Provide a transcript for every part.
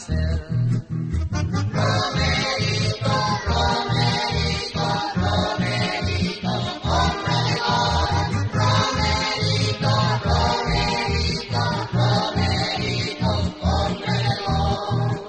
nacer. Romerito, Romerito, Romerito, hombre de gol. Romerito, Romerito, Romerito, hombre de gol.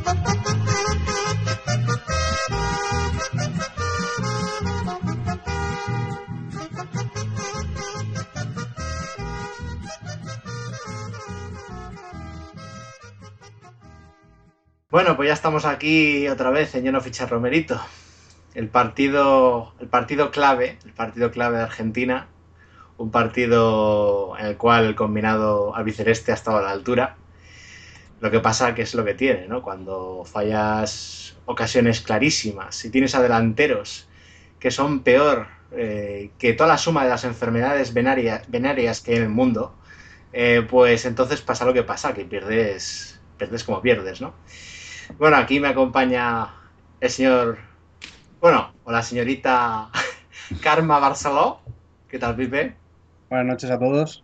Bueno, pues ya estamos aquí otra vez en Lleno Ficha Romerito. El partido clave de Argentina. Un partido en el cual el combinado albiceleste ha estado a la altura. Lo que pasa que es lo que tiene, ¿no? Cuando fallas ocasiones clarísimas y tienes a delanteros que son peor que toda la suma de las enfermedades venarias que hay en el mundo, pues entonces pasa lo que pasa, que pierdes como pierdes, ¿no? Bueno, aquí me acompaña el señor, bueno, o la señorita Karma Barceló. ¿Qué tal, Pipe? Buenas noches a todos.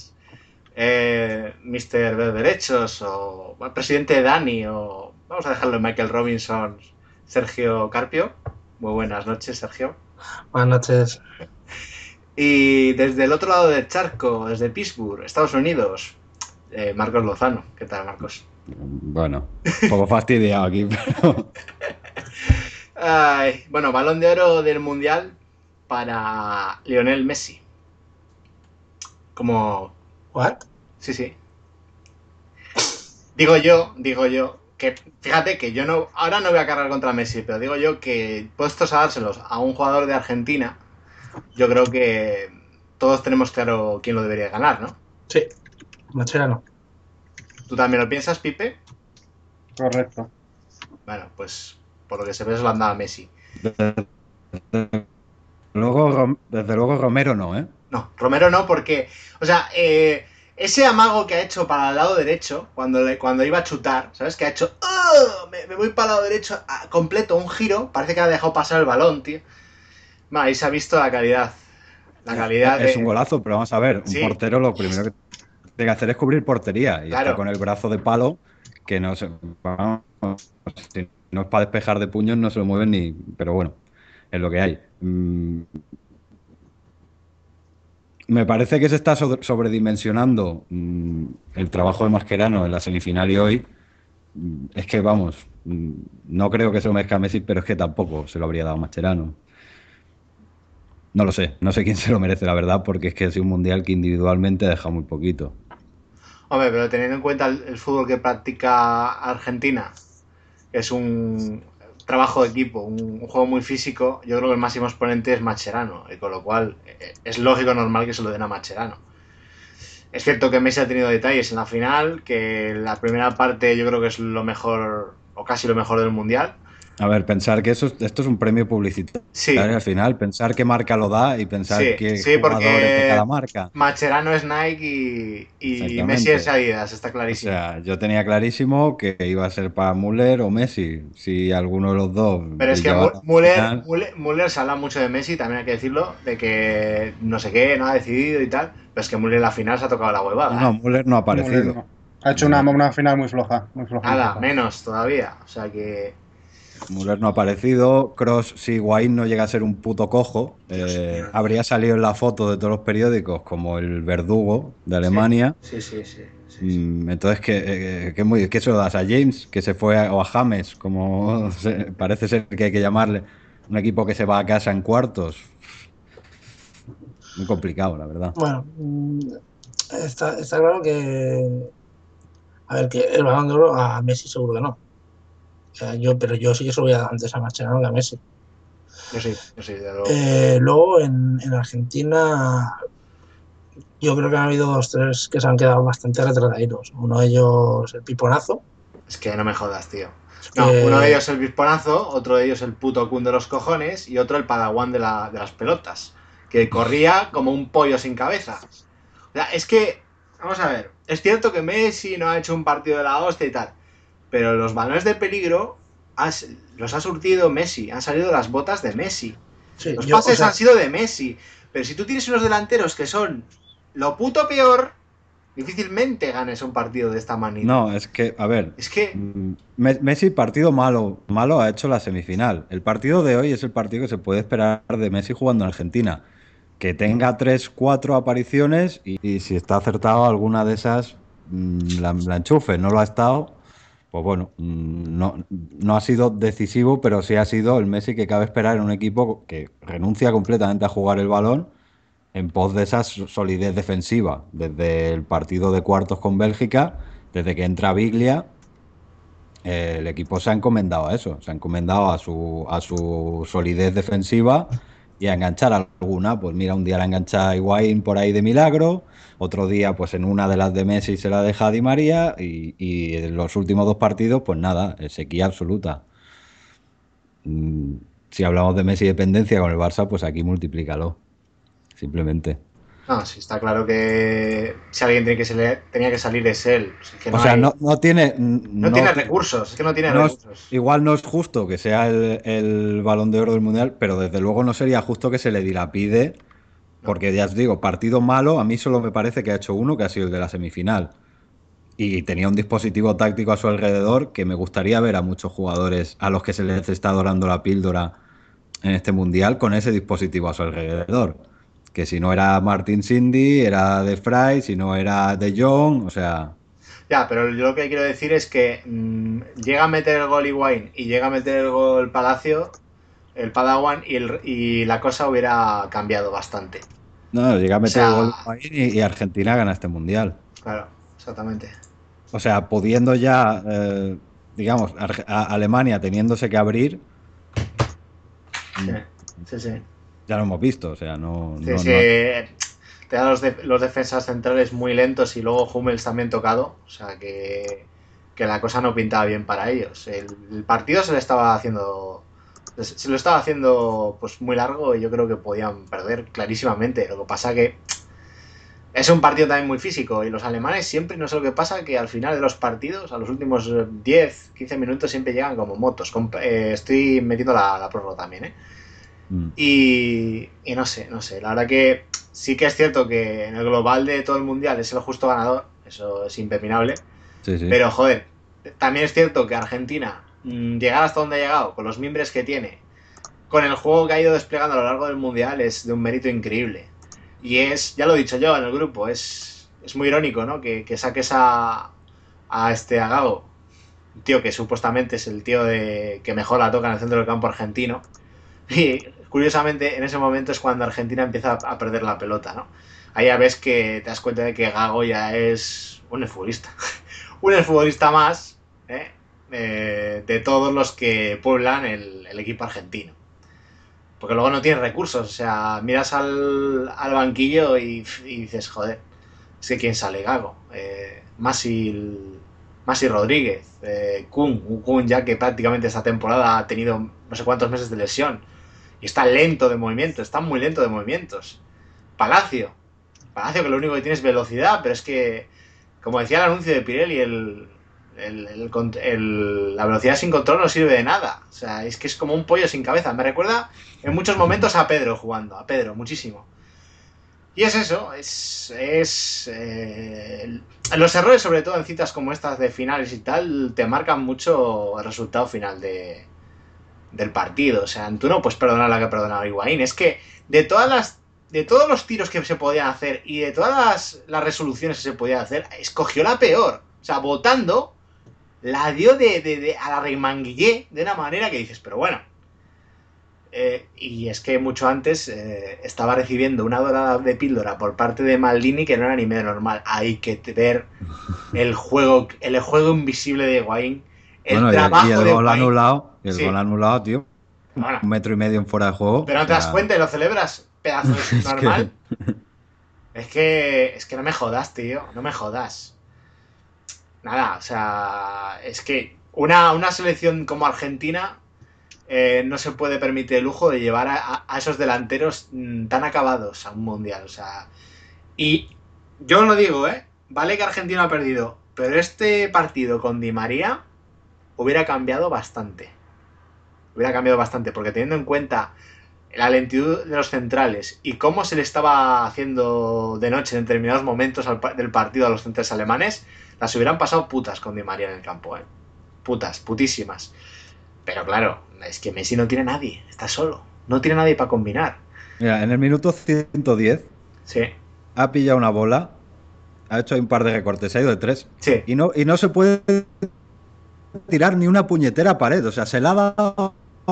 Mr. Derechos, o el presidente de Dani, o vamos a dejarlo en Michael Robinson, Sergio Carpio. Muy buenas noches, Sergio. Buenas noches. Y desde el otro lado del charco, desde Pittsburgh, Estados Unidos, Marcos Lozano. ¿Qué tal, Marcos? Bueno, un poco fastidiado aquí, pero... Bueno, Balón de Oro del Mundial para Lionel Messi. Como... ¿What? Sí. Digo yo, que fíjate que yo no... Ahora no voy a cargar contra Messi, pero digo yo que puestos a dárselos a un jugador de Argentina, yo creo que todos tenemos claro quién lo debería ganar, ¿no? Sí, Mascherano. ¿Tú también lo piensas, Pipe? Correcto. Bueno, pues por lo que se ve se lo han dado a Messi. Desde luego Romero no, ¿eh? No, Romero no, porque... O sea, ese amago que ha hecho para el lado derecho, cuando iba a chutar, ¿sabes? Que ha hecho... ¡Oh! Me voy para el lado derecho completo, un giro. Parece que ha dejado pasar el balón, tío. Bueno, ahí se ha visto la calidad. La calidad es un golazo, pero vamos a ver, Sí. Un portero lo primero que tiene que hacer es cubrir portería. Y Claro. está con el brazo de palo, que no se... Vamos, si no es para despejar de puños, no se lo mueven ni... Pero bueno, es lo que hay. Me parece que se está sobredimensionando el trabajo de Mascherano en la semifinal y hoy. Es que, vamos, no creo que se lo merezca Messi, pero es que tampoco se lo habría dado Mascherano. No lo sé, no sé quién se lo merece, la verdad, porque es que es un mundial que individualmente deja muy poquito. Hombre, pero teniendo en cuenta el fútbol que practica Argentina, es un trabajo de equipo, un juego muy físico, yo creo que el máximo exponente es Mascherano, y con lo cual es lógico, normal que se lo den a Mascherano. Es cierto que Messi ha tenido detalles en la final, que la primera parte yo creo que es lo mejor, o casi lo mejor del mundial. A ver, pensar que esto es un premio publicitario. Sí. Al final, pensar qué marca lo da y pensar qué Sí, jugador es de cada marca. Mascherano es Nike y Messi es Adidas, está clarísimo. O sea, yo tenía clarísimo que iba a ser para Müller o Messi, si alguno de los dos. Pero es que Müller se habla mucho de Messi, también hay que decirlo, de que no sé qué, no ha decidido y tal, pero es que Müller en la final se ha tocado la huevada. No, Müller no ha aparecido. Müller no. Ha hecho una final muy floja. Nada, menos todavía, o sea que... Müller no ha aparecido. Kroos, si Higuaín no llega a ser un puto cojo, habría salido en la foto de todos los periódicos como el verdugo de Alemania. Sí. Entonces, ¿qué se lo das a James? Que se fue o a James, como parece ser que hay que llamarle, un equipo que se va a casa en cuartos. Muy complicado, la verdad. Bueno, está claro que... A ver, que el Balón de Oro a Messi seguro que no. Pero yo sí que se lo voy a dar antes a Mascherano que a Messi. Yo sí, de luego. Luego en Argentina yo creo que han habido 2-3 que se han quedado bastante retrataditos. Uno de ellos el piponazo. Es que no me jodas, tío. No, uno de ellos el piponazo, otro de ellos el puto Kun de los cojones y otro el padawan de las pelotas, que corría como un pollo sin cabeza. O sea, es que, vamos a ver, es cierto que Messi no ha hecho un partido de la hostia y tal, pero los balones de peligro los ha surtido Messi, han salido las botas de Messi. Sí, los pases han sido de Messi. Pero si tú tienes unos delanteros que son lo puto peor, Difícilmente ganes un partido de esta magnitud. No, es que, a ver, Es que, Messi partido malo, malo ha hecho la semifinal. El partido de hoy es el partido que se puede esperar de Messi jugando en Argentina. Que tenga 3, 4 apariciones y si está acertado alguna de esas, la enchufe. No lo ha estado, pues bueno, no ha sido decisivo, pero sí ha sido el Messi que cabe esperar en un equipo que renuncia completamente a jugar el balón en pos de esa solidez defensiva. Desde el partido de cuartos con Bélgica, desde que entra Biglia, el equipo se ha encomendado a eso, se ha encomendado a su solidez defensiva y a enganchar alguna. Pues mira, un día la engancha a Higuaín por ahí de milagro, otro día pues en una de las de Messi se la deja a Di María y en los últimos dos partidos pues nada, sequía absoluta. Mm, Si hablamos de Messi dependencia con el Barça, pues aquí multiplícalo, simplemente. no, sí, está claro que si alguien tenía que salir es él. Es que O no sea, hay, no tiene, no tiene recursos, es que no tiene recursos. igual no es justo que sea el Balón de Oro del Mundial, pero desde luego no sería justo que se le dilapide, No. porque ya os digo, partido malo, a mí solo me parece que ha hecho uno, que ha sido el de la semifinal. Y tenía un dispositivo táctico a su alrededor que me gustaría ver a muchos jugadores a los que se les está dorando la píldora en este Mundial con ese dispositivo a su alrededor. Que si no era Martin Cindy, era De Vrij, si no era De Jong, o sea... Ya, pero yo lo que quiero decir es que llega a meter el gol Higuaín y llega a meter el gol Palacio, el Padawan, y la cosa hubiera cambiado bastante. No, llega a O meter el gol sea, ahí y Argentina gana este mundial. claro, exactamente. O sea, pudiendo ya, digamos, Alemania teniéndose que abrir, Sí, mm, sí, sí. ya lo hemos visto. O sea, no, Sí, no, sí, no. te da los defensas centrales muy lentos y luego Hummels también tocado. O sea que la cosa no pintaba bien para ellos. El partido se lo estaba haciendo pues muy largo y yo creo que podían perder clarísimamente. Lo que pasa que es un partido también muy físico y los alemanes siempre, no sé lo que pasa, que al final de los partidos, a los últimos 10, 15 minutos siempre llegan como motos. Estoy metiendo la prórroga también, ¿eh? Mm, Y no sé, la verdad que sí que es cierto que en el global de todo el mundial es el justo ganador, eso es impepinable, sí, sí. pero joder, también es cierto que Argentina, llegar hasta donde ha llegado, con los mimbres que tiene, con el juego que ha ido desplegando a lo largo del mundial, es de un mérito increíble. Y ya lo he dicho yo en el grupo, es muy irónico, ¿no? Que saques a Gago, un tío que supuestamente es el tío que mejor la toca en el centro del campo argentino. Y curiosamente, en ese momento es cuando Argentina empieza a perder la pelota, ¿no? Ahí ya ves que te das cuenta de que Gago ya es un exfutbolista. Un exfutbolista más, ¿eh? De todos los que pueblan el equipo argentino. Porque luego no tiene recursos, o sea, miras al banquillo y dices, joder, es que quién sale, Gago, Masi Rodríguez, Kun ya que prácticamente esta temporada ha tenido no sé cuántos meses de lesión y está lento de movimiento, está muy lento de movimientos. Palacio que lo único que tiene es velocidad, pero es que, como decía el anuncio de Pirelli, la velocidad sin control no sirve de nada. O sea, es que es como un pollo sin cabeza. Me recuerda en muchos momentos a Pedro jugando, a Pedro, muchísimo. Y es eso, los errores, sobre todo en citas como estas de finales y tal, te marcan mucho el resultado final del partido. O sea, tú no puedes perdonar la que ha perdonado a Higuaín. Es que de todos los tiros que se podían hacer y de todas las resoluciones que se podían hacer, escogió la peor. O sea, votando, la dio a la remanguillé de una manera que dices, pero bueno. Y es que mucho antes estaba recibiendo una dorada de píldora por parte de Maldini que no era ni medio normal. Hay que ver el juego invisible de Higuaín, el Bueno, trabajo y el de gol Higuaín. anulado, Sí. gol anulado, tío. Bueno, 1,5 metros en fuera de juego. pero no te das cuenta y lo celebras, pedazo de Es normal. Es que no me jodas, tío, no me jodas. Nada, o sea, es que una selección como Argentina no se puede permitir el lujo de llevar a esos delanteros tan acabados a un mundial. O sea, y yo lo digo, vale que Argentina ha perdido, pero este partido con Di María hubiera cambiado bastante. Hubiera cambiado bastante, porque teniendo en cuenta la lentitud de los centrales y cómo se le estaba haciendo de noche en determinados momentos del partido a los centrales alemanes, las hubieran pasado putas con Di María en el campo, ¿eh? Putas, putísimas. Pero claro, es que Messi no tiene nadie, está solo, no tiene nadie para combinar. Mira, en el minuto 110 Sí, ha pillado una bola, ha hecho ahí un par de recortes, se ha ido de 3 sí, y no se puede tirar ni una puñetera pared, o sea, se la ha dado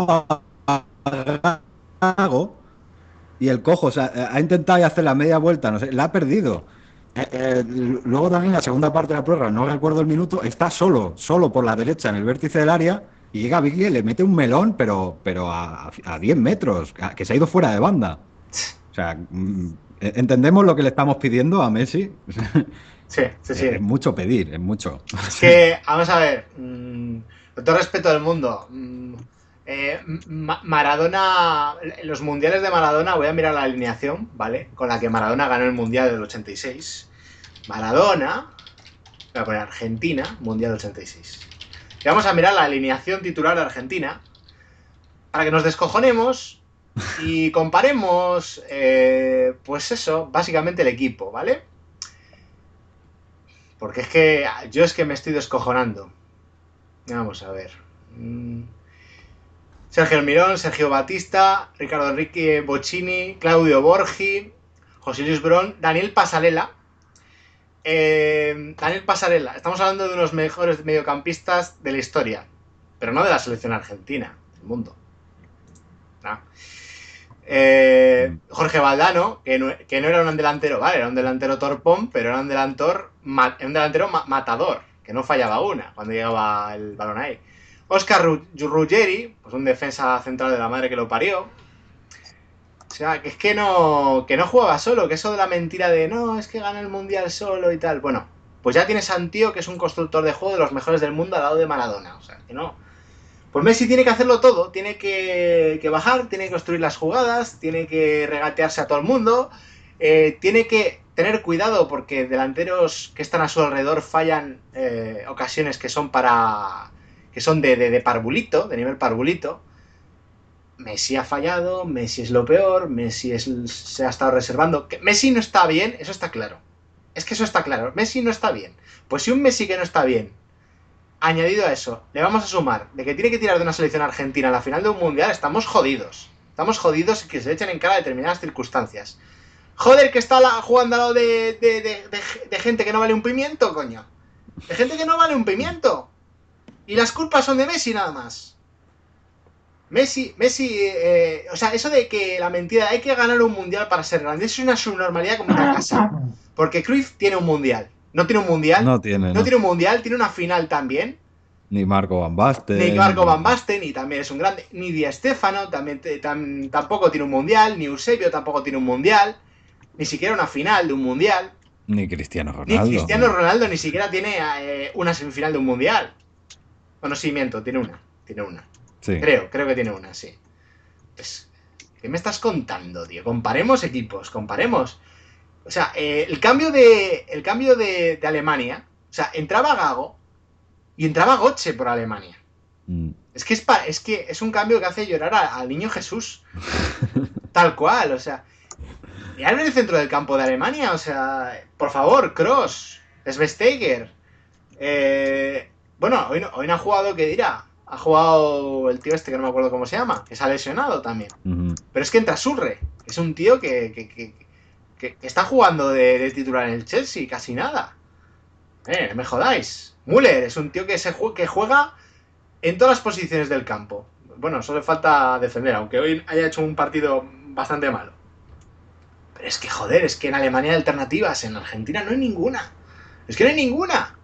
a Gago y el cojo, o sea, ha intentado hacer la media vuelta, no sé, la ha perdido. Luego también la segunda parte de la prórroga, no recuerdo el minuto, está solo por la derecha en el vértice del área y llega Biglie, le mete un melón, pero a 10 metros, que se ha ido fuera de banda. O sea, ¿entendemos lo que le estamos pidiendo a Messi? sí, sí, sí. Es mucho pedir, es mucho. Es que, vamos a ver, con todo respeto del mundo, Maradona, los mundiales de Maradona, voy a mirar la alineación, ¿vale? Con la que Maradona ganó el mundial del 86. Maradona, voy a poner Argentina, mundial del 86. Y vamos a mirar la alineación titular de Argentina para que nos descojonemos y comparemos, pues eso, básicamente el equipo, ¿vale? Porque es que yo me estoy descojonando. Vamos a ver. Sergio Almirón, Sergio Batista, Ricardo Enrique Bocchini, Claudio Borgi, José Luis Brón, Daniel Pasarela. Daniel Pasarela. Estamos hablando de unos mejores mediocampistas de la historia, pero no de la selección argentina, del mundo. No. Jorge Valdano, que no era un delantero, vale, era un delantero torpón, pero era un delantero matador, que no fallaba una cuando llegaba el balón ahí. Oscar Ruggeri, pues un defensa central de la madre que lo parió. O sea, que es que no jugaba solo, que eso de la mentira de no, es que gana el mundial solo y tal. Bueno, pues ya tienes a un tío que es un constructor de juego de los mejores del mundo al lado de Maradona. O sea, que no. Pues Messi tiene que hacerlo todo, tiene que bajar, tiene que construir las jugadas, tiene que regatearse a todo el mundo, tiene que tener cuidado porque delanteros que están a su alrededor fallan ocasiones que son de parvulito, de nivel parvulito. Messi ha fallado, Messi es lo peor, se ha estado reservando. Que Messi no está bien, eso está claro. Es que eso está claro, Messi no está bien. Pues si un Messi que no está bien, añadido a eso, le vamos a sumar de que tiene que tirar de una selección argentina a la final de un mundial, estamos jodidos. Estamos jodidos y que se le echen en cara determinadas circunstancias. Joder, que está jugando al lado de gente que no vale un pimiento, coño. De gente que no vale un pimiento. Y las culpas son de Messi nada más. Messi, o sea, eso de que la mentira, hay que ganar un mundial para ser grande, es una subnormalidad como una casa. Porque Cruyff tiene un mundial. No tiene un mundial. No tiene un mundial, tiene una final también. Ni Marco Van Basten. Y también es un grande. Ni Di Stéfano tampoco tiene un mundial. Ni Eusebio tampoco tiene un mundial. Ni siquiera una final de un mundial. Ni Cristiano Ronaldo. Ni siquiera tiene una semifinal de un mundial. Bueno, sí, miento, tiene una. Sí. Creo que tiene una, sí. Pues, ¿qué me estás contando, tío? Comparemos equipos, comparemos. O sea, el cambio de Alemania, o sea, entraba Gago y entraba Götze por Alemania. Es que es un cambio que hace llorar al niño Jesús. Tal cual, o sea. Y al ver el centro del campo de Alemania, o sea, por favor, Kroos, Schweinsteiger. Bueno, hoy no ha jugado, ¿qué dirá? Ha jugado el tío este que no me acuerdo cómo se llama, que se ha lesionado también. Pero es que entra Surre, que es un tío que está jugando de titular en el Chelsea, casi nada. No me jodáis. Müller es un tío que juega en todas las posiciones del campo. Bueno, solo le falta defender, aunque hoy haya hecho un partido bastante malo. Pero es que, joder, es que en Alemania hay alternativas, en Argentina no hay ninguna. Es que no hay ninguna.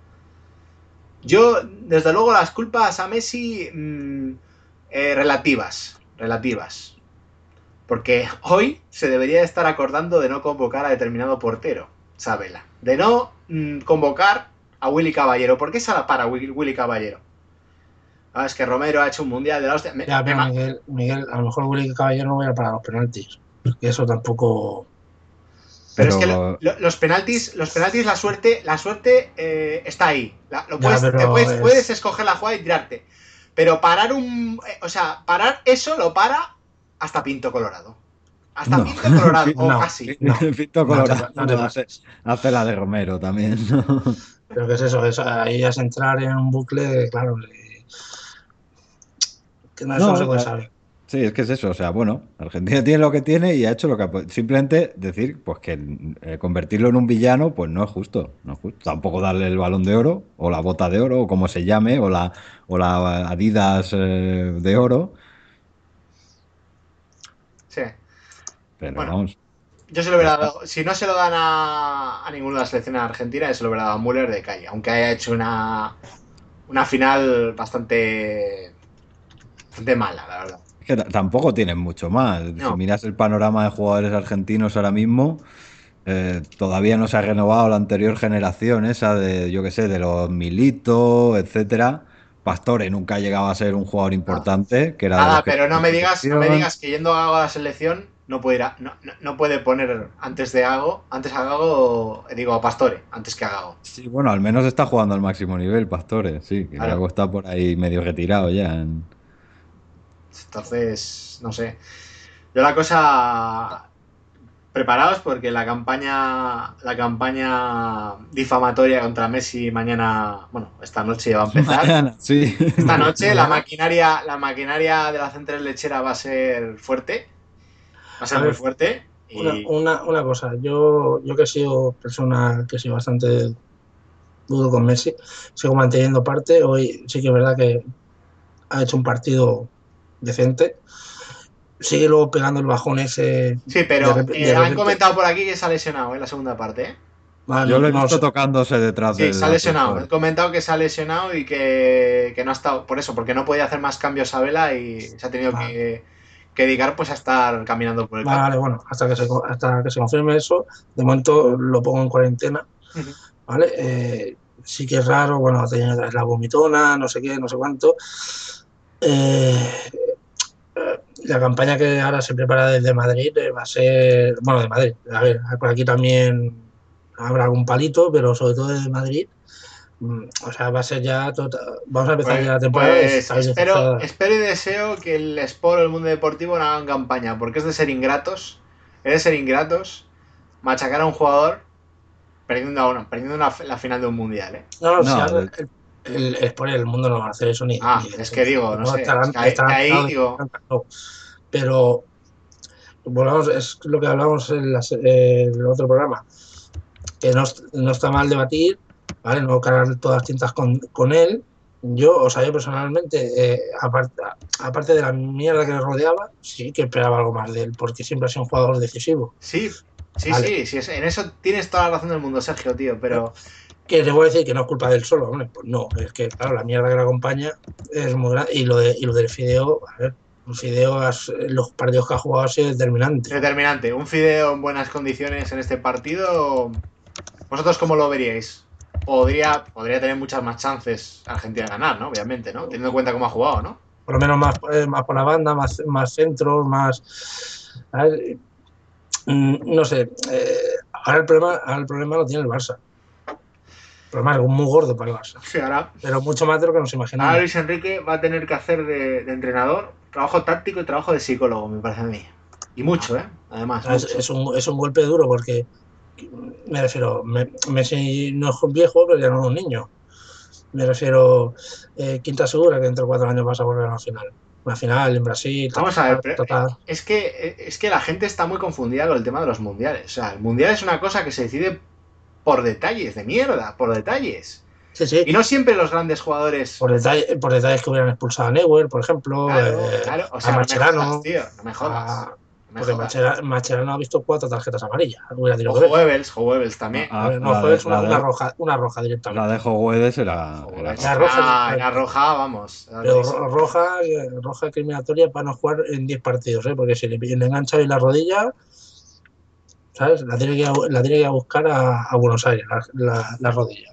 Yo, desde luego, las culpas a Messi relativas. Porque hoy se debería estar acordando de no convocar a determinado portero, Sabela. De no convocar a Willy Caballero. ¿Por qué se la para Willy Caballero? Ah, es que Romero ha hecho un mundial de la hostia. Miguel, a lo mejor Willy Caballero no voy a parar los penaltis. Porque eso tampoco. Pero es que los penaltis, la suerte está ahí. Puedes escoger la jugada y tirarte. Pero parar parar eso lo para hasta Pinto Colorado. Hasta No. Pinto Colorado, o No. casi. No. Pinto Colorado No te pases. hace la de Romero también, ¿no? Pero ¿qué es eso? Ahí es entrar en un bucle, claro, que no, eso no se puede saber. Sí, es que es eso. O sea, bueno, Argentina tiene lo que tiene y ha hecho lo que ha podido. Simplemente decir, pues que convertirlo en un villano, pues no es justo. No es justo. Tampoco darle el Balón de Oro, o la Bota de Oro, o como se llame, o la Adidas de Oro. Sí. Pero Bueno, vamos. yo se lo hubiera dado. Si no se lo dan a ninguna de las selecciones argentinas, se lo hubiera dado a Müller de calle. Aunque haya hecho una final bastante mala, la verdad. Es que tampoco tienen mucho más. No. Si miras el panorama de jugadores argentinos ahora mismo, todavía no se ha renovado la anterior generación, esa de, yo qué sé, de los Milito, etcétera. Pastore nunca ha llegado a ser un jugador importante, que era de los Nada, que pero no me digas selección. que yendo a Gago a la selección no puede ir no puede poner antes a Gago, digo a Pastore, antes que a Gago. Sí, bueno, al menos está jugando al máximo nivel, Pastore, sí, que Claro. luego está por ahí medio retirado ya. Entonces, no sé. Yo la cosa. Preparaos porque la campaña difamatoria contra Messi mañana, bueno, esta noche va a empezar. Mañana, sí. Esta noche Mañana. la maquinaria de la central lechera va a ser fuerte. Va a ser A muy ver, fuerte. Y una cosa, yo que he sido persona que he sido bastante duro con Messi, sigo manteniendo parte. Hoy sí que es verdad que ha hecho un partido decente. Sigue luego pegando el bajón ese sí, pero de han repente. comentado por aquí que se ha lesionado en la segunda parte, ¿eh? Yo lo he No visto sé. tocándose detrás Sí, del se ha lesionado. ascensor. He comentado que se ha lesionado y que no ha estado. Por eso, porque no podía hacer más cambios a Vela y se ha tenido Vale, que dedicar pues a estar caminando por el campo. vale, bueno, hasta que se confirme eso, de momento lo pongo en cuarentena, Ujú. ¿vale? Sí que es raro, bueno, tenía la vomitona, no sé qué, no sé cuánto. Eh, la campaña que ahora se prepara desde Madrid va a ser, bueno, de Madrid, a ver, por aquí también habrá algún palito, pero sobre todo desde Madrid. O sea, va a ser ya vamos a empezar ya la temporada Pues desfasada. espero y deseo que el Sport o el mundo deportivo no hagan campaña, porque es de ser ingratos. Es de ser ingratos machacar a un jugador perdiendo la final de un mundial, ¿eh? No, si No, ahora el Sport y el mundo no van a hacer eso ni de Es que coña. digo, no No sé. Es que estarán ahí pegados digo. pero volvamos, es lo que hablamos en el otro programa, que no está mal debatir, ¿vale? No cargar todas las tintas con él. Yo, o sea, yo personalmente, aparte de la mierda que le rodeaba, sí que esperaba algo más de él, porque siempre ha sido un jugador decisivo. Sí, Vale. en eso tienes toda la razón del mundo, Sergio, tío, pero Que te voy a decir que no es culpa de él solo, hombre, pues no, es que claro, la mierda que le acompaña es muy grande. Y lo del Fideo, a ver, el Fideo, los partidos que ha jugado ha sido determinante. determinante. Un Fideo en buenas condiciones en este partido, ¿vosotros cómo lo veríais? Podría tener muchas más chances Argentina de ganar, ¿no? Obviamente, ¿no? Teniendo en cuenta cómo ha jugado, ¿no? Por lo menos más por la banda, más centros, más. A ver, no sé, ahora el problema lo tiene el Barça. El problema es muy gordo para el Barça, Sí, pero mucho más de lo que nos ahora imaginamos. Luis Enrique va a tener que hacer de entrenador trabajo táctico y trabajo de psicólogo, me parece a mí. Y mucho, ¿eh? Además, mucho. Es un golpe duro porque, me refiero, Messi no es un viejo, pero ya no es un niño. Me refiero, ¿quién te asegura que dentro de 4 años vas a volver a una final? Una final en Brasil, Vamos a ver, pero total. es que la gente está muy confundida con el tema de los mundiales. O sea, el mundial es una cosa que se decide por detalles, de mierda, por detalles. Sí, sí, Y no siempre los grandes jugadores. por detalles que hubieran expulsado a Neuer, por ejemplo, Claro. O a sea, no me Mascherano, jodas, tío. No me jodas. porque Mascherano ha visto 4 tarjetas amarillas. Hubiera tenido O que ver. Goebbels también. No, fue una roja La directamente. de Joguedes era La roja, Era roja, vamos. pero roja discriminatoria para no jugar en 10 partidos, ¿eh? Porque si le engancha ahí la rodilla, ¿sabes? La tiene que ir a buscar a Buenos Aires, la rodilla.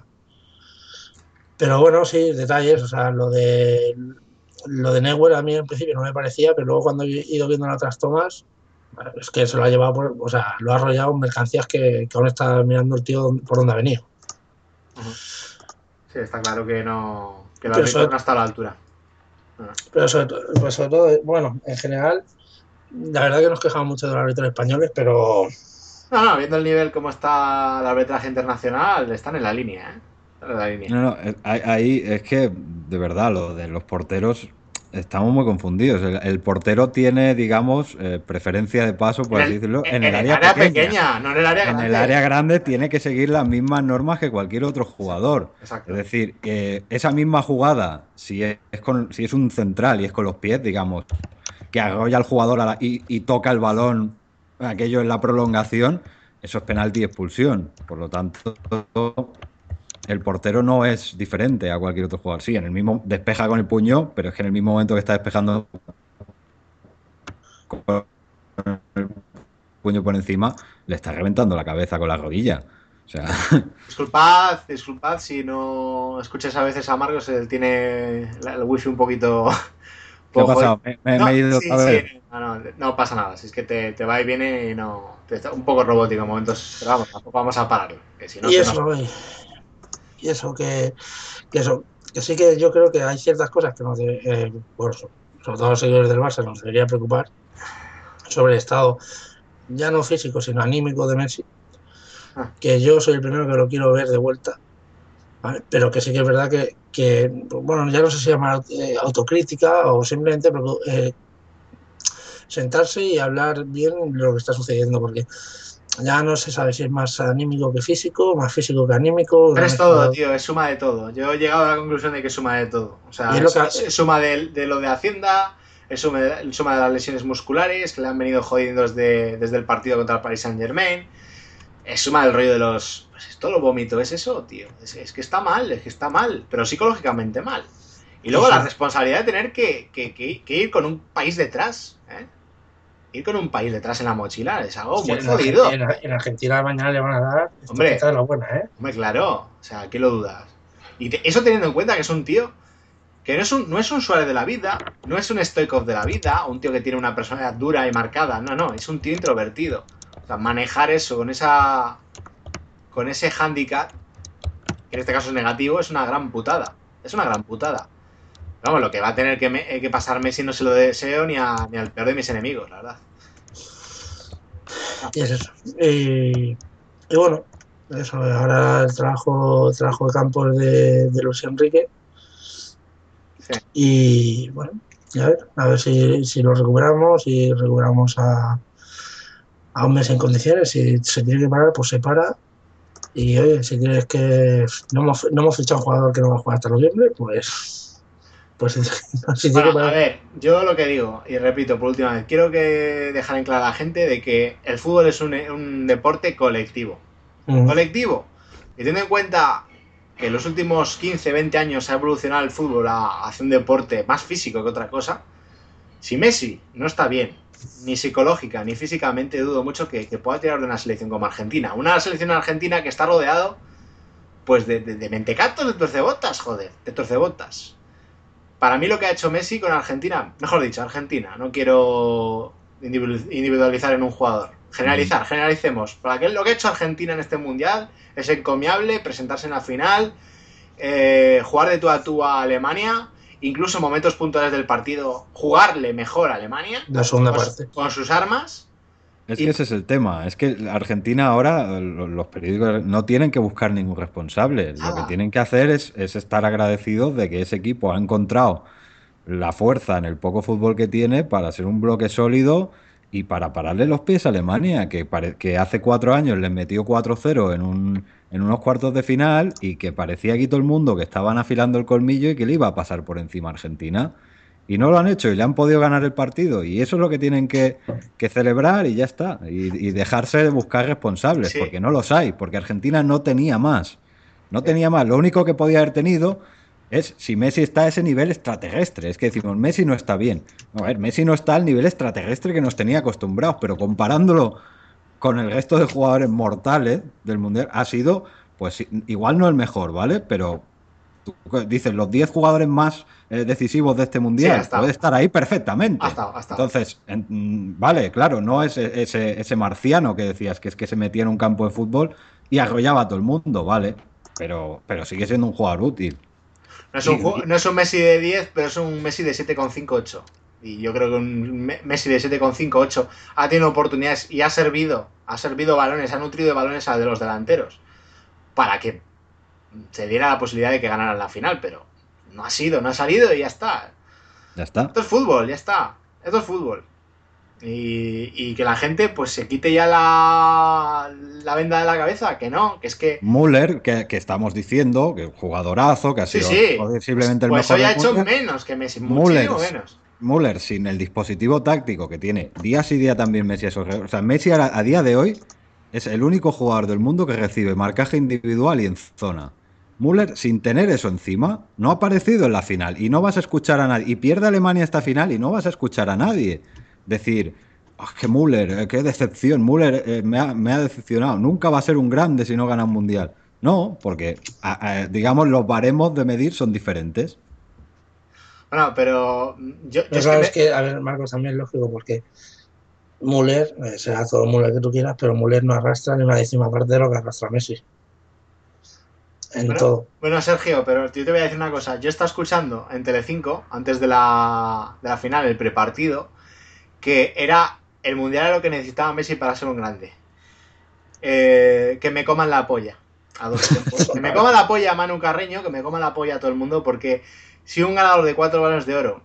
Pero bueno, sí, detalles, o sea, lo de Neuer a mí en principio no me parecía, pero luego cuando he ido viendo las otras tomas, es que se lo ha llevado, o sea, lo ha arrollado en mercancías que aún está mirando el tío por dónde ha venido. Sí, está claro que no. Que el Pero árbitro no está a la altura. pero sobre todo, bueno, en general, La verdad que nos quejamos mucho de los árbitros españoles, pero No, viendo el nivel como está el arbitraje internacional, están en la línea, ¿eh? Están en la línea. No, no, ahí es que, de verdad, lo de los porteros, estamos muy confundidos. El portero tiene, digamos, preferencia de paso, por así decirlo, en el En el área área pequeña. pequeña, no en el área En grande. el área grande tiene que seguir las mismas normas que cualquier otro jugador. Exacto. Es decir, que esa misma jugada, si es un central y es con los pies, digamos, que arrolla al jugador y toca el balón, aquello en la prolongación, eso es penalti y expulsión. Por lo tanto, el portero no es diferente a cualquier otro jugador. Sí, en el mismo despeja con el puño, pero es que en el mismo momento que está despejando con el puño por encima, le está reventando la cabeza con la rodilla. O sea, Disculpad si no escuchas a veces a Marcos, él tiene el wifi un poquito. ¿qué ha Poco. pasado? Me he ido Sí, otra vez. sí, no pasa nada. Si es que te va y viene y no. Está un poco robótico en momentos, pero vamos, tampoco vamos a pararlo. Que si no, y se eso, nos. y eso que eso, que sí que yo creo que hay ciertas cosas que nos bueno, sobre todo los seguidores del Barça nos debería preocupar sobre el estado ya no físico sino anímico de Messi, Ah, que yo soy el primero que lo quiero ver de vuelta, ¿vale? Pero que sí que es verdad que bueno, ya no sé si llamar autocrítica o simplemente sentarse y hablar bien de lo que está sucediendo, porque ya no se sabe si es más anímico que físico, más físico que anímico, pero una es todo, mezcla. tío, es suma de todo. Yo he llegado a la conclusión de que es suma de todo. O Y sea, es lo es suma de lo de Hacienda, es suma de las lesiones musculares que le han venido jodiendo desde el partido contra el Paris Saint-Germain. Es suma del rollo de los. Pues es todo lo vómito, es eso, tío. Es que está mal, es que está mal, pero psicológicamente mal. Y luego Sí, la sí. responsabilidad de tener que ir con un país detrás, ¿eh? Ir con un país detrás en la mochila es algo muy jodido. En Argentina mañana le van a dar Hombre, estopeta de la buena, ¿eh? hombre, claro. O sea, ¿qué lo dudas? Y eso teniendo en cuenta que es un tío que no es un Suárez de la vida, no es un Stoikov de la vida, un tío que tiene una personalidad dura y marcada. No, es un tío introvertido. O sea, manejar eso con ese handicap, que en este caso es negativo, es una gran putada. Es una gran putada. Vamos, lo que va a tener que pasar Messi no se lo deseo ni al peor de mis enemigos, la verdad. Y es eso. Y bueno, eso, ahora el trabajo de campo es de Luis Enrique. Sí. Y bueno, a ver si lo recuperamos y recuperamos a un mes en condiciones. Si se tiene que parar, pues se para. Y oye, si quieres que no hemos fichado un jugador que no va a jugar hasta noviembre, pues si tiene que Bueno, a parar. ver, yo lo que digo, y repito por última vez, quiero que dejar en claro a la gente de que el fútbol es un deporte colectivo. Colectivo. Y teniendo en cuenta que en los últimos 15, 20 años ha evolucionado el fútbol hacia un deporte más físico que otra cosa, si Messi no está bien, ni psicológica ni físicamente, dudo mucho que pueda tirar de una selección como Argentina. Una selección argentina que está rodeado pues de mentecatos, de torcebotas, joder, de torcebotas. Para mí lo que ha hecho Messi con Argentina, mejor dicho, Argentina, no quiero individualizar en un jugador. Generalicemos. Para que lo que ha hecho Argentina en este mundial es encomiable, presentarse en la final, jugar de tú a Alemania, incluso en momentos puntuales del partido, jugarle mejor a Alemania, La segunda parte. con sus armas. es que ese es el tema. Es que Argentina ahora, los periódicos no tienen que buscar ningún responsable. Lo que Nada. tienen que hacer es estar agradecidos de que ese equipo ha encontrado la fuerza en el poco fútbol que tiene para ser un bloque sólido y para pararle los pies a Alemania, que hace 4 años les metió 4-0 en unos cuartos de final y que parecía aquí todo el mundo que estaban afilando el colmillo y que le iba a pasar por encima a Argentina. Y no lo han hecho y le han podido ganar el partido. Y eso es lo que tienen que celebrar y ya está. Y dejarse de buscar responsables, Sí. porque no los hay, porque Argentina no tenía más. No Sí. tenía más. Lo único que podía haber tenido es si Messi está a ese nivel extraterrestre. Es que decimos, Messi no está bien. No, a ver, Messi no está al nivel extraterrestre que nos tenía acostumbrados, pero comparándolo con el resto de jugadores mortales del Mundial, ha sido, pues igual no el mejor, ¿vale? Pero tú dices, los 10 jugadores más decisivos de este Sí, ha Mundial, estado. puede estar ahí perfectamente. Ha estado. Entonces, vale, claro, no es ese marciano que decías, que es que se metía en un campo de fútbol y arrollaba a todo el mundo, vale, pero sigue siendo un jugador útil. No es un Messi de 10, pero es un Messi de 7,58. Y yo creo que un Messi de 7,5, 8 ha tenido oportunidades y ha servido balones, ha nutrido de balones a de los delanteros para que se diera la posibilidad de que ganaran la final, pero no ha salido y ya está. Ya está. Esto es fútbol, ya está. Esto es fútbol. Y que la gente pues se quite ya la venda de la cabeza, que no, que es que... Müller, que estamos diciendo, que jugadorazo, que ha Sí, sido sí. posiblemente Pues el hoy mejor ha del hecho mundial. menos que Messi, Müller, muchísimo menos. Müller, sin el dispositivo táctico que tiene día sí día también Messi. O sea, Messi a día de hoy es el único jugador del mundo que recibe marcaje individual y en zona. Müller, sin tener eso encima, no ha aparecido en la final y no vas a escuchar a nadie. Y pierde Alemania esta final y no vas a escuchar a nadie decir, "Ah, que Müller, qué decepción, Müller me ha decepcionado, nunca va a ser un grande si no gana un mundial". No, porque, digamos, los baremos de medir son diferentes. Bueno, pero yo Pero es claro, que es que, a ver, Marcos, también es lógico, porque Müller, será todo Müller que tú quieras, pero Müller no arrastra ni una décima parte de lo que arrastra Messi. En todo. Bueno, Sergio, pero yo te voy a decir una cosa. Yo estaba escuchando en Telecinco, antes de la final, el prepartido, que era el mundial era lo que necesitaba Messi para ser un grande. Que me coman la polla. A dos tiempos. Que me coman la polla a Manu Carreño, que me coman la polla a todo el mundo, porque si un ganador de 4 balones de oro,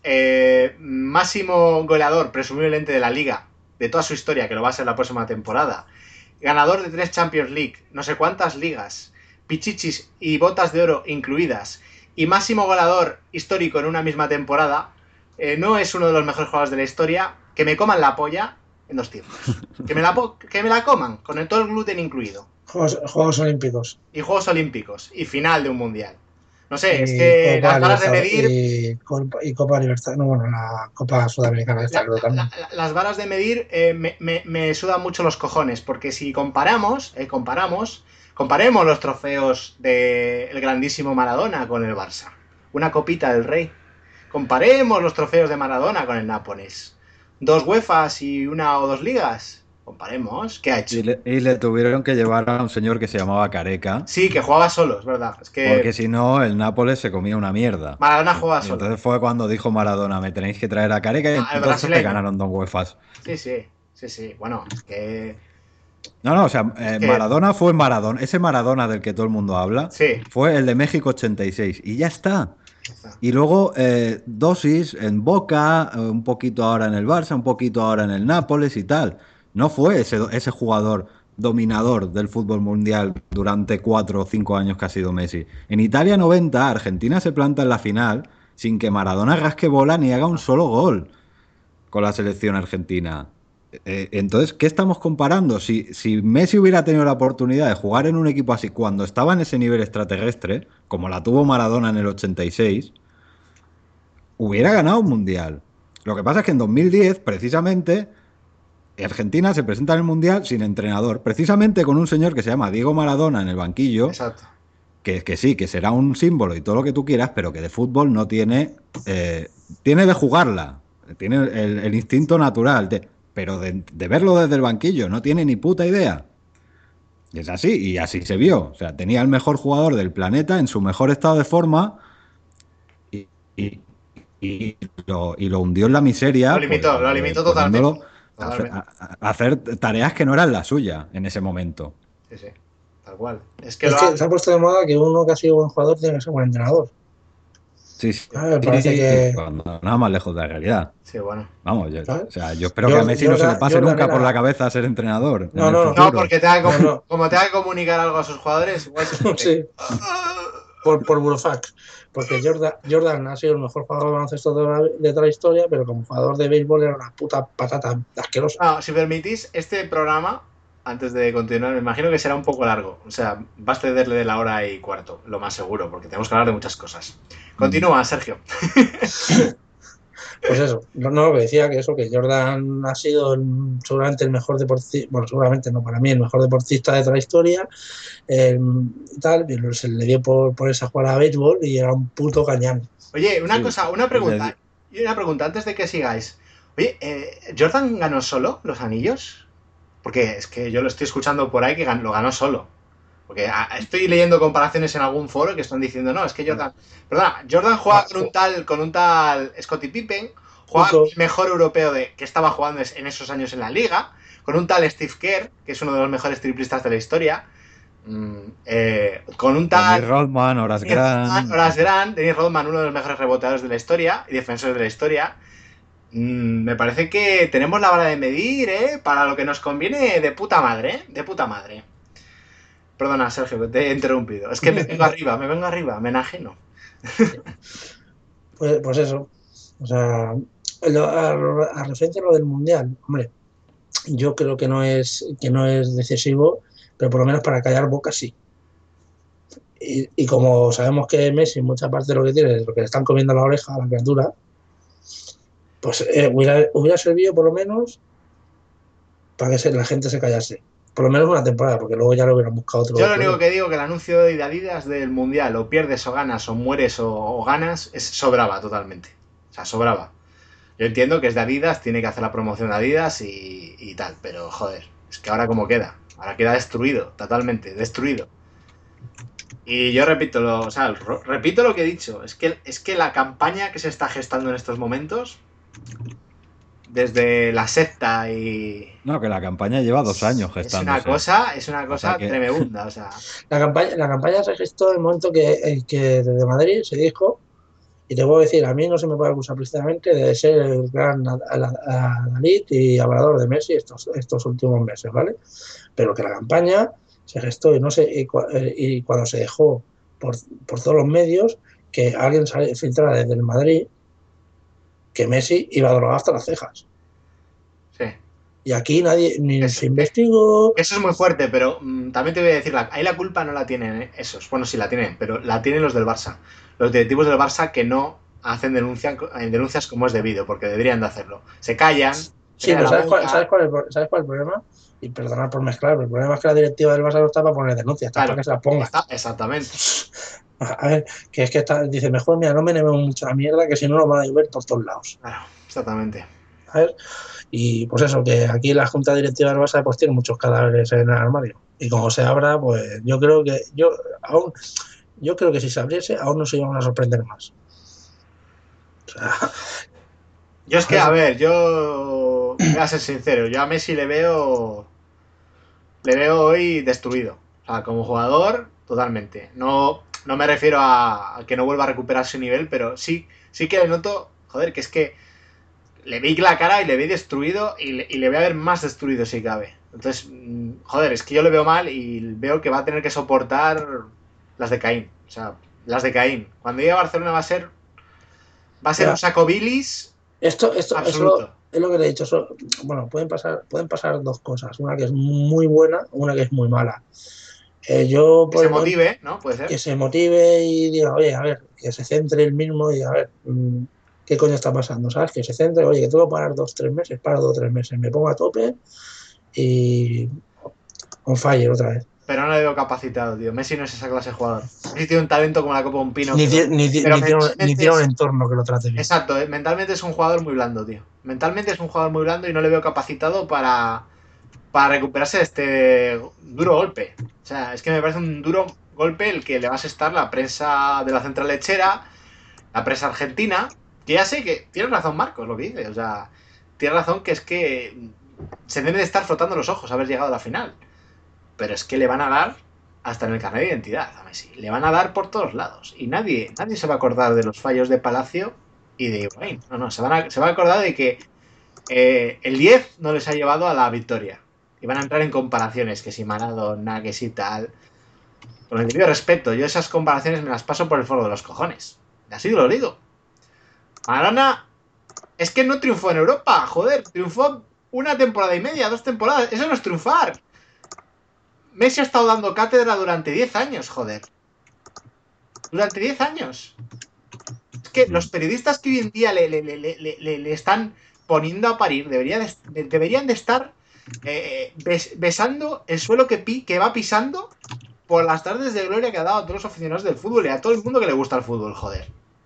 máximo goleador, presumiblemente de la liga, de toda su historia, que lo va a ser la próxima temporada, ganador de 3 Champions League, no sé cuántas ligas, pichichis y botas de oro incluidas, y máximo goleador histórico en una misma temporada, no es uno de los mejores jugadores de la historia, que me coman la polla en 2 tiempos. Que me la coman, con todo el gluten incluido. Juegos Olímpicos. Y Juegos Olímpicos. Y final de un mundial. No sé, es Y que Copa las varas de Libertadores- medir... y Copa Libertad. No, bueno, la Copa Sudamericana esta, creo también. Las varas de medir me sudan mucho los cojones, porque si comparamos, comparemos los trofeos del grandísimo Maradona con el Barça. Una copita del Rey. Comparemos los trofeos de Maradona con el Nápoles. 2 UEFAs y 1 o 2 ligas. Comparemos. ¿Qué ha hecho? Y le tuvieron que llevar a un señor que se llamaba Careca, Sí, que jugaba solo, es verdad. Es que porque si no, el Nápoles se comía una mierda. Maradona jugaba Y solo. entonces fue cuando dijo Maradona, me tenéis que traer a Careca, y El entonces brasileño. ganaron 2 UEFAs. Sí. Bueno, que... No, o sea, que- Maradona fue Maradona. Ese Maradona del que todo el mundo habla Sí. fue el de México 86 y ya está. Y luego dosis en Boca, un poquito ahora en el Barça, un poquito ahora en el Nápoles y tal. No fue ese jugador dominador del fútbol mundial durante 4 o 5 años que ha sido Messi. En Italia 90, Argentina se planta en la final sin que Maradona rasque bola ni haga un solo gol con la selección argentina. Entonces, ¿qué estamos comparando? Si Messi hubiera tenido la oportunidad de jugar en un equipo así cuando estaba en ese nivel extraterrestre, como la tuvo Maradona en el 86, hubiera ganado un mundial. Lo que pasa es que en 2010, precisamente, Argentina se presenta en el mundial sin entrenador, precisamente con un señor que se llama Diego Maradona en el banquillo, Exacto. que sí, que será un símbolo y todo lo que tú quieras, pero que de fútbol no tiene, tiene de jugarla, tiene el instinto natural, pero de verlo desde el banquillo no tiene ni puta idea. Y es así, y así se vio. O sea, tenía el mejor jugador del planeta en su mejor estado de forma y, y- y lo hundió en la miseria. Lo limitó poniéndolo totalmente. a hacer tareas que no eran la suya en ese momento. Sí. Tal cual. Es que Es lo que ha... se ha puesto de moda que uno que ha sido buen jugador tiene que ser buen entrenador. Sí, sí, Ah, me parece que- cuando nada más lejos de la realidad. Sí, bueno. Vamos, ¿Sabes? o sea, yo espero que a Messi no se le pase Jordan nunca por era- la cabeza ser entrenador. No, en el no, futuro. No, porque tenga que No. como tenga que comunicar algo a sus jugadores, igual se puede. Sí, por Burofax. Porque Jordan ha sido el mejor jugador de baloncesto de toda la historia, pero como jugador de béisbol era una puta patata asquerosa. No, si permitís, este programa, antes de continuar, me imagino que será un poco largo. O sea, va a excederle de la hora y cuarto, lo más seguro, porque tenemos que hablar de muchas cosas. Continúa, Sergio. Pues eso, no, lo que decía que Jordan ha sido seguramente el mejor deportista, bueno, seguramente no, para mí el mejor deportista de toda la historia, y tal, y se le dio por esa jugada a béisbol y era un puto cañán. Oye, una Sí. cosa, una pregunta antes de que sigáis. Oye, ¿Jordan ganó solo los anillos? Porque es que yo lo estoy escuchando por ahí que lo ganó solo. Porque estoy leyendo comparaciones en algún foro que están diciendo, no, es que Jordan... Perdona, Jordan juega con un tal Scottie Pippen, Jugaba Nico. el mejor europeo que estaba jugando en esos años en la liga, con un tal Steve Kerr, que es uno de los mejores triplistas de la historia, con un Dennis tal Rodman, Horace Grant. Horace Grant, Dennis Rodman, uno de los mejores reboteadores de la historia y defensores de la historia. Me parece que tenemos la vara de medir, para lo que nos conviene de puta madre, de puta madre. Perdona, Sergio, que te he interrumpido. Es que me vengo arriba, me enajeno. Pues eso. O sea, a referencia a lo del Mundial, hombre, yo creo que no es decisivo, pero por lo menos para callar bocas sí. Y como sabemos que Messi, mucha parte de lo que tiene es lo que le están comiendo la oreja a la criatura, pues hubiera servido por lo menos para que la gente se callase. Por lo menos una temporada, porque luego ya lo hubieran buscado otro. Yo lo único que digo que el anuncio de Adidas del Mundial, o pierdes o ganas, o mueres o ganas, sobraba totalmente. O sea, sobraba. Yo entiendo que es de Adidas, tiene que hacer la promoción de Adidas y tal, pero joder, es que ahora como queda. Ahora queda destruido, totalmente, destruido. Y yo repito repito lo que he dicho. Es que la campaña que se está gestando en estos momentos, desde la secta y... No, que la campaña lleva 2 años gestándose. Es una cosa que... tremenda, o sea... La campaña se gestó en el momento que desde Madrid se dijo, y te puedo decir, a mí no se me puede acusar precisamente de ser el gran adalid y hablador de Messi estos últimos meses, ¿vale? Pero que la campaña se gestó y cuando se dejó por todos los medios que alguien filtrara desde el Madrid que Messi iba drogado hasta las cejas. Sí. Y aquí nadie ni se investigó. Eso es muy fuerte, pero también te voy a decir, ahí la culpa no la tienen esos. Bueno, sí la tienen, pero la tienen los del Barça. Los directivos del Barça que no hacen denuncias como es debido, porque deberían de hacerlo. Se callan. Sí, pero ¿sabes cuál es el problema? Y perdonad por mezclar, pero el problema es que la directiva del Barça no está para poner denuncias, está para que se las ponga. Exactamente. A ver, que es que dice, mejor mira, no me nevemos mucha mierda, que si no lo van a llover por todos lados. Claro, exactamente. A ver, y pues eso, que aquí la junta directiva del Barça pues tiene muchos cadáveres en el armario. Y como se abra, pues yo creo que si se abriese, aún nos íbamos a sorprender más. O sea, yo es que, a ver, yo voy a ser sincero, yo a Messi le veo hoy destruido. O sea, como jugador, totalmente. No me refiero a que no vuelva a recuperar su nivel, pero sí que le noto, joder, que es que le vi la cara y le vi destruido y le voy a ver más destruido si cabe. Entonces, joder, es que yo le veo mal y veo que va a tener que soportar las de Caín. O sea, las de Caín. Cuando llegue a Barcelona va a ser un saco bilis. Esto absoluto. Es lo que le he dicho. Bueno, pueden pasar dos cosas. Una que es muy buena, una que es muy mala. Que se motive, ¿no? Puede ser. Que se motive y diga, oye, a ver, que se centre él mismo y a ver, ¿qué coño está pasando? ¿Sabes? Que se centre, oye, que tengo que parar 2-3 meses, paro 2-3 meses, me pongo a tope y on fire otra vez. Pero no le veo capacitado, tío. Messi no es esa clase de jugador. Messi tiene un talento como la copa de un pino. Ni tiene un entorno que lo trate bien. Exacto, mentalmente es un jugador muy blando, tío. Mentalmente es un jugador muy blando y no le veo capacitado para recuperarse de este duro golpe. O sea, es que me parece un duro golpe el que le va a asestar la prensa de la central lechera, la prensa argentina, que ya sé que tiene razón Marcos lo que dice. O sea, tiene razón que es que se debe de estar frotando los ojos haber llegado a la final. Pero es que le van a dar hasta en el carnet de identidad a Messi. Le van a dar por todos lados. Y nadie se va a acordar de los fallos de Palacio y de Higuaín. No, se va a acordar de que el 10 no les ha llevado a la victoria. Y van a entrar en comparaciones, que si Maradona, que si tal. Con el debido respeto, yo esas comparaciones me las paso por el foro de los cojones. Y así lo digo. Maradona es que no triunfó en Europa, joder. Triunfó una temporada y media, 2 temporadas. Eso no es triunfar. Messi ha estado dando cátedra durante 10 años, joder. Durante 10 años. Es que los periodistas que hoy en día le están poniendo a parir deberían de estar besando el suelo que va pisando por las tardes de gloria que ha dado a todos los aficionados del fútbol y a todo el mundo que le gusta el fútbol, joder.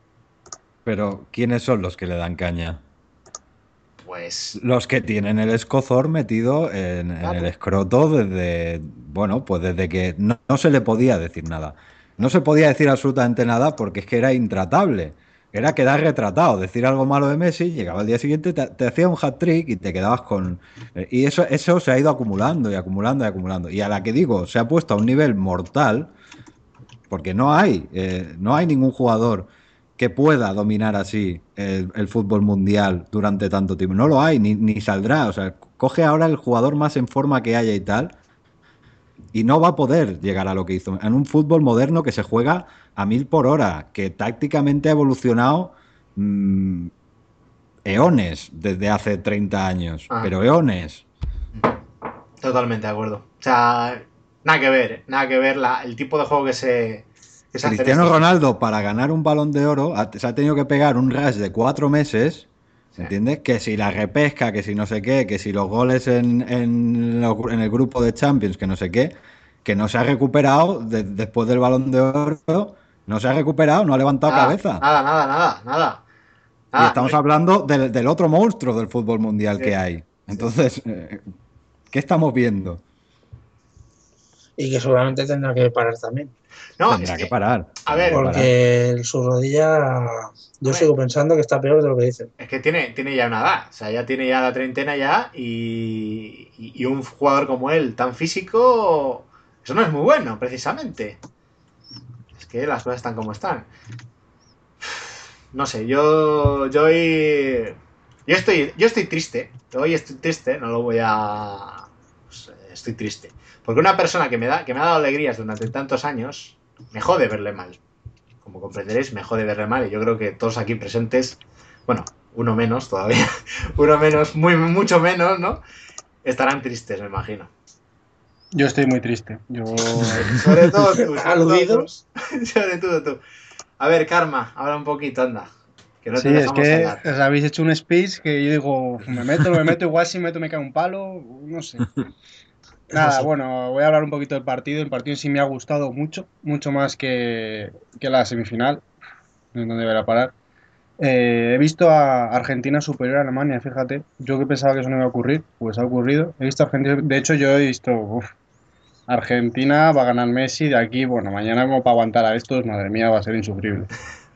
Pero, ¿quiénes son los que le dan caña? Pues... los que tienen el escozor metido en el escroto desde que no se le podía decir nada. No se podía decir absolutamente nada porque es que era intratable. era quedar retratado, decir algo malo de Messi, llegaba al día siguiente, te hacía un hat-trick y te quedabas con... y eso se ha ido acumulando y acumulando y acumulando. Y a la que digo, se ha puesto a un nivel mortal, porque no hay ningún jugador que pueda dominar así el fútbol mundial durante tanto tiempo. No lo hay, ni saldrá. O sea, coge ahora el jugador más en forma que haya y tal, y no va a poder llegar a lo que hizo en un fútbol moderno que se juega a 1000 por hora, que tácticamente ha evolucionado mm, eones desde hace 30 años, Ah. pero eones. Totalmente de acuerdo. O sea, nada que ver, nada que ver el tipo de juego que se hace en Cristiano estos- Ronaldo, para ganar un Balón de Oro, se ha tenido que pegar un rush de 4 meses, Sí. ¿entiendes? Que si la repesca, que si no sé qué, que si los goles en el grupo de Champions, que no sé qué, que no se ha recuperado después del Balón de Oro, no se ha recuperado, no ha levantado Nada, cabeza. nada. Y Nada. estamos hablando del otro monstruo del fútbol mundial que hay. Entonces, ¿qué estamos viendo? Y que seguramente tendrá que parar también. No, es Tendrá que que, parar. a tendrá ver, que parar. Porque su rodilla, yo ver. sigo pensando que está peor de lo que dicen. es que tiene ya una edad. O sea, ya tiene ya la treintena ya y un jugador como él, tan físico, eso no es muy bueno, precisamente. Es que las cosas están como están. No sé, yo estoy triste. Hoy estoy triste, no lo voy a... pues, estoy triste. Porque una persona que me ha dado alegrías durante tantos años, me jode verle mal. Como comprenderéis, me jode verle mal. Y yo creo que todos aquí presentes, bueno, uno menos todavía, uno menos, mucho menos, ¿no? Estarán tristes, me imagino. Yo estoy muy triste. Sobre todo tú, Aludidos. sobre todo tú. A ver, Karma, habla un poquito, anda. Que no Sí, te es dejamos que hablar. os habéis hecho un speech que yo digo, me meto, no me meto, igual si meto me cae un palo, no sé. Nada, sé. bueno, voy a hablar un poquito del partido. El partido en sí me ha gustado mucho, mucho más que la semifinal, en donde voy a parar. He visto a Argentina superior a Alemania, fíjate. Yo que pensaba que eso no iba a ocurrir, pues ha ocurrido. He visto a Argentina, de hecho yo he visto, Argentina va a ganar Messi de aquí, bueno, mañana como para aguantar a estos, madre mía, va a ser insufrible.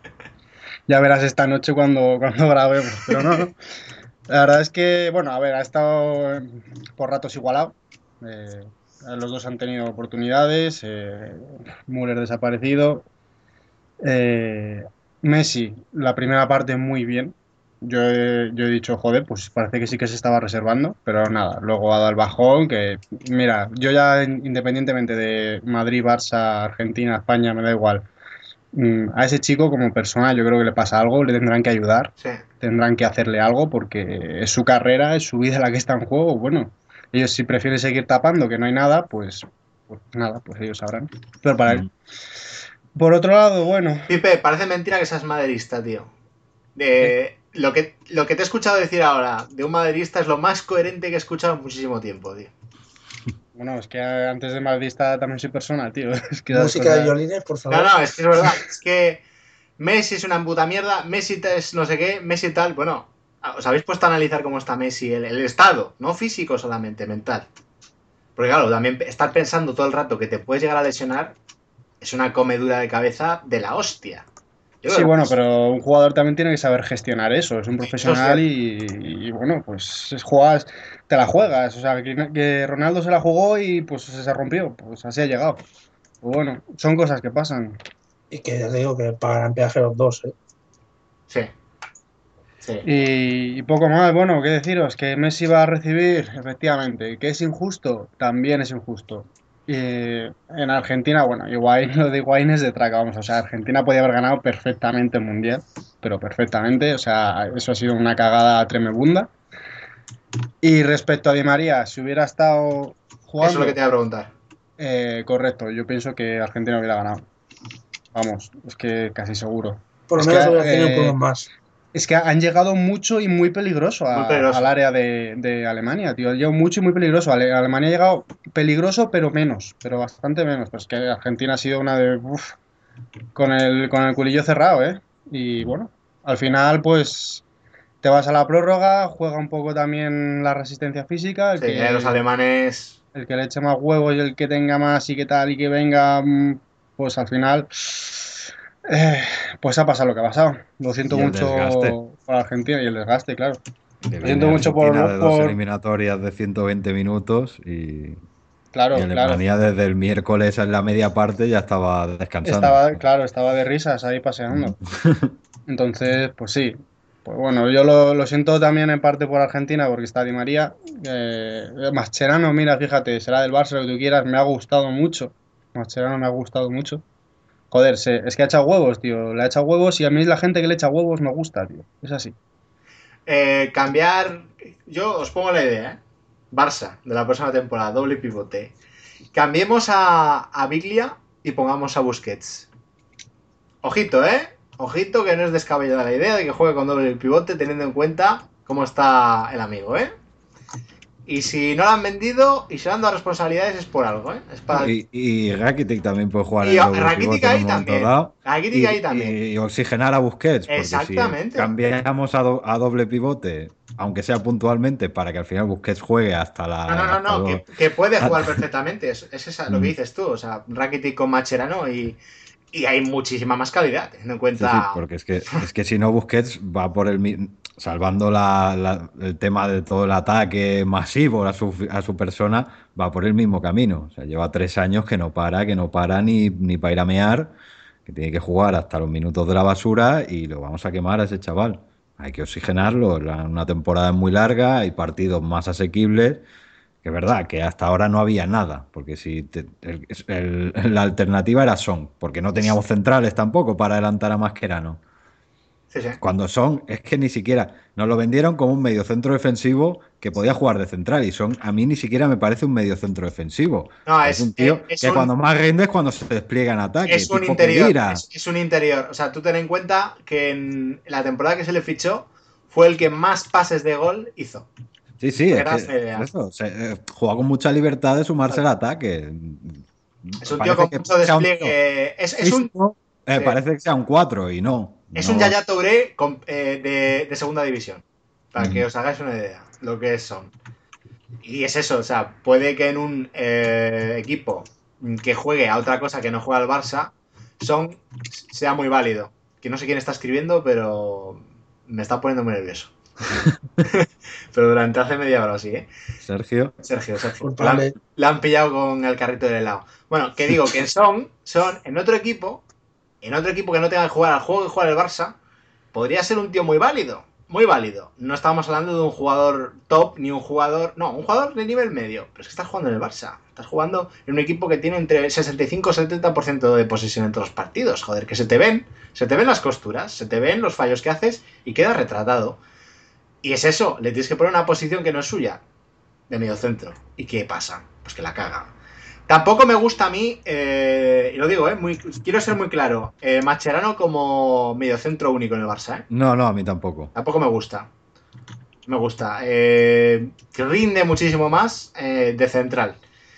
Ya verás esta noche cuando grabemos, pero no. La verdad es que, bueno, a ver, ha estado por ratos igualado. Eh, los dos han tenido oportunidades. Müller desaparecido. Eh, Messi, la primera parte muy bien. Yo he dicho, joder, pues parece que sí que se estaba reservando, pero nada, luego ha dado el bajón, que mira, yo ya independientemente de Madrid, Barça, Argentina, España, me da igual. A ese chico como persona yo creo que le pasa algo, le tendrán que ayudar, Sí. tendrán que hacerle algo porque es su carrera, es su vida la que está en juego. Bueno, ellos si prefieren seguir tapando que no hay nada, pues nada, pues ellos sabrán. Pero para él. Por otro lado, bueno, Pipe, parece mentira que seas maderista, tío. Lo que te he escuchado decir ahora de un maderista es lo más coherente que he escuchado en muchísimo tiempo, tío. bueno, es que antes de madridista también soy persona, tío. Es que esas Música de cosas- violines, por No, favor. no, es que es verdad. Es que Messi es una puta mierda, Messi es no sé qué, Messi tal. Bueno, os habéis puesto a analizar cómo está Messi, el estado, no físico solamente, mental. Porque claro, también estar pensando todo el rato que te puedes llegar a lesionar es una comedura de cabeza de la hostia. Yo Sí, creo bueno, que pero un jugador también tiene que saber gestionar eso. Es un eso es profesional cierto. y, bueno, pues juegas, te la juegas. O sea, que Ronaldo se la jugó y pues se rompió. Pues así ha llegado. Pues bueno, son cosas que pasan. Y que ya te digo que pagarán peaje los dos, ¿eh? Sí, sí. Y poco más, bueno, qué deciros, que Messi va a recibir, efectivamente, que es injusto, también es injusto. En Argentina, bueno, Higuaín, lo de Higuaín es de traca, vamos, o sea, Argentina podía haber ganado perfectamente el Mundial, pero perfectamente, o sea, eso ha sido una cagada tremenda. Y respecto a Di María, si hubiera estado Eso es lo que jugando, te voy a preguntar. correcto, yo pienso que Argentina hubiera ganado. Vamos, es que casi seguro. Por lo Es que menos hubiera tenido un plus más. Es que han llegado mucho y muy peligroso Muy al peligroso. área de Alemania, tío. Han llegado mucho y muy peligroso. Alemania ha llegado peligroso, pero menos, pero bastante menos. Pues que Argentina ha sido una de... uf, con el culillo cerrado, ¿eh? Y bueno, al final, pues te vas a la prórroga, juega un poco también la resistencia física, Sí, los alemanes. el que le eche más huevos y el que tenga más y que tal y que venga, pues al final Eh, pues ha pasado lo que ha pasado. Lo siento Y el desgaste. mucho por Argentina y el desgaste, claro. Que Lo viene siento mucho Argentina de dos por... eliminatorias de 120 minutos y Claro, claro. Alemania desde el miércoles en la media parte ya estaba descansando. Estaba, claro, estaba de risas ahí Mm. paseando. Entonces, pues sí. Pues bueno, yo lo siento también en parte por Argentina porque está Di María. Mascherano, mira, fíjate, será del Barça lo que tú quieras, me ha gustado mucho. Mascherano me ha gustado mucho. Joder, es que ha echado huevos, tío. Le ha echado huevos y a mí la gente que le echa huevos me gusta, tío. Es así. Cambiar. Yo os pongo la idea, ¿eh? Barça, de la próxima temporada, doble pivote. Cambiemos a Biglia y pongamos a Busquets. Ojito, ¿eh? Ojito que no es descabellada la idea de que juegue con doble pivote teniendo en cuenta cómo está el amigo, ¿eh? Y si no lo han vendido y se le han dado responsabilidades es por algo, ¿eh? Es para... Y Rakitic también puede jugar Y en doble Rakitic pivote en ahí un momento también. dado Rakitic ahí también. y oxigenar a Busquets, porque si Exactamente. cambiamos a doble pivote, aunque sea puntualmente, para que al final Busquets juegue hasta No, la... que puede jugar perfectamente. Es lo que Mm. dices tú. O sea, Rakitic con Macherano y hay muchísima más calidad, teniendo en Sí, sí, cuenta. porque es que si no Busquets va por salvando el tema de todo el ataque masivo a su persona, va por el mismo camino. O sea, lleva 3 años que no para ni para ir a mear, que tiene que jugar hasta los minutos de la basura y lo vamos a quemar a ese chaval. Hay que oxigenarlo. Una temporada es muy larga, hay partidos más asequibles. Que es verdad que hasta ahora no había nada, porque si la alternativa era Son, porque no teníamos centrales tampoco para adelantar a Mascherano. Sí, sí. Cuando Son es que ni siquiera nos lo vendieron como un mediocentro defensivo que podía jugar de central y Son a mí ni siquiera me parece un mediocentro defensivo. No, Parece un tío que cuando más rinde es cuando se despliega en ataque, es un tipo interior. Kedira. Es un interior. O sea, tú ten en cuenta que en la temporada que se le fichó fue el que más pases de gol hizo. Sí, sí, Que es era que esa idea. eso, juega con mucha libertad de sumarse al ataque. Es un tío Parece con que mucho sea un tío despliegue. físico, Sí, parece que sea un 4 y no. es un No. Yaya Touré de segunda división. Para que Ujú. os hagáis una idea. Lo que son. Y es eso, o sea, puede que en un equipo que juegue a otra cosa que no juega al Barça, sea muy válido. Que no sé quién está escribiendo, pero me está poniendo muy nervioso. Pero durante hace media hora así, ¿eh? Sergio. Sergio. Culpable. La han pillado con el carrito del helado. Bueno, que digo que son en otro equipo que no tenga que jugar al juego que juega el Barça, podría ser un tío muy válido. Muy válido. No estamos hablando de un jugador top ni un jugador. No, un jugador de nivel medio. Pero es que estás jugando en el Barça. Estás jugando en un equipo que tiene entre 65 y 70% de posesión en todos los partidos. Joder, que se te ven las costuras, se te ven los fallos que haces y quedas retratado. Y es eso, le tienes que poner una posición que no es suya, de medio centro. ¿Y qué pasa? Pues que la caga. Tampoco me gusta a mí, y lo digo, quiero ser muy claro, Mascherano como mediocentro único en el Barça, ¿eh? No, no, a mí tampoco. Tampoco me gusta. Me gusta. Rinde muchísimo más de central.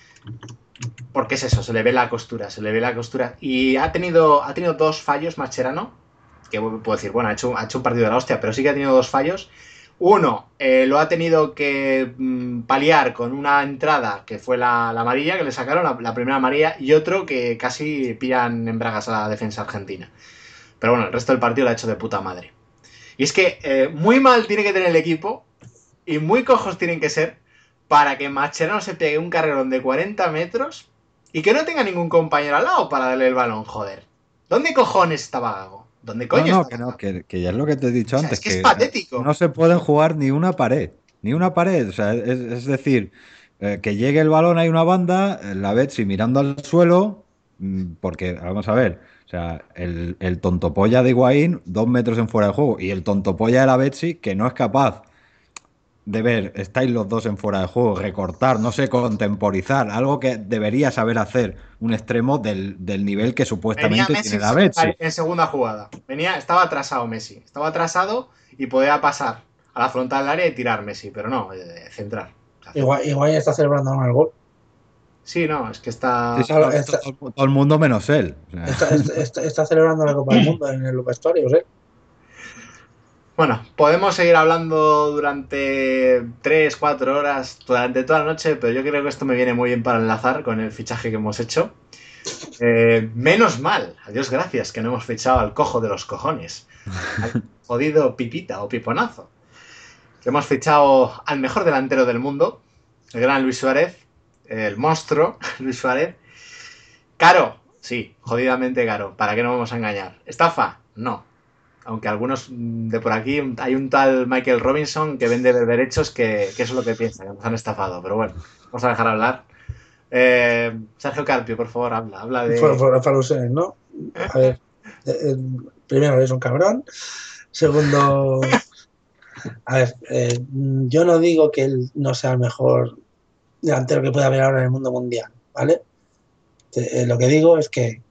Porque es eso, se le ve la costura, Y ha tenido dos fallos Mascherano, que puedo decir, bueno, ha hecho un partido de la hostia, pero sí que ha tenido dos fallos. Uno, lo ha tenido que paliar con una entrada que fue la amarilla, que le sacaron, la primera amarilla, y otro que casi pillan en bragas a la defensa argentina. Pero bueno, el resto del partido lo ha hecho de puta madre. Y es que muy mal tiene que tener el equipo y muy cojos tienen que ser para que Mascherano se pegue un carrerón de 40 metros y que no tenga ningún compañero al lado para darle el balón, joder. ¿Dónde cojones estaba Gago? ¿Dónde coño No, está que no, Gago? que ya es lo que te he dicho O sea, antes, es que es que patético. no se pueden jugar ni una pared, ni una pared. O sea, es decir, que llegue el balón, hay una banda, la Betsy mirando al suelo, porque, vamos a ver, o sea, el tontopolla de Higuaín, 2 metros en fuera de juego, y el tontopolla de la Betsy, que no es capaz de ver, estáis los dos en fuera de juego, recortar, no sé, contemporizar, algo que debería saber hacer un extremo del nivel que Venía supuestamente Messi tiene la Betsy. en segunda jugada. Estaba atrasado Messi. Estaba atrasado y podía pasar a la frontal del área y tirar Messi, pero no, centrar. O sea, Igual ya está celebrando el gol. sí, no, es que Sí, está. sí, todo el mundo menos él. O sea, Está celebrando la Copa del Mundo en los vestuarios, ¿eh? Bueno, podemos seguir hablando durante 3, 4 horas, durante toda la noche, pero yo creo que esto me viene muy bien para enlazar con el fichaje que hemos hecho. Menos mal, a Dios gracias, que no hemos fichado al cojo de los cojones. Al jodido Pipita o Piponazo. Que hemos fichado al mejor delantero del mundo, el gran Luis Suárez, el monstruo Luis Suárez. Caro, sí, jodidamente caro. ¿Para qué nos vamos a engañar? ¿Estafa? No. Aunque algunos de por aquí, hay un tal Michael Robinson que vende derechos que eso es lo que piensa, que nos han estafado. Pero bueno, vamos a dejar hablar. Sergio Carpio, por favor, habla de... Para ustedes, ¿no? A ver, primero es un cabrón. Segundo, a ver, yo no digo que él no sea el mejor delantero que pueda haber ahora en el mundo mundial, ¿vale? Lo que digo es que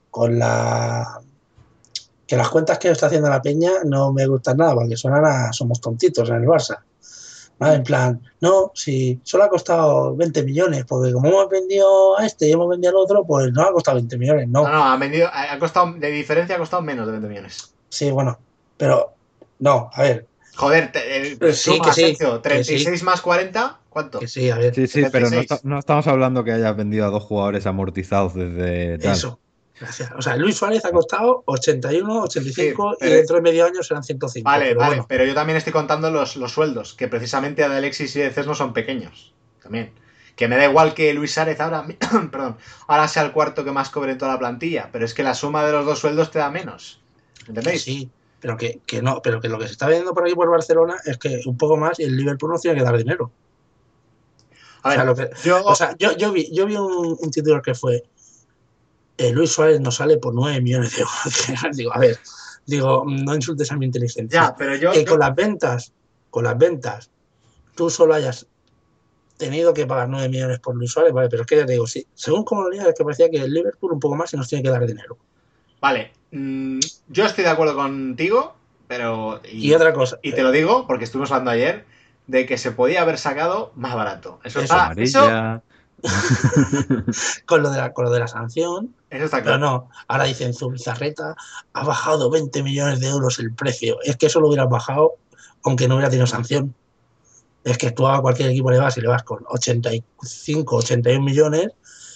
que las cuentas que está haciendo la Peña no me gustan nada, porque suenan a somos tontitos en el Barça. ¿Vale? En plan, no, si solo ha costado 20 millones, porque como hemos vendido a este y hemos vendido al otro, pues no ha costado 20 millones, no. No, ha costado, de diferencia ha costado menos de 20 millones. Sí, bueno, pero no, a ver. Joder, sí, que sí, Sergio, 36 más 40, ¿cuánto? Que sí, a ver. Sí, pero 36. no estamos hablando que hayas vendido a dos jugadores amortizados desde tal. Eso, gracias. O sea, Luis Suárez ha costado 81, 85 Sí, y dentro de medio año serán 105. Vale, pero vale, bueno. pero yo también estoy contando los sueldos, que precisamente a de Alexis y de Cés no son pequeños. También. Que me da igual que Luis Suárez ahora, perdón, ahora sea el cuarto que más cobre en toda la plantilla, pero es que la suma de los dos sueldos te da menos. ¿Entendéis? Sí, pero que no, pero que lo que se está viendo por aquí por Barcelona es que un poco más y el Liverpool nos tiene que dar dinero. A ver, yo vi un titular que fue Luis Suárez nos sale por 9 millones de euros. Digo, a ver, no insultes a mi inteligencia. Ya, pero que con las ventas, tú solo hayas tenido que pagar 9 millones por Luis Suárez, vale, pero es que ya te digo, sí, según como lo digas, es que parecía que el Liverpool un poco más y nos tiene que dar dinero. Vale, yo estoy de acuerdo contigo, pero... Y otra cosa... Y te lo digo, porque estuvimos hablando ayer, de que se podía haber sacado más barato. Eso está... con lo de la sanción... Eso está claro. Pero no, ahora dicen Zubizarreta ha bajado 20 millones de euros el precio. Es que eso lo hubieras bajado aunque no hubiera tenido sanción. Es que tú a cualquier equipo le vas y le vas con 85, 81 millones,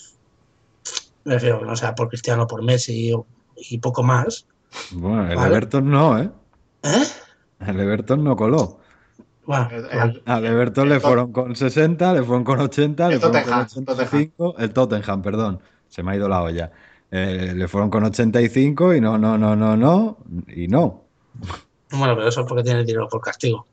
me refiero que no sea por Cristiano, por Messi y poco más. Bueno, el Everton no, ¿eh? ¿Eh? El Everton no coló. Bueno, al Everton le fueron con 60, le fueron con 80, le fueron con 85. El Tottenham, perdón, se me ha ido la olla. Le fueron con 85 y no. Y no. Bueno, pero eso es porque tiene dinero por castigo.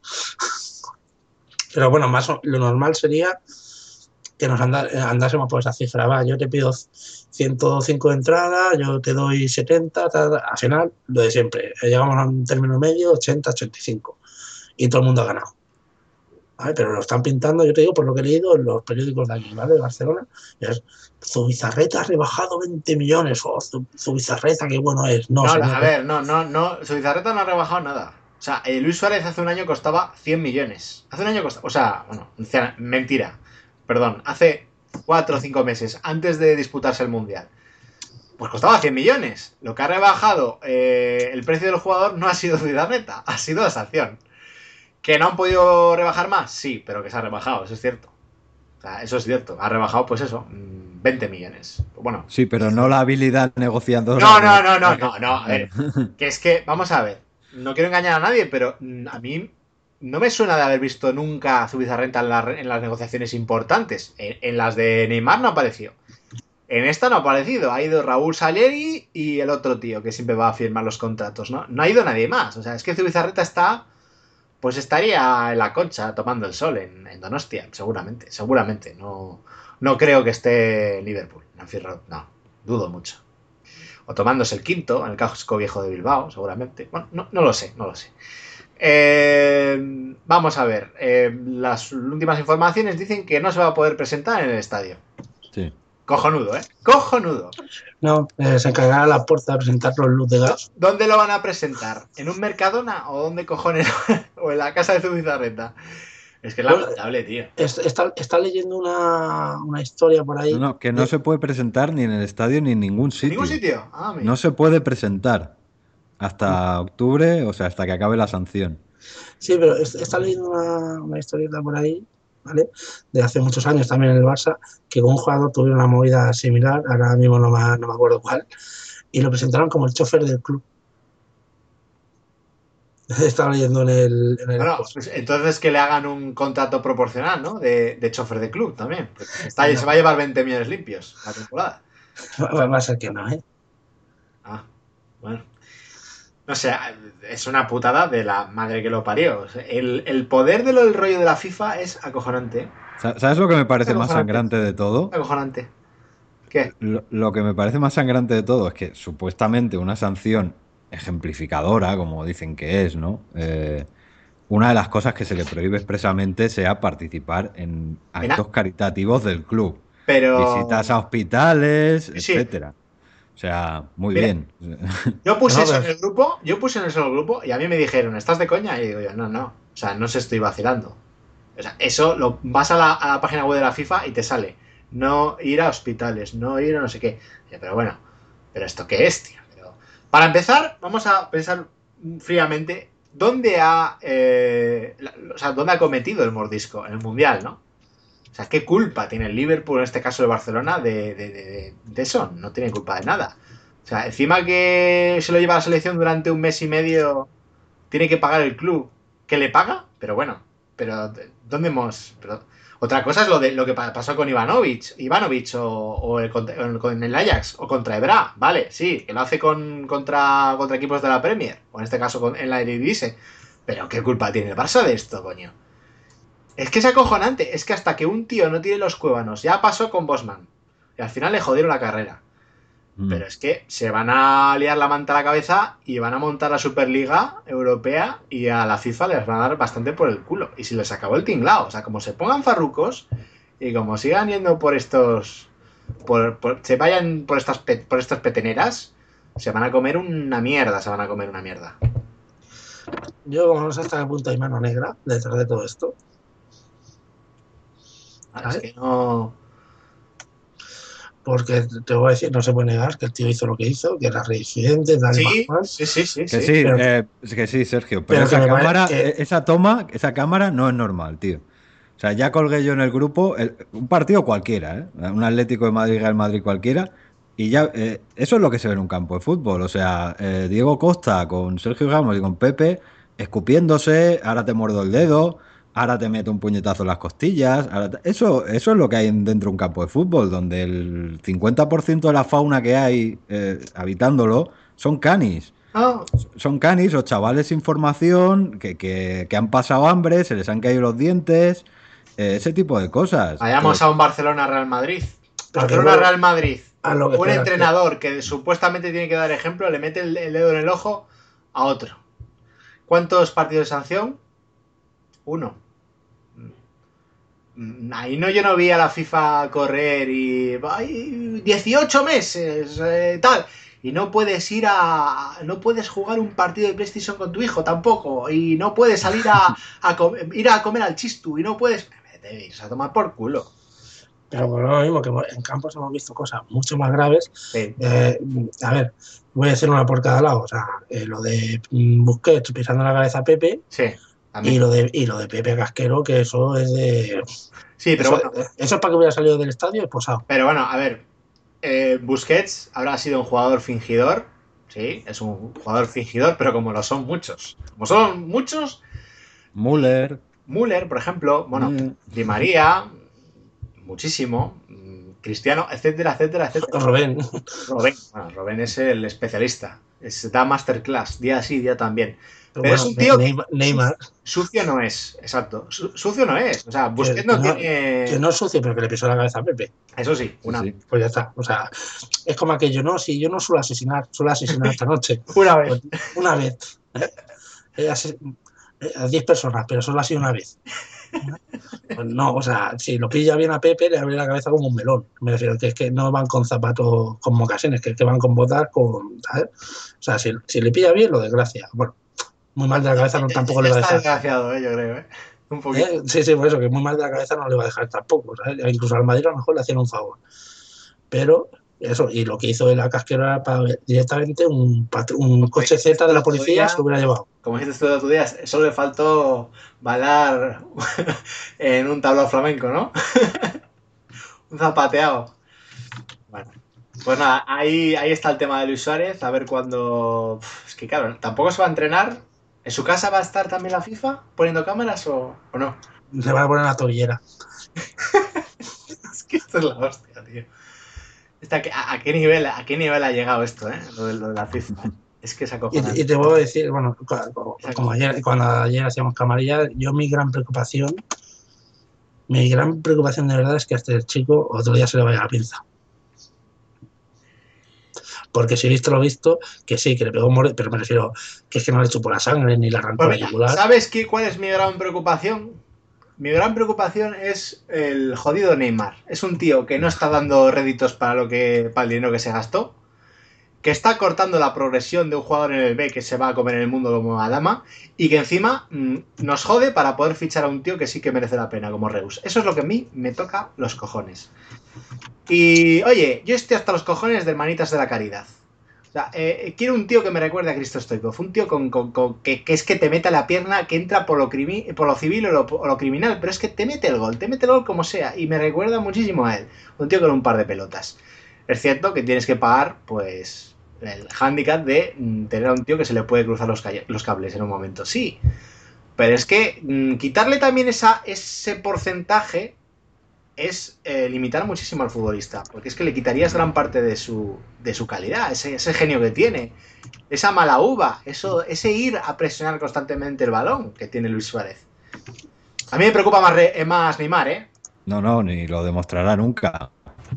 Pero bueno, lo normal sería que nos andásemos por esa cifra. Va, yo te pido 105 de entrada, yo te doy 70, al final, lo de siempre. Llegamos a un término medio, 80, 85. Y todo el mundo ha ganado. ¿Vale? Pero lo están pintando, yo te digo, por lo que he leído en los periódicos de aquí, ¿vale? De Barcelona. Zubizarreta ha rebajado 20 millones. Oh, Zubizarreta, qué bueno es. No, a ver, no. Zubizarreta no ha rebajado nada. O sea, Luis Suárez hace un año costaba 100 millones. Hace un año costaba... O sea, bueno, mentira. Perdón, hace 4 o 5 meses, antes de disputarse el Mundial, pues costaba 100 millones. Lo que ha rebajado el precio del jugador no ha sido Zubizarreta, ha sido la sanción. ¿Que no han podido rebajar más? Sí, pero que se ha rebajado, eso es cierto. O sea, eso es cierto. Ha rebajado, pues eso, 20 millones. Bueno. Sí, pero no la habilidad negociando. No. A ver, que es que, vamos a ver. No quiero engañar a nadie, pero a mí no me suena de haber visto nunca a Zubizarreta en las negociaciones importantes. En las de Neymar no apareció. En esta no ha aparecido. Ha ido Raúl Salieri y el otro tío que siempre va a firmar los contratos, ¿no? No ha ido nadie más. O sea, es que Zubizarreta está... Pues estaría en la Concha tomando el sol en Donostia, seguramente. No creo que esté en Liverpool, en Anfield Road, no, dudo mucho. O tomándose el quinto en el casco viejo de Bilbao, seguramente. Bueno, no lo sé. Vamos a ver, las últimas informaciones dicen que no se va a poder presentar en el estadio. Sí. Cojonudo, ¿eh? Cojonudo. No, se encargará la puerta de presentar los luz de gas. ¿Dónde lo van a presentar? ¿En un Mercadona o dónde cojones? ¿O en la casa de Zubizarreta? Es que es lamentable, tío. Está leyendo una historia por ahí. No, que no se puede presentar ni en el estadio ni en ningún sitio. ¿En ningún sitio? No se puede presentar hasta octubre, o sea, hasta que acabe la sanción. Sí, pero está leyendo una historieta por ahí ¿vale? De hace muchos años también en el Barça, que con un jugador tuvieron una movida similar, ahora mismo no me acuerdo cuál, y lo presentaron como el chofer del club. Estaba leyendo en el Bueno, Sport. pues entonces que le hagan un contrato proporcional, ¿no? De chofer de club también. Porque No. se va a llevar 20 millones limpios la temporada. Va a ser que no, ¿eh? Ah, bueno. No sé, es una putada de la madre que lo parió. O sea, el poder de lo del rollo de la FIFA es acojonante. ¿Sabes lo que me Es parece más acojonante. sangrante de todo? Acojonante. ¿Qué? Lo que me parece más sangrante de todo es que supuestamente una sanción ejemplificadora, como dicen que es, ¿no? Una de las cosas que se le prohíbe expresamente sea participar en actos caritativos del club, Pero. visitas a hospitales, Sí, etcétera. O sea, muy mira, bien. yo puse No, eso pero en el grupo, y a mí me dijeron, ¿estás de coña? Y digo yo, no. O sea, no se estoy vacilando. O sea, eso lo vas a la página web de la FIFA y te sale. No ir a hospitales, no ir a no sé qué. Pero bueno, ¿pero esto qué es, tío? Para empezar, vamos a pensar fríamente dónde ha cometido el mordisco en el Mundial, ¿no? O sea, ¿qué culpa tiene el Liverpool, en este caso el Barcelona, de eso? No tiene culpa de nada. O sea, encima que se lo lleva a la selección durante un mes y medio, tiene que pagar el club. ¿Que le paga? Pero bueno, pero ¿dónde hemos...? Pero, otra cosa es lo que pasó con Ivanovic con el Ajax o contra Ebra, vale, sí, que lo hace contra equipos de la Premier, o en este caso en la Eredivisie. Pero ¿qué culpa tiene el Barça de esto, coño? Es que es acojonante, es que hasta que un tío no tiene los cuévanos, ya pasó con Bosman, y al final le jodieron la carrera. Mm. Pero es que se van a liar la manta a la cabeza y van a montar la Superliga Europea y a la FIFA les van a dar bastante por el culo. Y si les acabó el tinglao, o sea, como se pongan farrucos y como sigan yendo por estos... se vayan por estas peteneras, se van a comer una mierda, se van a comer una mierda. yo como no sé hasta qué punto hay mano negra detrás de todo esto. Es que no... Porque te voy a decir, no se puede negar que el tío hizo lo que hizo, que era reincidente, tal y Sí, cual. sí. Que sí, que sí, Sergio. Pero Pero que esa me cámara, parece que esa cámara no es normal, tío. O sea, ya colgué yo en el grupo un partido cualquiera, ¿eh? Un Atlético de Madrid, Real Madrid cualquiera. Y ya, eso es lo que se ve en un campo de fútbol. O sea, Diego Costa con Sergio Ramos y con Pepe escupiéndose, ahora te muerdo el dedo, ahora te meto un puñetazo en las costillas. Eso es lo que hay dentro de un campo de fútbol, donde el 50% de la fauna que hay habitándolo son canis. no, Son canis o chavales sin formación que han pasado hambre, se les han caído los dientes, ese tipo de cosas. vayamos a un Barcelona-Real Madrid. pero que Barcelona-Real Madrid. a lo que Un espera, entrenador que supuestamente tiene que dar ejemplo le mete el dedo en el ojo a otro. ¿Cuántos partidos de sanción? Uno. Ahí no, yo no vi a la FIFA correr y... ¡Ay, 18 meses! Tal. Y no puedes no puedes jugar un partido de PlayStation con tu hijo tampoco. Y no puedes salir ir a comer al chistu. Y no puedes... Te vas a tomar por culo. pero por lo mismo que en campos hemos visto cosas mucho más graves. Sí. A ver, voy a decir una por cada lado. O sea, lo de Busquets pisando la cabeza a Pepe Sí. y lo de Pepe Casquero, que eso es de... Sí, pero eso, bueno. eso es para que hubiera salido del estadio esposado. Pero bueno, a ver. Busquets habrá sido un jugador fingidor. Sí, es un jugador fingidor, pero como lo son muchos. Como son muchos, Müller. Müller, por ejemplo, bueno, Di María, muchísimo, Cristiano, etcétera. Rubén. Robben es el especialista. Da masterclass, día sí, día también. Pero Bueno, es un tío Neymar. Sucio no es, exacto. Sucio no es. O sea, Busquets no tiene. Que no es sucio, pero que le pisó la cabeza a Pepe. Eso sí, una. Sí. Pues ya está. O sea, es como aquello, no, si yo no suelo asesinar esta noche. Una vez. Pues, una vez. A 10 personas, pero solo ha sido una vez. Pues no, o sea, si lo pilla bien a Pepe, le abre la cabeza como un melón. Me refiero, que es que no van con zapatos con mocasines, que van con botas con. ¿Sabes? O sea, si le pilla bien, lo desgracia. Bueno, muy mal de la cabeza tampoco le va a dejar. Está desgraciado, yo creo, un poquito. Sí, por eso, que muy mal de la cabeza no le va a dejar tampoco. ¿Sabes? Incluso al Madrid a lo mejor le hacían un favor. Pero Eso, y lo que hizo el casquero era para directamente un coche Z de la policía se lo hubiera llevado. Como dijiste tú el otro día, solo le faltó bailar en un tablao flamenco, ¿no? Un zapateado. Bueno, pues nada, ahí está el tema de Luis Suárez. A ver cuándo. Es que claro, tampoco se va a entrenar. ¿En su casa va a estar también la FIFA poniendo cámaras o no? Se van a poner la tobillera. Es que esto es la hostia, tío. ¿A qué nivel ha llegado esto, lo de la FIFA? Es que es acojonante. Y te voy a decir, bueno, como ayer, cuando ayer hacíamos camarilla, yo mi gran preocupación de verdad es que a este chico otro día se le vaya la pinza. Porque si visto lo visto, que sí, que le pegó un pero me refiero que es que no le chupó la sangre ni le arrancó la yugular. ¿Sabes cuál es mi gran preocupación? Mi gran preocupación es el jodido Neymar. Es un tío que no está dando réditos para el dinero que se gastó, que está cortando la progresión de un jugador en el B que se va a comer en el mundo como Adama, y que encima nos jode para poder fichar a un tío que sí que merece la pena, como Reus. Eso es lo que a mí me toca los cojones. Y, oye, yo estoy hasta los cojones de Hermanitas de la Caridad. O sea, quiero un tío que me recuerde a Cristo Stoikov, un tío que es que te mete la pierna, que entra por lo civil o lo criminal, pero es que te mete el gol como sea, y me recuerda muchísimo a él, un tío con un par de pelotas. Es cierto que tienes que pagar, pues, el hándicap de tener a un tío que se le puede cruzar los cables en un momento, sí, pero es que quitarle también ese porcentaje es limitar muchísimo al futbolista, porque es que le quitarías gran parte de su calidad, ese genio que tiene, esa mala uva, ese ir a presionar constantemente el balón que tiene Luis Suárez. A mí me preocupa más Neymar, ¿eh? No, ni lo demostrará nunca.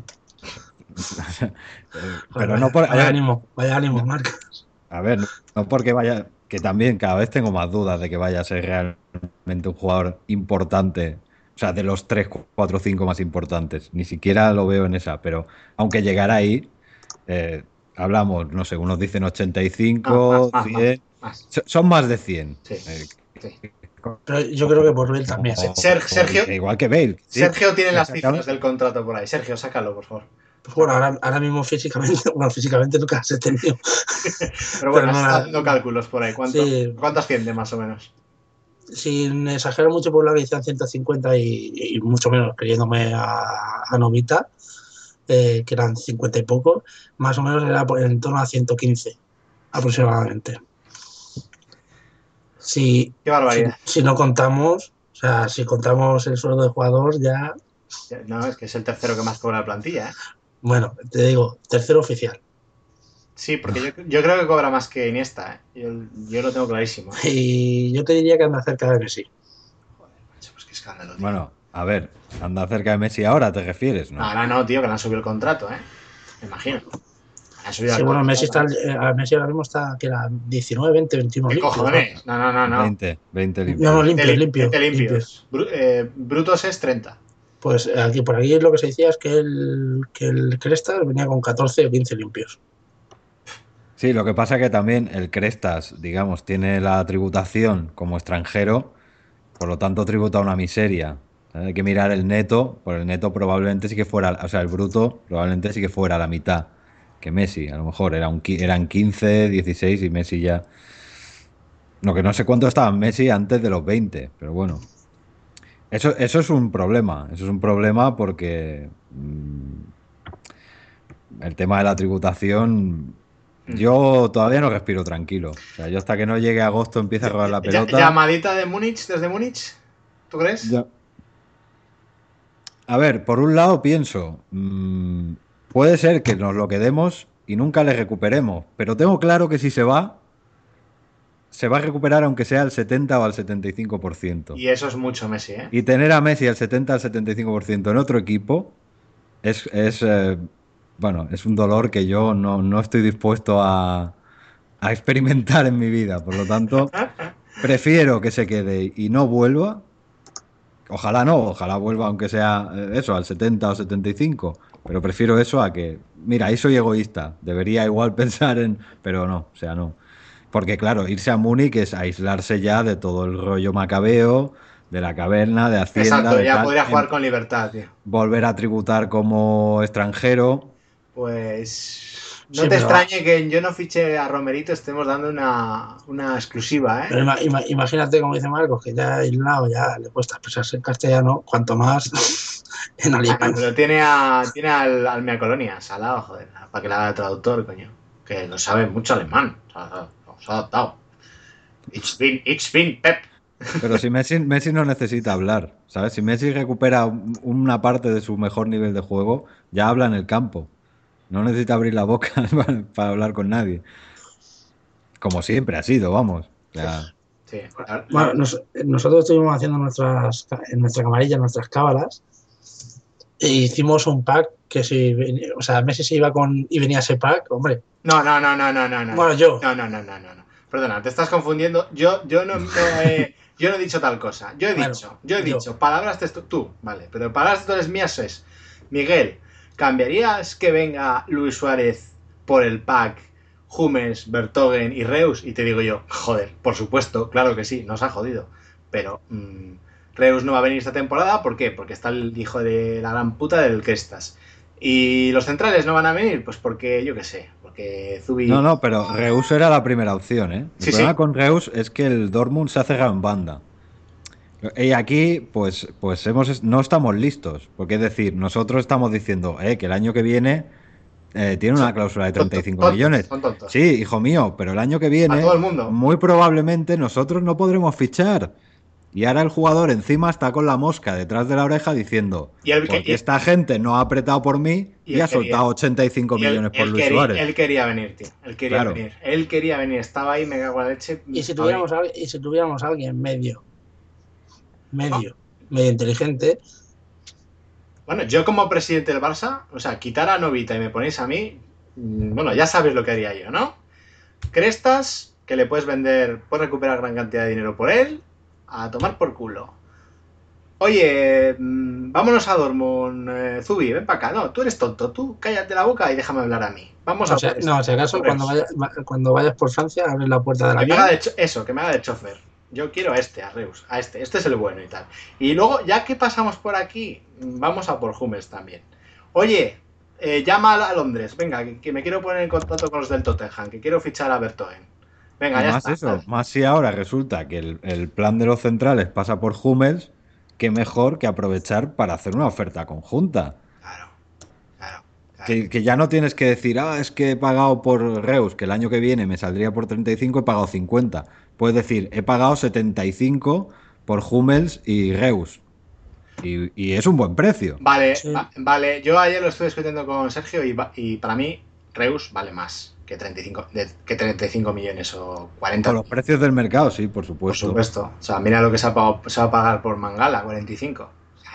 Pero no por, vaya ánimo, Marcos. A ver, no porque vaya, que también cada vez tengo más dudas de que vaya a ser realmente un jugador importante. O sea, de los 3, 4, 5 más importantes. Ni siquiera lo veo en esa, pero aunque llegara ahí, hablamos, no sé, unos dicen 85, 100. Más. Son más de 100. Sí, sí. Pero yo creo que por Bale también. Sergio, igual que Bale. ¿Sí? Sergio tiene las cifras del contrato por ahí. Sergio, sácalo, por favor. Pues bueno, ahora mismo físicamente nunca se ha tenido. Pero bueno, está dando cálculos por ahí. ¿Cuánto asciende más o menos? Sin exagerar mucho, por la que decían 150 y mucho menos creyéndome a Novita, que eran 50 y poco, más o menos era en torno a 115 aproximadamente. Qué barbaridad. Si no contamos, o sea, si contamos el sueldo de jugador ya... No, es que es el tercero que más cobra la plantilla, ¿eh? Bueno, te digo, tercero oficial. Sí, porque yo creo que cobra más que Iniesta, ¿eh? Yo lo tengo clarísimo. Y yo te diría que anda cerca de Messi. Joder, macho, pues qué escándalo, tío. Bueno, a ver, anda cerca de Messi ahora, ¿te refieres? No, tío, que le han subido el contrato, ¿eh? Me imagino. Sí, bueno, Messi ahora mismo está, que era 19, 20, 21 ¿Qué limpios. cojones? No. 20 limpios. No, limpios. Brutos es 30. Pues por aquí lo que se decía es que el Crestas venía con 14 o 15 limpios. Sí, lo que pasa es que también el Crestas, digamos, tiene la tributación como extranjero, por lo tanto tributa una miseria. Hay que mirar el neto, por el neto probablemente sí que fuera, o sea, el bruto probablemente sí que fuera la mitad que Messi. A lo mejor eran 15, 16 y Messi ya... Lo que no sé cuánto estaba Messi antes de los 20, pero bueno. Eso es un problema. Eso es un problema porque el tema de la tributación... Yo todavía no respiro tranquilo. O sea, yo hasta que no llegue agosto empiece a robar la pelota. ¿Llamadita de Múnich desde Múnich? ¿Tú crees? Ya. A ver, por un lado pienso, puede ser que nos lo quedemos y nunca le recuperemos, pero tengo claro que si se va a recuperar aunque sea al 70 o al 75%. Y eso es mucho Messi, ¿eh? Y tener a Messi al 70 al 75% en otro equipo es un dolor que yo no estoy dispuesto a experimentar en mi vida. Por lo tanto, prefiero que se quede y no vuelva. Ojalá vuelva aunque sea eso, al 70 o 75. Pero prefiero eso a que... Mira, ahí soy egoísta. Debería igual pensar en... Pero no, o sea, no. Porque claro, irse a Múnich es aislarse ya de todo el rollo macabeo, de la caverna, de Hacienda... Exacto, ya podría jugar con libertad, tío. Volver a tributar como extranjero. Pues no Sí, te pero- extrañe que en Yo no fiche a Romerito estemos dando una exclusiva, Pero ¿eh? imagínate, como dice Marcos, que ya aislado ya le cuesta expresarse en castellano, cuanto más en Ah, no, alemán. pero tiene al Mea Colonia, salado, joder, para que le haga de traductor, coño. Que no sabe mucho alemán. O sea, se ha adaptado. Ich bin Pep. Pero si Messi no necesita hablar, ¿sabes? Si Messi recupera una parte de su mejor nivel de juego, ya habla en el campo. No necesita abrir la boca para hablar con nadie. Como siempre ha sido, vamos. O sea, Sí, Bueno, nosotros estuvimos haciendo en nuestra camarilla, nuestras cábalas, e hicimos un pack que si, o sea, Messi se iba con y venía ese pack, hombre. No. Bueno, yo. No. Perdona, te estás confundiendo. Yo no he dicho tal cosa. Yo he Bueno, dicho, palabras tú, vale, pero palabras textuales mías es, Miguel, ¿cambiarías que venga Luis Suárez por el pack Hummels, Vertonghen y Reus? Y te digo yo, joder, por supuesto, claro que sí, nos ha jodido. Pero Reus no va a venir esta temporada, ¿por qué? Porque está el hijo de la gran puta del Crestas. ¿Y los centrales no van a venir? Pues porque, yo qué sé, porque Zubi... no, pero Reus era la primera opción, ¿eh? El Sí, problema sí. con Reus es que el Dortmund se ha cerrado en banda. Y aquí, pues no estamos listos. Porque es decir, nosotros estamos diciendo que el año que viene tiene una cláusula de 35 millones. Son tontos. Sí, hijo mío, pero el año que A viene, todo el mundo. muy probablemente nosotros no podremos fichar. Y ahora el jugador encima está con la mosca detrás de la oreja diciendo, porque esta gente no ha apretado por mí y ha soltado 85 millones por Luis Suárez. Él quería venir, tío. Él quería Claro. venir. Él quería venir. Estaba ahí, me cago en la leche. Y si tuviéramos a alguien medio inteligente, Bueno, yo como presidente del Barça, o sea, quitar a Novita y me ponéis a mí, bueno, ya sabes lo que haría yo, ¿no? Crestas, que le puedes vender, puedes recuperar gran cantidad de dinero por él, a tomar por culo. Oye, vámonos a Dortmund, Zubi, ven para acá. No, tú eres tonto, tú cállate la boca y déjame hablar a mí. Vamos a por si acaso cuando vayas por Francia abres la puerta de la que me haga que me haga de chofer. Yo quiero a Reus, a este es el bueno y tal. Y luego, ya que pasamos por aquí, vamos a por Hummels también. Oye, llama a Londres, venga, que me quiero poner en contacto con los del Tottenham, que quiero fichar a Vertonghen. Venga, ya Más está. eso, más si ahora resulta que el plan de los centrales pasa por Hummels, qué mejor que aprovechar para hacer una oferta conjunta. Claro. Que ya no tienes que decir, es que he pagado por Reus, que el año que viene me saldría por 35, he pagado 50. Puedes decir, he pagado 75 por Hummels y Reus. Y es un buen precio. Vale, Sí. vale. Yo ayer lo estuve discutiendo con Sergio y para mí Reus vale más que 35 millones o 40 Con los precios del mercado, sí, por Por supuesto. supuesto. O sea, mira lo que se va a pagar por Mangala, 45.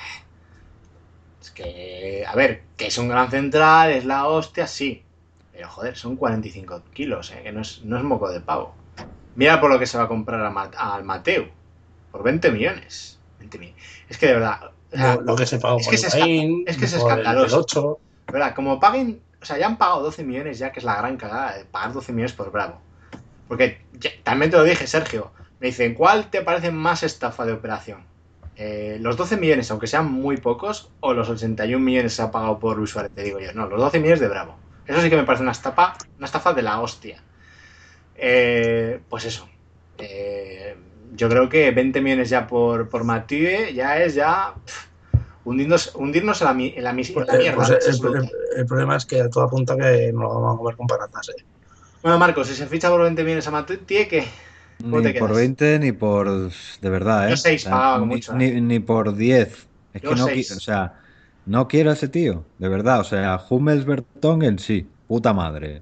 Es que, a ver, que es un gran central, es la hostia, sí. Pero joder, son 45 kilos, que no es moco de pavo. Mira por lo que se va a comprar al Mateu. Por 20 millones. 20 millones. Es que de verdad. O sea, lo que se pagó es por que es Higuaín, escandaloso. el 8. De verdad, como paguen. O sea, ya han pagado 12 millones ya, que es la gran cagada de pagar 12 millones por Bravo. Porque también te lo dije, Sergio. Me dicen, ¿cuál te parece más estafa de operación? Los 12 millones, aunque sean muy pocos, o los 81 millones se ha pagado por Luis Suárez, te digo yo. No, los 12 millones de Bravo. Eso sí que me parece una estafa de la hostia. Pues eso. Yo creo que 20 millones ya por Mathieu ya es hundirnos en la mierda. El problema es que todo apunta que nos lo vamos a comer con patatas. Bueno, Marcos, si se ficha por 20 millones a Mathieu, ¿qué? ¿Cómo te Ni por quedas? 20 ni por... De verdad, ¿eh? Yo 6 pagaba mucho. Ni por 10. Es Yo que no, 6. o sea, no quiero a ese tío, de verdad. O sea, Hummels, Vertonghen, sí, puta madre.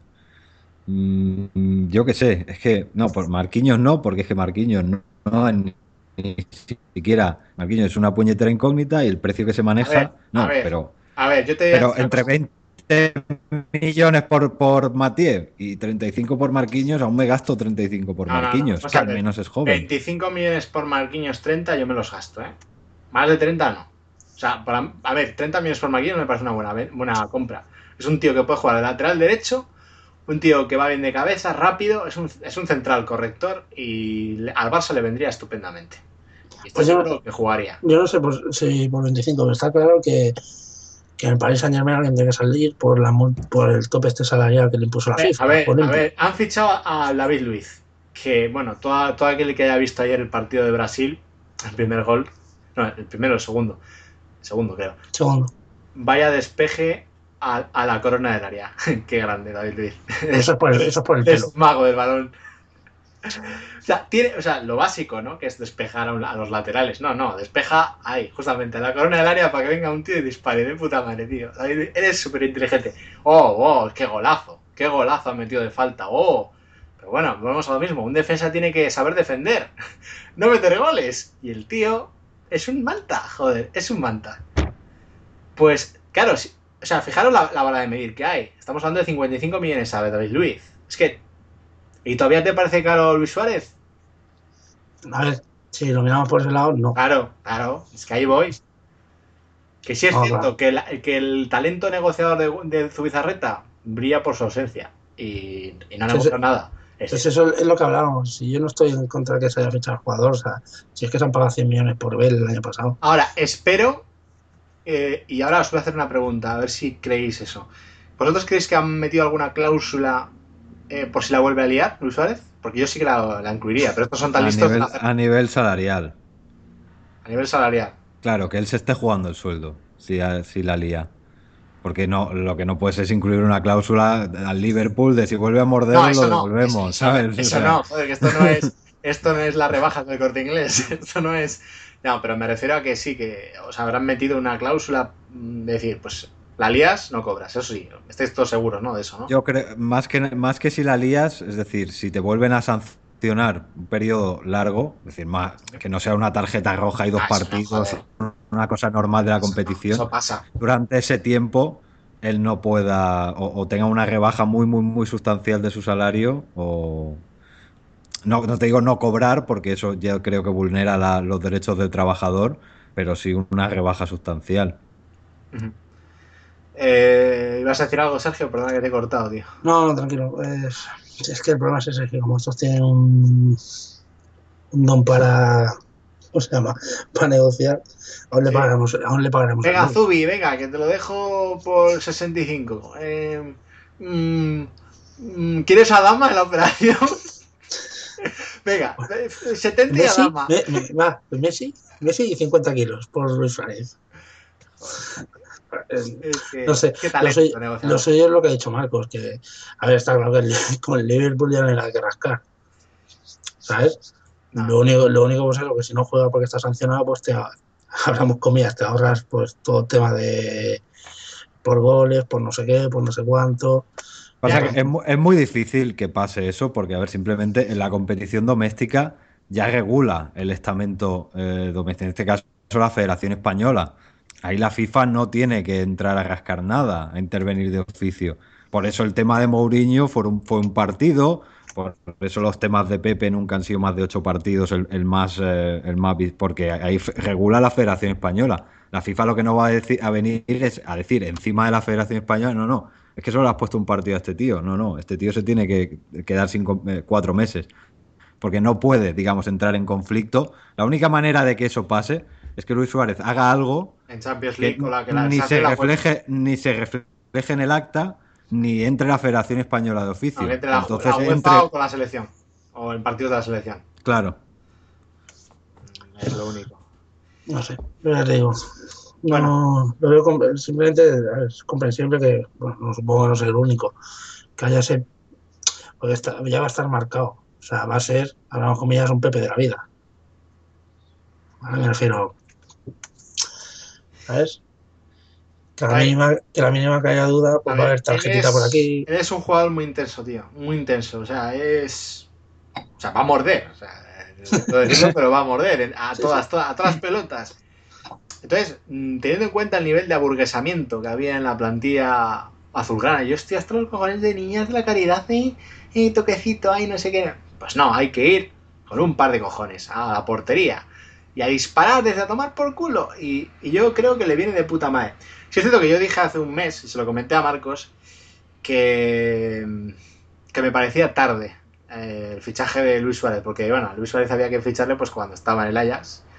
Yo qué sé, es que no, por Marquinhos no, porque es que Marquinhos ni siquiera. Marquinhos es una puñetera incógnita y el precio que se maneja, A ver, yo te pero entre 20 millones por Mathieu y 35 por Marquinhos, aún me gasto 35 por Marquinhos, pues que al menos es joven. 25 millones por Marquinhos, 30, yo me los gasto, ¿eh? Más de 30 no. O sea, a ver, 30 millones por Marquinhos me parece una buena compra. Es un tío que puede jugar de lateral derecho, un tío que va bien de cabeza, rápido, es un central corrector y al Barça le vendría estupendamente. Y estoy seguro que jugaría. Yo no sé si por 25, pero está claro que que en el Paris Saint-Germain alguien tiene que salir por el tope este salarial que le impuso la FIFA. A ver, han fichado a David Luiz, que bueno, todo aquel que haya visto ayer el partido de Brasil, el primer gol, no, el primero, el segundo creo. Segundo. Vaya despeje a la corona del área. Qué grande David Luiz. Eso es por el Es pelo. un mago del balón. O sea, lo básico, ¿no? Que es despejar a los laterales. No, despeja ahí, justamente, a la corona del área para que venga un tío y dispare. De puta madre, tío. David, eres súper inteligente. Qué golazo. Qué golazo ha metido de falta. Pero bueno, volvemos a lo mismo. Un defensa tiene que saber defender, no meter goles. Y el tío es un manta, joder, es un manta. Pues, claro, o sea, fijaros la vara de medir que hay. Estamos hablando de 55 millones a David Luiz. Es que... ¿Y todavía te parece caro Luis Suárez? A ver, si lo miramos por ese lado, no. Claro, es que ahí voy. Que sí es cierto Claro. que el talento negociador de Zubizarreta brilla por su ausencia. Y no negocia nada. Pues eso es lo que hablábamos. Si yo no estoy en contra de que se haya fichado al jugador, o sea, si es que se han pagado 100 millones por Bell el año pasado. Ahora, espero, y ahora os voy a hacer una pregunta, a ver si creéis eso. ¿Vosotros creéis que han metido alguna cláusula por si la vuelve a liar, Luis Suárez? Porque yo sí que la incluiría, pero estos son tan listos de hacer A nivel salarial. a nivel salarial. Claro, que él se esté jugando el sueldo, si la lía. Porque no, lo que no puedes es incluir una cláusula al Liverpool de si vuelve a morderlo lo devolvemos, ¿sabes? Eso O sea, no, joder, que esto no es la rebaja del Corte Inglés, esto no es... No, pero me refiero a que sí, que os habrán metido una cláusula de decir, pues la lías, no cobras, eso sí, estáis todos seguros, ¿no? De eso, ¿no? yo creo, más que si la lías, es decir, si te vuelven a sancionar un periodo largo, es decir, más que no sea una tarjeta roja y dos Eso no, partidos, joder. una cosa normal de la Eso no, competición, eso pasa. durante ese tiempo él no pueda o tenga una rebaja muy sustancial de su salario o no te digo no cobrar porque eso ya creo que vulnera los derechos del trabajador, pero sí una rebaja sustancial. Ujú. ¿Ibas a decir algo, Sergio? Perdona que te he cortado, tío. No, tranquilo. Es que el problema es ese, que como estos tienen un don para... ¿Cómo se llama? Para negociar, aún le pagaremos. Venga, al Luis. Zubi, venga, que te lo dejo por 65. ¿Quieres a Dama en la operación? Venga, 70 y a Dama. Messi y 50 kilos por Luis Suárez. No sé, qué talento negociador. lo suyo es lo que ha dicho Marcos, que, a ver, está claro que con el Liverpool ya no hay nada que rascar, ¿sabes? No. Lo único pues es lo que si no juega porque está sancionado, pues hablamos comillas, te ahorras pues todo el tema de por goles, por no sé qué, por no sé cuánto. Pasa que es muy difícil que pase eso porque, a ver, simplemente en la competición doméstica ya regula el estamento doméstico, en este caso la Federación Española. Ahí la FIFA no tiene que entrar a rascar nada, a intervenir de oficio. Por eso el tema de Mourinho fue un partido, por eso los temas de Pepe nunca han sido más de 8 partidos, el más, porque ahí regula la Federación Española. La FIFA lo que no va a venir es a decir encima de la Federación Española, no, es que solo le has puesto un partido a este tío. No, este tío se tiene que quedar sin 4 meses. Porque no puede, digamos, entrar en conflicto. La única manera de que eso pase es que Luis Suárez haga algo En Champions que League con la que ni se refleje en el acta, ni entre la Federación Española de oficio. entre la Entonces, UEFA o con la selección. O en partidos de la selección. Claro. Es lo único. No sé, yo ya te digo. No, lo veo simplemente es comprensible que, bueno, no, supongo que no soy el único, que haya ese, porque ya va a estar marcado. O sea, va a ser, hablamos comillas, un Pepe de la vida. ¿Vale? Me refiero, ¿sabes? Que la mínima que haya duda, pues va a haber tarjetita por aquí. Eres un jugador muy intenso, tío. Muy intenso. O sea, va a morder. O sea, no decirlo, pero va a morder a todas las pelotas. Entonces, teniendo en cuenta el nivel de aburguesamiento que había en la plantilla azulgrana, yo estoy hasta los cojones de niñas de la caridad y toquecito, ahí no sé qué. Pues no, hay que ir con un par de cojones a la portería y a disparar desde a tomar por culo. Y yo creo que le viene de puta madre. Si es cierto que yo dije hace un mes, y se lo comenté a Marcos, que me parecía tarde el fichaje de Luis Suárez, porque bueno, Luis Suárez había que ficharle pues cuando estaba en el Ajax.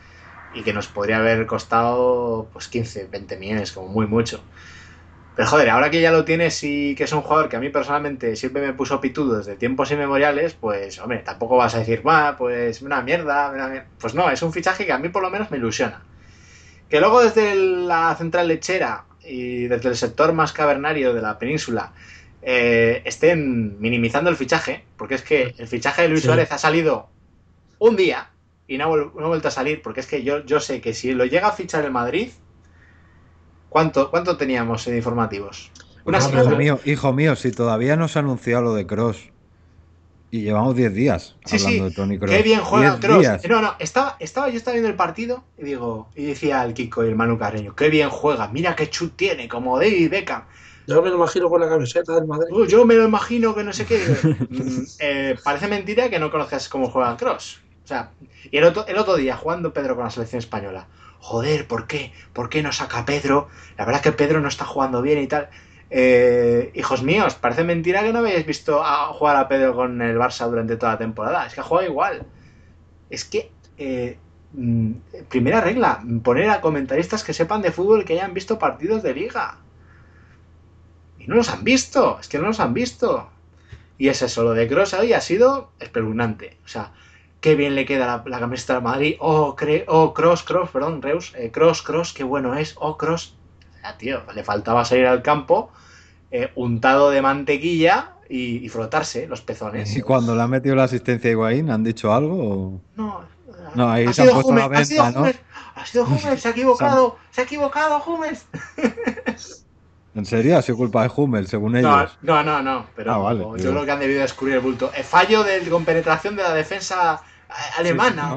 y que nos podría haber costado pues 15, 20 millones, como muy mucho. Pero joder, ahora que ya lo tienes y que es un jugador que a mí personalmente siempre me puso pitudo desde tiempos inmemoriales, pues hombre, tampoco vas a decir, pues una mierda, una mierda. Pues no, es un fichaje que a mí por lo menos me ilusiona. Que luego desde la central lechera y desde el sector más cavernario de la península estén minimizando el fichaje, porque es que el fichaje de Luis Sí. Suárez ha salido un día y no ha vuelto a salir, porque es que yo sé que si lo llega a fichar el Madrid, ¿cuánto teníamos en informativos? Una No, Hijo semana. mío, hijo mío, si todavía no se ha anunciado lo de Cross y llevamos 10 días Sí, hablando sí, de Toni qué Kroos. bien juega 10 Kroos. días. No, yo estaba viendo el partido y decía el Kiko y el Manu Carreño, qué bien juega, mira qué chut tiene, como David Beckham. yo me lo imagino con la camiseta del Madrid. Yo me lo imagino que no sé qué. Parece mentira que no conozcas cómo juega Kroos. O sea, y el otro día jugando Pedro con la selección española. Joder, ¿por qué? ¿Por qué no saca a Pedro? La verdad es que Pedro no está jugando bien y tal. Hijos míos, parece mentira que no habéis visto a jugar a Pedro con el Barça durante toda la temporada. Es que ha jugado igual. Es que, primera regla, poner a comentaristas que sepan de fútbol que hayan visto partidos de liga. Y no los han visto, es que no los han visto. Y es eso, lo de Kroos hoy ha sido espeluznante. O sea, qué bien le queda la camiseta del Madrid. Kroos, perdón, Reus. Kroos, qué bueno es. Kroos. O sea, tío, le faltaba salir al campo untado de mantequilla y frotarse los pezones. ¿Y cuando le ha metido la asistencia a Higuaín, han dicho algo? No, No, ahí ha se han sido puesto la Hummels, venta, ha sido Hummels, se ha equivocado Hummels. ¿En serio? ¿Ha sido culpa de Hummel, según No, ellos? pero Vale, yo digo. creo que han debido descubrir el bulto. Fallo de compenetración de la defensa alemana.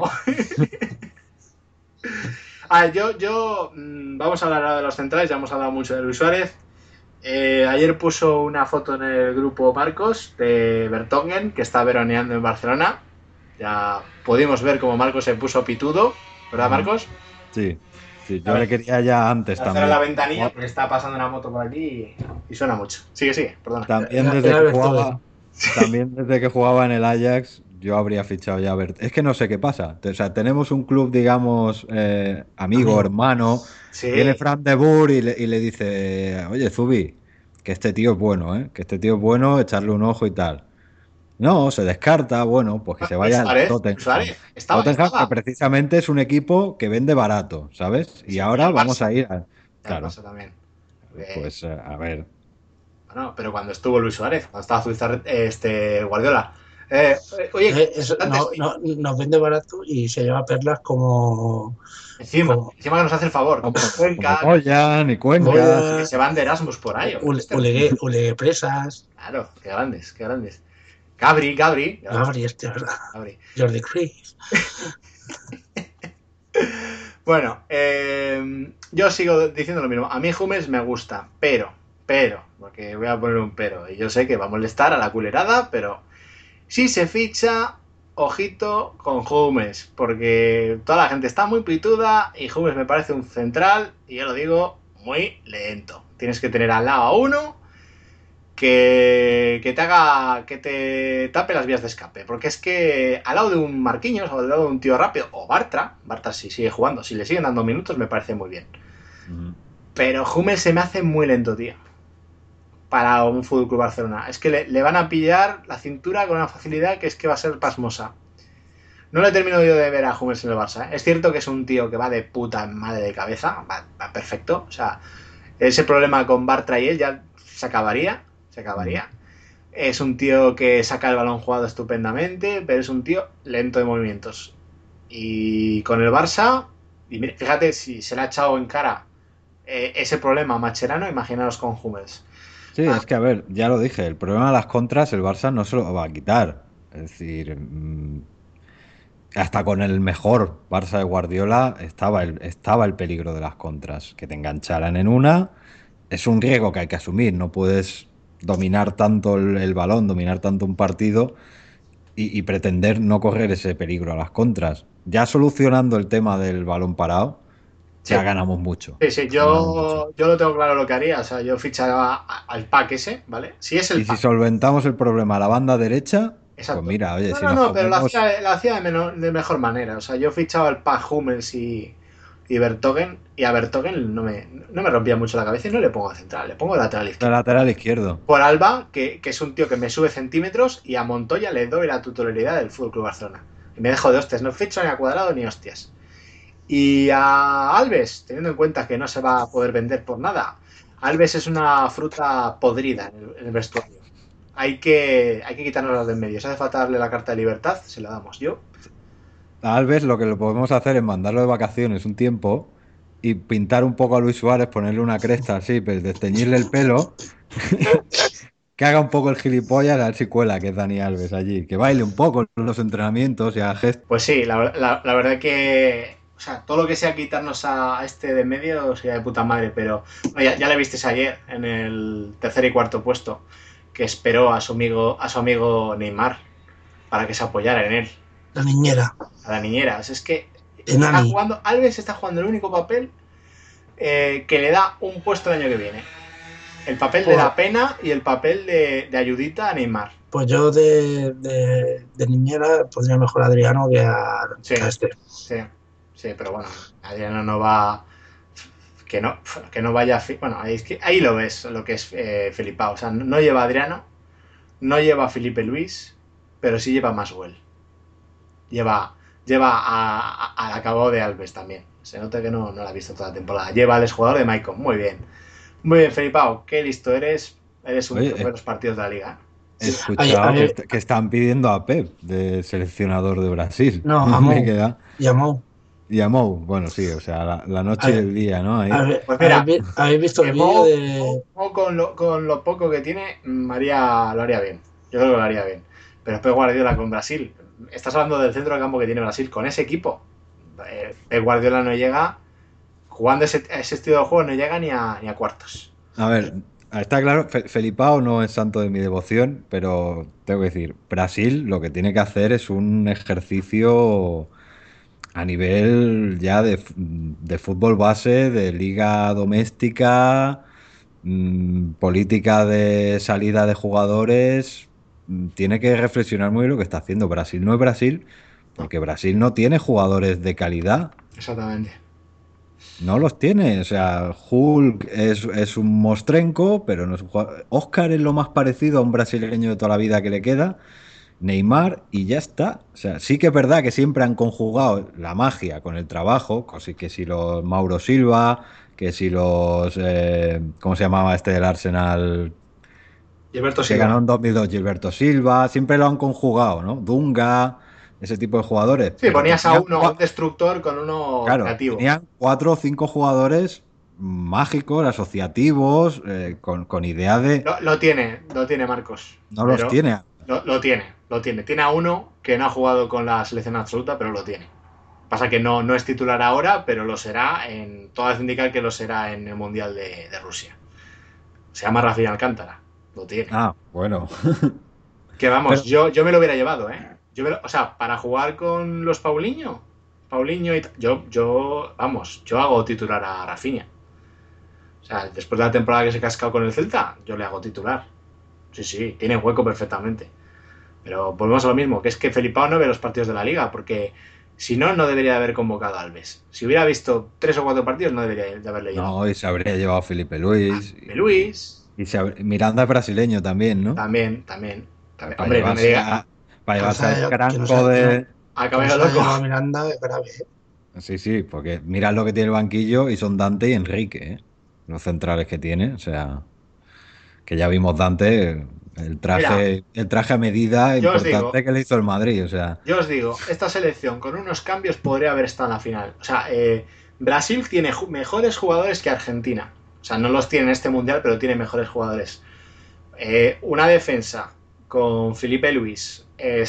A ver, vamos a hablar ahora de los centrales, ya hemos hablado mucho de Luis Suárez. Ayer puso una foto en el grupo Marcos de Vertonghen, que está veraneando en Barcelona. Ya pudimos ver cómo Marcos se puso pitudo, ¿verdad, Marcos? Sí, A yo ver. le quería ya antes Voy a cerrar también. la ventanilla porque está pasando una moto por aquí y suena mucho. Sigue, perdona. También Era- desde era que Bertone. jugaba, también desde que jugaba en el Ajax, yo habría fichado ya a Bert. Es que no sé qué pasa. O sea, tenemos un club, digamos, amigo, Amigo. hermano. Sí. Viene Fran de Boer y le dice, oye, Zubi, que este tío es bueno, ¿eh? Que este tío es bueno, echarle un ojo y tal. No, se descarta, bueno, pues que se vaya al Tottenham. Tottenham, que Estaba. precisamente es un equipo que vende barato, ¿sabes? Y Sí, ahora el vamos Barça. a ir a... El Claro, Barça también. pues a ver. Bueno, pero cuando estuvo Luis Suárez, cuando estaba Guardiola. Oye, antes, Nos vende barato y se lleva perlas como encima que nos hace el favor, como Como Cuenca, Boyan y Cuenca. que Boya, se van de Erasmus por ahí. Ulegue Presas, Claro, qué grandes. Gabri. Gabri, ¿verdad? Gabri. Jordi Cruyff. Bueno, yo sigo diciendo lo mismo. A mí Hummels me gusta, pero, porque voy a poner un pero. Y yo sé que va a molestar a la culerada, pero si se ficha, ojito con Hummels, porque toda la gente está muy pituda y Hummels me parece un central, y yo lo digo, muy lento. Tienes que tener al lado a uno que te tape las vías de escape, porque es que al lado de un Marquinhos o al lado de un tío rápido, o Bartra si sigue jugando, si le siguen dando minutos me parece muy bien, pero Hummels se me hace muy lento, tío, para un Fútbol Club Barcelona. Es que le van a pillar la cintura con una facilidad que es que va a ser pasmosa. No le termino yo de ver a Hummels en el Barça, ¿eh? Es cierto que es un tío que va de puta madre de cabeza, va perfecto, o sea, ese problema con Bartra y él ya se acabaría. Es un tío que saca el balón jugado estupendamente, pero es un tío lento de movimientos. Y con el Barça, y mira, fíjate si se le ha echado en cara ese problema a Mascherano, imaginaros con Hummels. Sí, es que a ver, ya lo dije, el problema de las contras el Barça no se lo va a quitar. Es decir, hasta con el mejor Barça de Guardiola estaba el peligro de las contras. Que te engancharan en una es un riesgo que hay que asumir. No puedes dominar tanto el balón, dominar tanto un partido y pretender no correr ese peligro a las contras. Ya solucionando el tema del balón parado, Sí. ya ganamos mucho. Sí, yo lo tengo claro lo que haría. O sea, yo fichaba al pack ese, ¿vale? Si es el Y si pack. solventamos el problema a la banda derecha, Exacto. pues mira, oye, si No, nos pero lo comemos... hacía de mejor manera. O sea, yo fichaba al pack Hummels y y a Vertonghen no me rompía mucho la cabeza y no le pongo de central, le pongo de lateral De izquierdo. lateral izquierdo. Por Alba, que es un tío que me sube centímetros, y a Montoya le doy la titularidad del FC Barcelona. Y me dejo de hostias, no ficho ni a Cuadrado ni hostias. Y a Alves, teniendo en cuenta que no se va a poder vender por nada, Alves es una fruta podrida en el vestuario. Hay que quitarnos del medio. Si hace falta darle la carta de libertad, se la damos. Yo, A Alves lo que lo podemos hacer es mandarlo de vacaciones un tiempo y pintar un poco a Luis Suárez, ponerle una cresta así, pues desteñirle el pelo, que haga un poco el gilipollas, a ver si cuela, que es Dani Alves allí, que baile un poco en los entrenamientos y haga gestos. pues sí, la verdad que, o sea, todo lo que sea quitarnos a este de medio sería de puta madre, pero bueno, ya le visteis ayer en el tercer y cuarto puesto, que esperó a su amigo Neymar para que se apoyara en él, La niñera. a la niñera. O sea, es que Enani. Alves está jugando el único papel que le da un puesto el año que viene. El papel de la pena y el papel de ayudita a Neymar. Pues yo de niñera pondría mejor a Adriano que a este. Sí, pero bueno, Adriano no va. Que no vaya. Bueno, ahí lo ves, lo que es Felipao. O sea, no lleva a Adriano, no lleva a Felipe Luis, pero sí lleva a Maswell. Lleva al acabado de Alves también. Se nota que no la ha visto toda la temporada. Lleva al exjugador de Maicon. Muy bien. Muy bien, Felipao. Qué listo eres. Eres un Oye, de los partidos de la liga. He escuchado que están pidiendo a Pep de seleccionador de Brasil. No, a Mou. Me queda. Y a Mou. Y a Mou, bueno, sí, o sea, la noche y el día, ¿no? Ahí. Pues mira, ¿habéis visto el vídeo de...? Mou con lo poco que tiene, lo haría bien. Yo creo que lo haría bien. Pero Pep Guardiola con Brasil. Estás hablando del centro de campo que tiene Brasil. Con ese equipo, Pep Guardiola no llega, jugando ese estilo de juego, no llega ni a cuartos. A ver, está claro, Felipao no es santo de mi devoción, pero tengo que decir, Brasil lo que tiene que hacer es un ejercicio a nivel ya de fútbol base, de liga doméstica, política de salida de jugadores. Tiene que reflexionar muy bien lo que está haciendo. Brasil no es Brasil, porque Brasil no tiene jugadores de calidad. Exactamente. No los tiene, o sea, Hulk es un mostrenco, pero no es un jugador. Oscar es lo más parecido a un brasileño de toda la vida que le queda. Neymar y ya está. O sea, sí que es verdad que siempre han conjugado la magia con el trabajo, que si los Mauro Silva, que si los ¿cómo se llamaba este del Arsenal? Gilberto Que Silva. ganó en 2002, Gilberto Silva, siempre lo han conjugado, ¿no? Dunga, ese tipo de jugadores. Sí, Pero ponías a un destructor con uno claro, creativo. tenían 4 o 5 jugadores mágicos, asociativos, con idea de... Lo tiene Marcos. No los tiene. Lo tiene. Tiene a uno que no ha jugado con la selección absoluta, pero lo tiene. Pasa que no es titular ahora, pero lo será. Todas indican que lo será en el Mundial de Rusia. Se llama Rafael Alcántara. Lo tiene. Ah, bueno. Que vamos, yo me lo hubiera llevado, ¿eh? O sea, para jugar con los Paulinho y yo hago titular a Rafinha. O sea, después de la temporada que se ha cascado con el Celta, yo le hago titular. Sí, tiene hueco perfectamente. Pero volvemos a lo mismo, que es que Felipao no ve los partidos de la Liga, porque si no, no debería de haber convocado a Alves. Si hubiera visto 3 o 4 partidos, no debería de haberle llevado. No, y se habría llevado a Felipe Luis. Miranda es brasileño también, ¿no? También. Para Hombre, no me diga. Para llevarse al cranco de... A caballo loco. Miranda es grave, Sí, porque mirad lo que tiene el banquillo y son Dante y Enrique, ¿eh? Los centrales que tiene, o sea, que ya vimos Dante, el traje a medida importante que le hizo el Madrid, o sea. Yo os digo, esta selección con unos cambios podría haber estado en la final. O sea, Brasil tiene mejores jugadores que Argentina. O sea, no los tiene en este mundial, pero tiene mejores jugadores. Una defensa con Felipe Luis,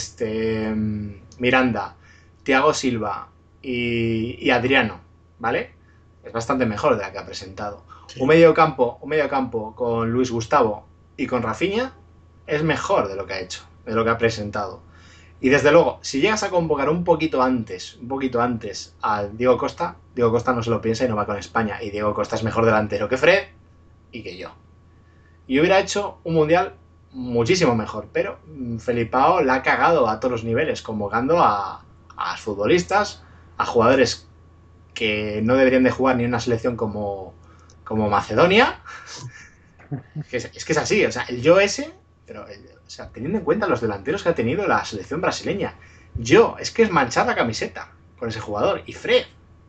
Miranda, Thiago Silva y Adriano, ¿vale? Es bastante mejor de la que ha presentado. Sí. Un medio campo con Luis Gustavo y con Rafinha es mejor de lo que ha hecho, de lo que ha presentado. Y desde luego, si llegas a convocar un poquito antes a Diego Costa no se lo piensa y no va con España. Y Diego Costa es mejor delantero que Fred y que yo. Y hubiera hecho un mundial muchísimo mejor, pero Felipao la ha cagado a todos los niveles, convocando a futbolistas, a jugadores que no deberían de jugar ni una selección como Macedonia. Es que es así, o sea, el yo ese, pero o sea, teniendo en cuenta los delanteros que ha tenido la selección brasileña, es que es manchar la camiseta con ese jugador. Y Fred.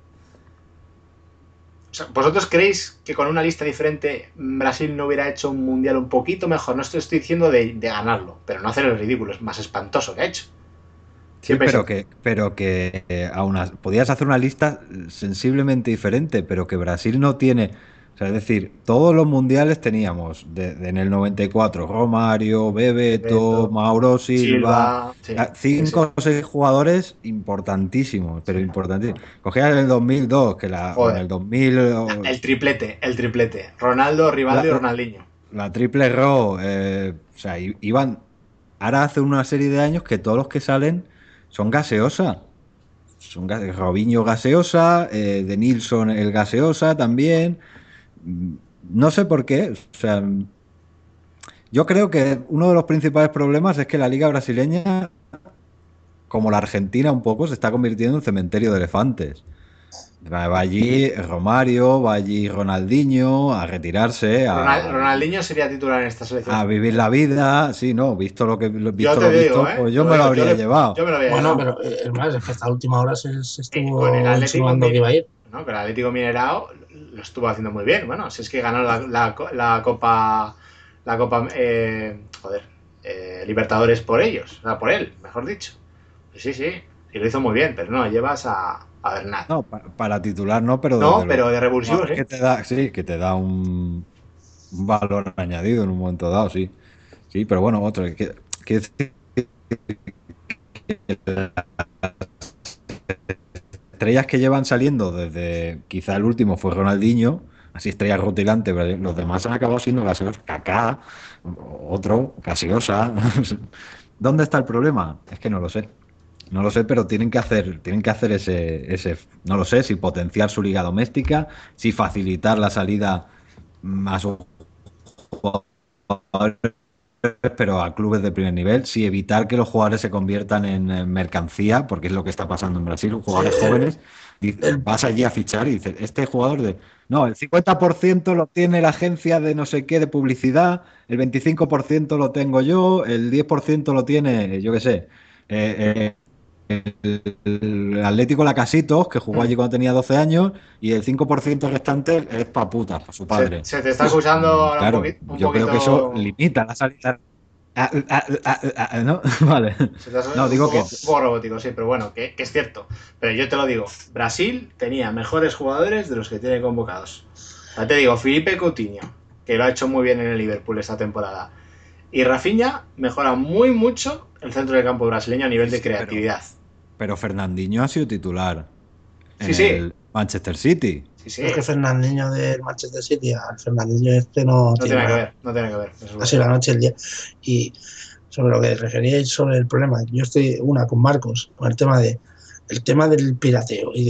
O sea, ¿vosotros creéis que con una lista diferente Brasil no hubiera hecho un mundial un poquito mejor? No estoy diciendo de ganarlo, pero no hacer el ridículo, es más espantoso que ha hecho. Sí, pero que podías hacer una lista sensiblemente diferente, pero que Brasil no tiene. O sea, es decir, todos los mundiales teníamos, en el 94, Romario, Bebeto, Mauro Silva, Sí, 5 o 6 jugadores importantísimos, pero importantísimos. Cogías en el 2002, o en el 2000, el triplete. Ronaldo, Rivaldo y Ronaldinho. La triple Ro, o sea, iban. Ahora hace una serie de años que todos los que salen son gaseosa. Robinho gaseosa, De Nilsson el gaseosa también. No sé por qué. O sea, yo creo que uno de los principales problemas es que la liga brasileña, como la Argentina un poco, se está convirtiendo en un cementerio de elefantes. Va allí Romario, va allí Ronaldinho a retirarse, Ronaldinho sería titular en esta selección. A vivir la vida, sí, no, visto lo visto, pues yo me lo habría llevado. Yo me lo habría Bueno, llevado. pero es más, es que hasta última hora se estuvo con el Atlético insinuando que iba a ir. No, pero el Atlético Mineirao lo estuvo haciendo muy bien. Bueno, si es que ganó la Copa Libertadores por ellos, o sea, por él, mejor dicho. Sí, y lo hizo muy bien, pero no llevas a Bernat. No, para titular no, pero de revulsivo, que te da un valor añadido en un momento dado, sí. Sí, pero bueno, otro que estrellas que llevan saliendo desde, quizá el último fue Ronaldinho, así estrellas rutilantes, pero los demás han acabado siendo gaseosos, Kaká, otro, gaseosa. ¿Dónde está el problema? Es que no lo sé. No lo sé, pero tienen que hacer ese, no lo sé, si potenciar su liga doméstica, si facilitar la salida a sus jugadores, pero a clubes de primer nivel, si evitar que los jugadores se conviertan en mercancía, porque es lo que está pasando en Brasil, jugadores jóvenes, vas allí a fichar y dices, este jugador no, el 50% lo tiene la agencia de no sé qué de publicidad, el 25% lo tengo yo, el 10% lo tiene, yo qué sé, el Atlético Lacasitos, que jugó allí cuando tenía 12 años, y el 5% restante es pa' putas, para su padre. Se te está escuchando claro, un yo creo que eso limita la salida. ¿No? Vale. No, digo que un poco robótico, sí, pero bueno, que es cierto. Pero yo te lo digo, Brasil tenía mejores jugadores de los que tiene convocados. Ya te digo, Felipe Coutinho, que lo ha hecho muy bien en el Liverpool esta temporada, y Rafinha mejora muy mucho el centro del campo brasileño a nivel de creatividad. Pero Fernandinho ha sido titular en el Manchester City. Sí. Es que Fernandinho del Manchester City, al Fernandinho este no tiene que ver. Así la noche, el día. Y sobre lo que referíais sobre el problema, yo estoy con Marcos, con el tema del pirateo y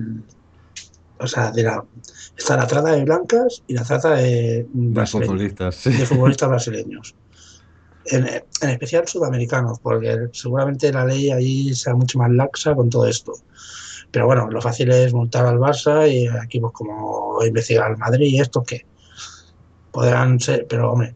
está la trata de blancas y la trata de futbolistas, de futbolistas brasileños. En especial sudamericanos, porque seguramente la ley ahí sea mucho más laxa con todo esto. Pero bueno, lo fácil es multar al Barça y equipos como investigar al Madrid y estos que podrán ser, pero hombre,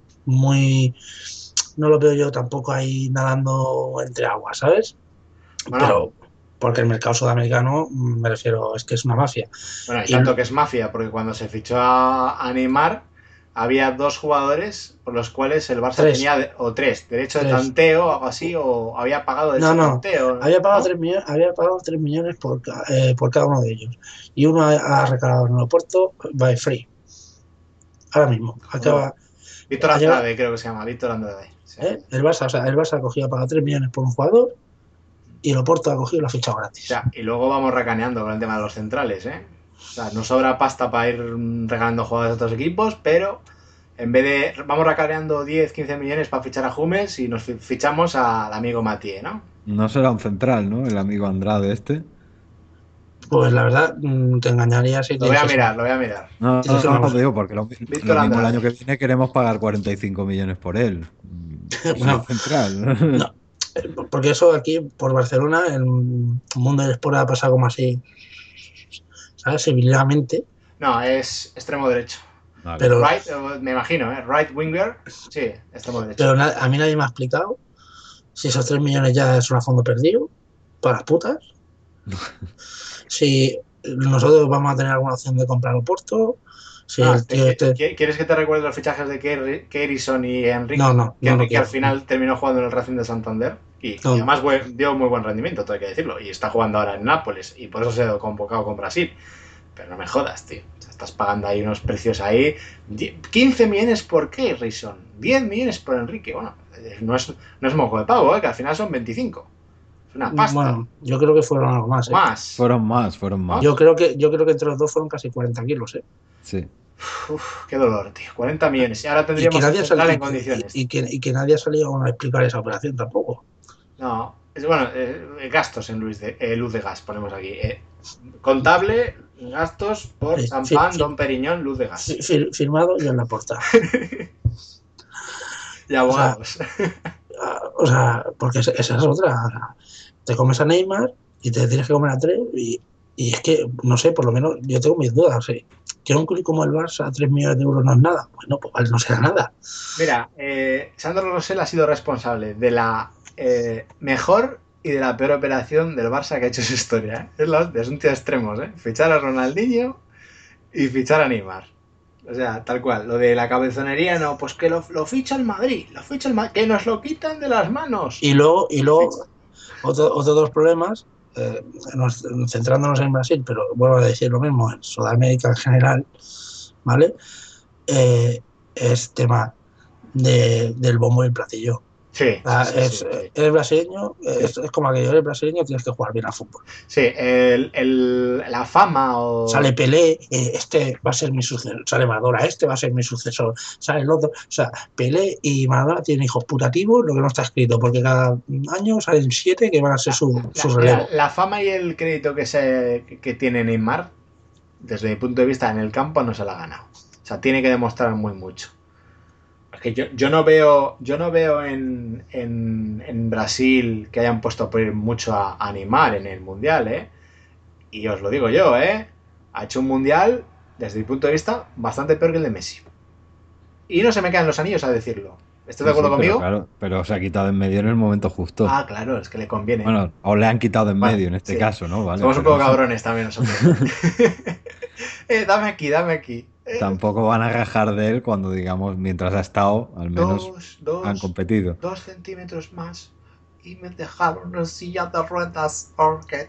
no lo veo yo tampoco ahí nadando entre aguas, ¿sabes? Bueno, pero porque el mercado sudamericano, me refiero, es que es una mafia. Bueno, y tanto que es mafia, porque cuando se fichó a Neymar, había 2 jugadores por los cuales el Barça tenía, derecho de tanteo o algo así, o había pagado tanteo. Había pagado 3 millones por cada uno de ellos. Y uno ha recalado en el aeropuerto by free. Ahora mismo. Víctor Andrade, creo que se llama, Víctor Andrade. Sí. El Barça ha cogido a pagar 3 millones por un jugador y el Oporto ha cogido y lo ha fichado gratis. O sea, y luego vamos racaneando con el tema de los centrales, ¿eh? O sea, nos sobra pasta para ir regalando jugadores a otros equipos, pero en vez de... Vamos racaneando 10, 15 millones para fichar a Hummels y nos fichamos al amigo Mathieu, ¿no? No será un central, ¿no? El amigo Andrade este. Pues la verdad, te engañaría si Lo voy a mirar. No, digo, porque lo mismo el año que viene queremos pagar 45 millones por él. Bueno, central. No, porque eso aquí, por Barcelona, el mundo del sport ha pasado como así. ¿sabes? Civilizadamente. No, es extremo derecho. Vale. Pero, Right, me imagino, ¿eh? Right winger, sí, extremo derecho. pero a mí nadie me ha explicado si esos 3 millones ya son a fondo perdido, para las putas. Si nosotros vamos a tener alguna opción de comprar Oporto. Si Ah, el tío este. ¿quieres que te recuerde los fichajes de Kerrison y Enrique? No, Que no Enrique quiero. al final terminó jugando en el Racing de Santander y No. además dio muy buen rendimiento, todo hay que decirlo. Y está jugando ahora en Nápoles y por eso se ha convocado con Brasil. Pero no me jodas, tío. O sea, estás pagando ahí unos precios ahí. 15 millones por Kerrison, 10 millones por Enrique. Bueno, no es moco de pavo, que al final son 25. Es una pasta. Bueno, yo creo que fueron algo más. Más. Fueron más. Yo creo que entre los dos fueron casi 40 kilos. Sí. Uf, qué dolor, tío. 40 millones. Y ahora Y tendríamos que nadie que central en y condiciones. que nadie ha salido a explicar esa operación tampoco. No, bueno, gastos en luz de gas, ponemos aquí. Contable, gastos por Sí, champán, sí. Don Periñón, luz de gas. Firmado y en la portada. Y abogados. O sea, porque esa es otra. O sea, te comes a Neymar y te tienes que comer a 3 y es que, no sé, por lo menos yo tengo mis dudas. Que un club como el Barça, 3 millones de euros no es nada. Bueno, pues vale, no será nada. Mira, Sandro Rosell ha sido responsable de la mejor y de la peor operación del Barça que ha hecho su historia. Es un tío extremos, ¿eh? Fichar a Ronaldinho y fichar a Neymar. O sea, tal cual. Lo de la cabezonería, no, pues que lo ficha el Madrid. Que nos lo quitan de las manos. Y luego otro de los problemas, centrándonos en Brasil, pero vuelvo a decir lo mismo, en Sudamérica en general, ¿vale? Es tema del bombo y el platillo. Sí, Sí. Eres brasileño, es como aquello, eres brasileño, tienes que jugar bien al fútbol. Sí, la fama o... Sale Pelé, este va a ser mi sucesor, sale Maradona, este va a ser mi sucesor, sale el otro, o sea, Pelé y Maradona tienen hijos putativos, lo que no está escrito, porque cada año salen 7 que van a ser su relevo. La fama y el crédito que tiene Neymar, desde mi punto de vista, en el campo no se la ha ganado. O sea, tiene que demostrar mucho. Es que yo no veo en Brasil que hayan puesto por ir mucho a Neymar en el Mundial, ¿eh? Y os lo digo yo, ¿eh? Ha hecho un Mundial, desde mi punto de vista, bastante peor que el de Messi. Y no se me quedan los anillos a decirlo. ¿Estás de acuerdo conmigo? Claro, pero se ha quitado en medio en el momento justo. Ah, claro, es que le conviene. Bueno, o le han quitado en medio en este caso, ¿no? Vale, somos un poco cabrones también nosotros. Dame aquí. Tampoco van a rajar de él cuando, digamos, mientras ha estado, al menos han competido. 2 centímetros más y me dejaron en silla de ruedas porque...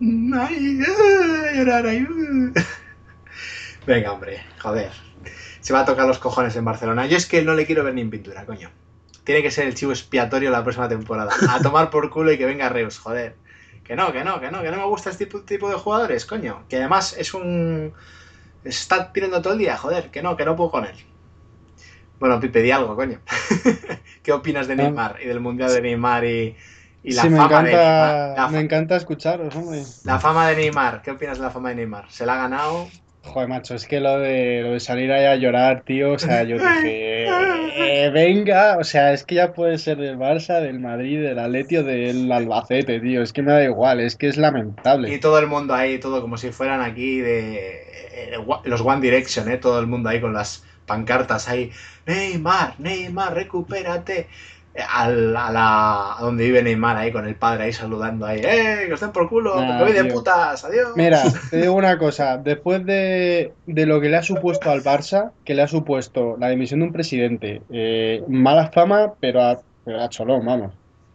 Venga, hombre, joder. Se va a tocar los cojones en Barcelona. Yo es que no le quiero ver ni en pintura, coño. Tiene que ser el chivo expiatorio la próxima temporada. A tomar por culo y que venga Reus, joder. Que no me gusta este tipo de jugadores, coño. Que además está pidiendo todo el día, joder, que no puedo con él. Bueno, Pipe, di algo, coño. ¿Qué opinas de Neymar y del Mundial de Neymar y la fama de Neymar? Me encanta escucharos, hombre. La fama de Neymar, ¿qué opinas de la fama de Neymar? ¿Se la ha ganado? Joder, macho, es que lo de salir ahí a llorar, tío, o sea, yo dije, venga, o sea, es que ya puede ser del Barça, del Madrid, del Atleti o del Albacete, tío, es que me da igual, es que es lamentable. Y todo el mundo ahí, todo como si fueran aquí de los One Direction, todo el mundo ahí con las pancartas ahí, Neymar, recupérate. A donde vive Neymar ahí con el padre ahí saludando ahí, que os den por culo, que voy de putas, adiós. Mira, te digo una cosa, después de lo que le ha supuesto al Barça, que le ha supuesto la dimisión de un presidente, mala fama, pero a cholón, vamos.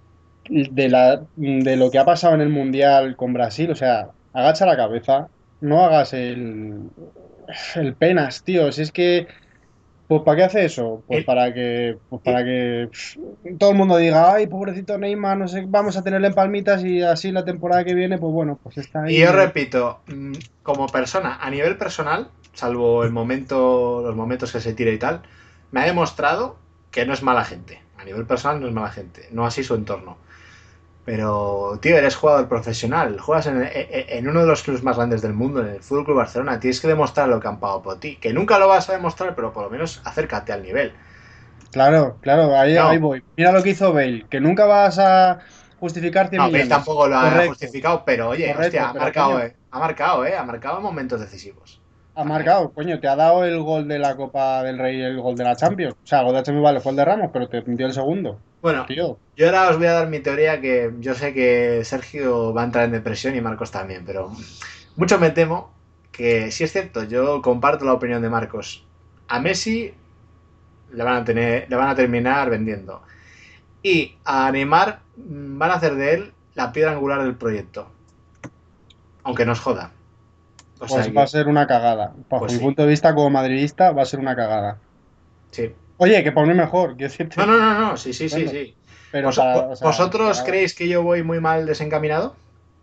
De lo que ha pasado en el Mundial con Brasil, o sea, agacha la cabeza, no hagas el penas, tío, si es que... Pues ¿para qué hace eso? Pues para que todo el mundo diga, ay, pobrecito Neymar, no sé, vamos a tenerle en palmitas y así la temporada que viene, pues bueno, pues está ahí. Y yo repito, como persona, a nivel personal, salvo los momentos que se tira y tal, me ha demostrado que no es mala gente. A nivel personal no es mala gente, no así su entorno. Pero, tío, eres jugador profesional, juegas en uno de los clubes más grandes del mundo, en el Fútbol Club Barcelona, tienes que demostrar lo que han pagado por ti, que nunca lo vas a demostrar, pero por lo menos acércate al nivel. Claro, ahí voy. Mira lo que hizo Bale, que nunca vas a justificar 100 No, Bale millones. tampoco lo ha Correcto. justificado, pero oye, Correcto, hostia, pero, coño, ha marcado en momentos decisivos. ha marcado, coño, te ha dado el gol de la Copa del Rey y el gol de la Champions. O sea, el gol de la Champions vale, fue el de Ramos, pero te dio el segundo. Bueno, Tío, yo ahora os voy a dar mi teoría, que yo sé que Sergio va a entrar en depresión y Marcos también, pero mucho me temo que, si es cierto, yo comparto la opinión de Marcos. A Messi le van a terminar vendiendo. Y a Neymar van a hacer de él la piedra angular del proyecto. Aunque nos joda. O sea pues que, va a ser una cagada. Bajo pues mi sí, punto de vista como madridista, va a ser una cagada. sí. Oye, que por mí mejor, quiero No, decirte. no, no, no, sí, sí, sí, Bueno, sí. pero para, o sea, ¿Vosotros cagada. creéis que yo voy muy mal desencaminado?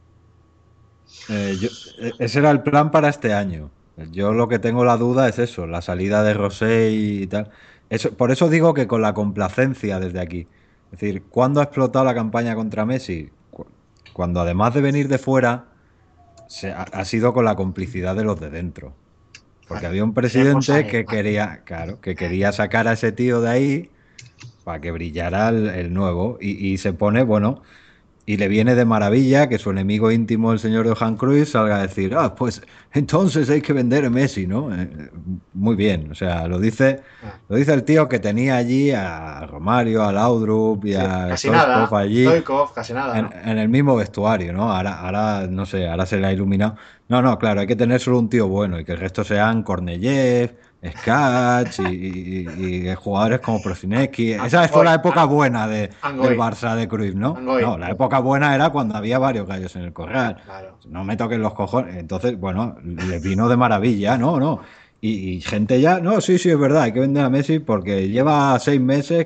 Ese era el plan para este año. Yo lo que tengo la duda es eso, la salida de Rosé y tal. Por eso digo que con la complacencia desde aquí. Es decir, ¿cuándo ha explotado la campaña contra Messi? Cuando además de venir de fuera, ha sido con la complicidad de los de dentro. Porque había un Tenemos a presidente que Neymar. quería, claro, que quería sacar a ese tío de ahí para que brillara el nuevo. Y se pone, bueno, y le viene de maravilla que su enemigo íntimo, el señor Johan Cruyff, salga a decir, ah, pues entonces hay que vender a Messi, ¿no? Muy bien, o sea, Ah, lo dice el tío que tenía allí a Romario, a Laudrup y sí, a casi Stoichkov nada. allí Stoikov, casi nada, ¿no? en el mismo vestuario, ¿no? Ahora, no sé, ahora se le ha iluminado. No, no, claro, hay que tener solo un tío bueno y que el resto sean Korneyev, Skach y jugadores como Prosinecki. Esa fue la Angoy, época buena del Angoy, Barça de Cruyff, ¿no? Angoy. No, la época buena era cuando había varios gallos en el corral. Claro. No me toquen los cojones. Entonces, bueno, les vino de maravilla, ¿no? No. Y gente ya, no, sí, sí, es verdad, hay que vender a Messi porque lleva 6 meses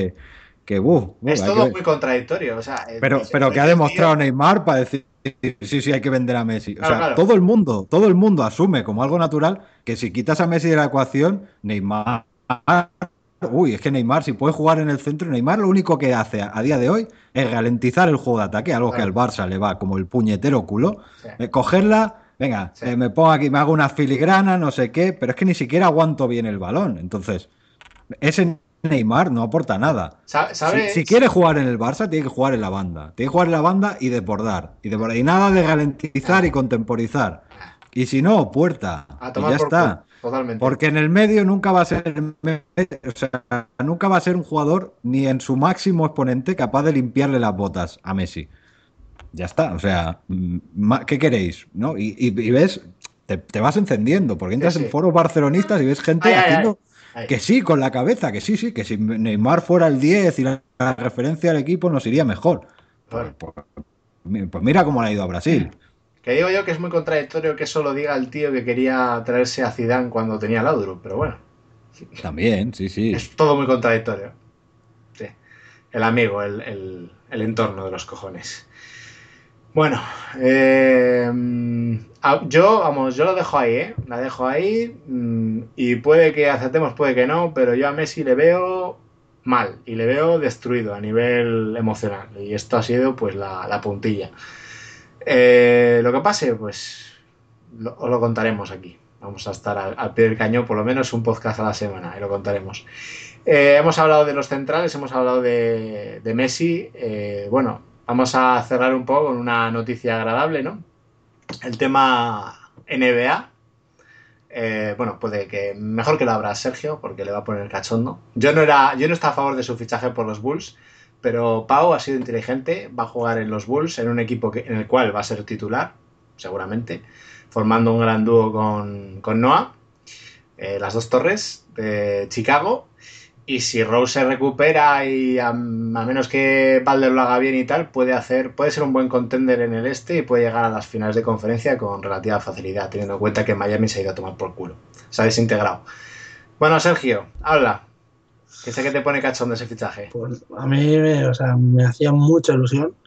Es hay que todo ver. muy contradictorio. O sea, Pero que ha el tío. demostrado Neymar para decir sí, sí, hay que vender a Messi. O Claro, sea, claro. todo el mundo asume como algo natural que si quitas a Messi de la ecuación, Neymar. Uy, es que Neymar, si puede jugar en el centro, Neymar lo único que hace a día de hoy es ralentizar el juego de ataque, algo que al Claro. Barça le va como el puñetero culo. Sí, Cogerla, venga, sí. me pongo aquí, me hago una filigrana, no sé qué, pero es que ni siquiera aguanto bien el balón. Entonces, ese Neymar no aporta nada. Si ¿Sabes? quiere jugar en el Barça, tiene que jugar en la banda. Tiene que jugar en la banda y desbordar. Y nada de ralentizar y Ah, contemporizar. ah, Y si no, puerta. a Y tomar ya por culo. está. Totalmente. Porque en el medio nunca va a ser, o sea, nunca va a ser un jugador ni en su máximo exponente capaz de limpiarle las botas a Messi. Ya está. O sea, ¿qué queréis? ¿No? Y ves, te vas encendiendo, porque Sí, entras en sí. foros barcelonistas y ves Ay, gente ay, ay. haciendo Ay. que sí, con la cabeza, que sí, sí, que si Neymar fuera el 10 y la referencia al equipo nos iría mejor. Bueno, Pues mira cómo le ha ido a Brasil. que digo yo que es muy contradictorio que eso lo diga el tío que quería traerse a Zidane cuando tenía Laudrup, pero bueno, También, sí, sí. es todo muy contradictorio. Sí. El amigo, el entorno de los cojones. Bueno, yo lo dejo ahí, ¿eh? La dejo ahí y puede que aceptemos, puede que no, pero yo a Messi le veo mal y le veo destruido a nivel emocional y esto ha sido pues la puntilla. Lo que pase, pues os lo contaremos aquí. Vamos a estar al pie del cañón, por lo menos un podcast a la semana, y lo contaremos. Hemos hablado de los centrales, hemos hablado de Messi. Bueno, vamos a cerrar un poco con una noticia agradable, ¿no? El tema NBA. Bueno, puede que mejor que lo abra Sergio, porque le va a poner cachondo. Yo no estaba a favor de su fichaje por los Bulls, pero Pau ha sido inteligente, va a jugar en los Bulls, en un equipo en el cual va a ser titular, seguramente, formando un gran dúo con Noah, las dos torres de Chicago. Y si Rose se recupera y a menos que Balder lo haga bien y tal, puede ser un buen contender en el este y puede llegar a las finales de conferencia con relativa facilidad, teniendo en cuenta que Miami se ha ido a tomar por culo. Se ha desintegrado. Bueno, Sergio, habla. Que sé que te pone cachondo ese fichaje. Pues a mí o sea, me hacía mucha ilusión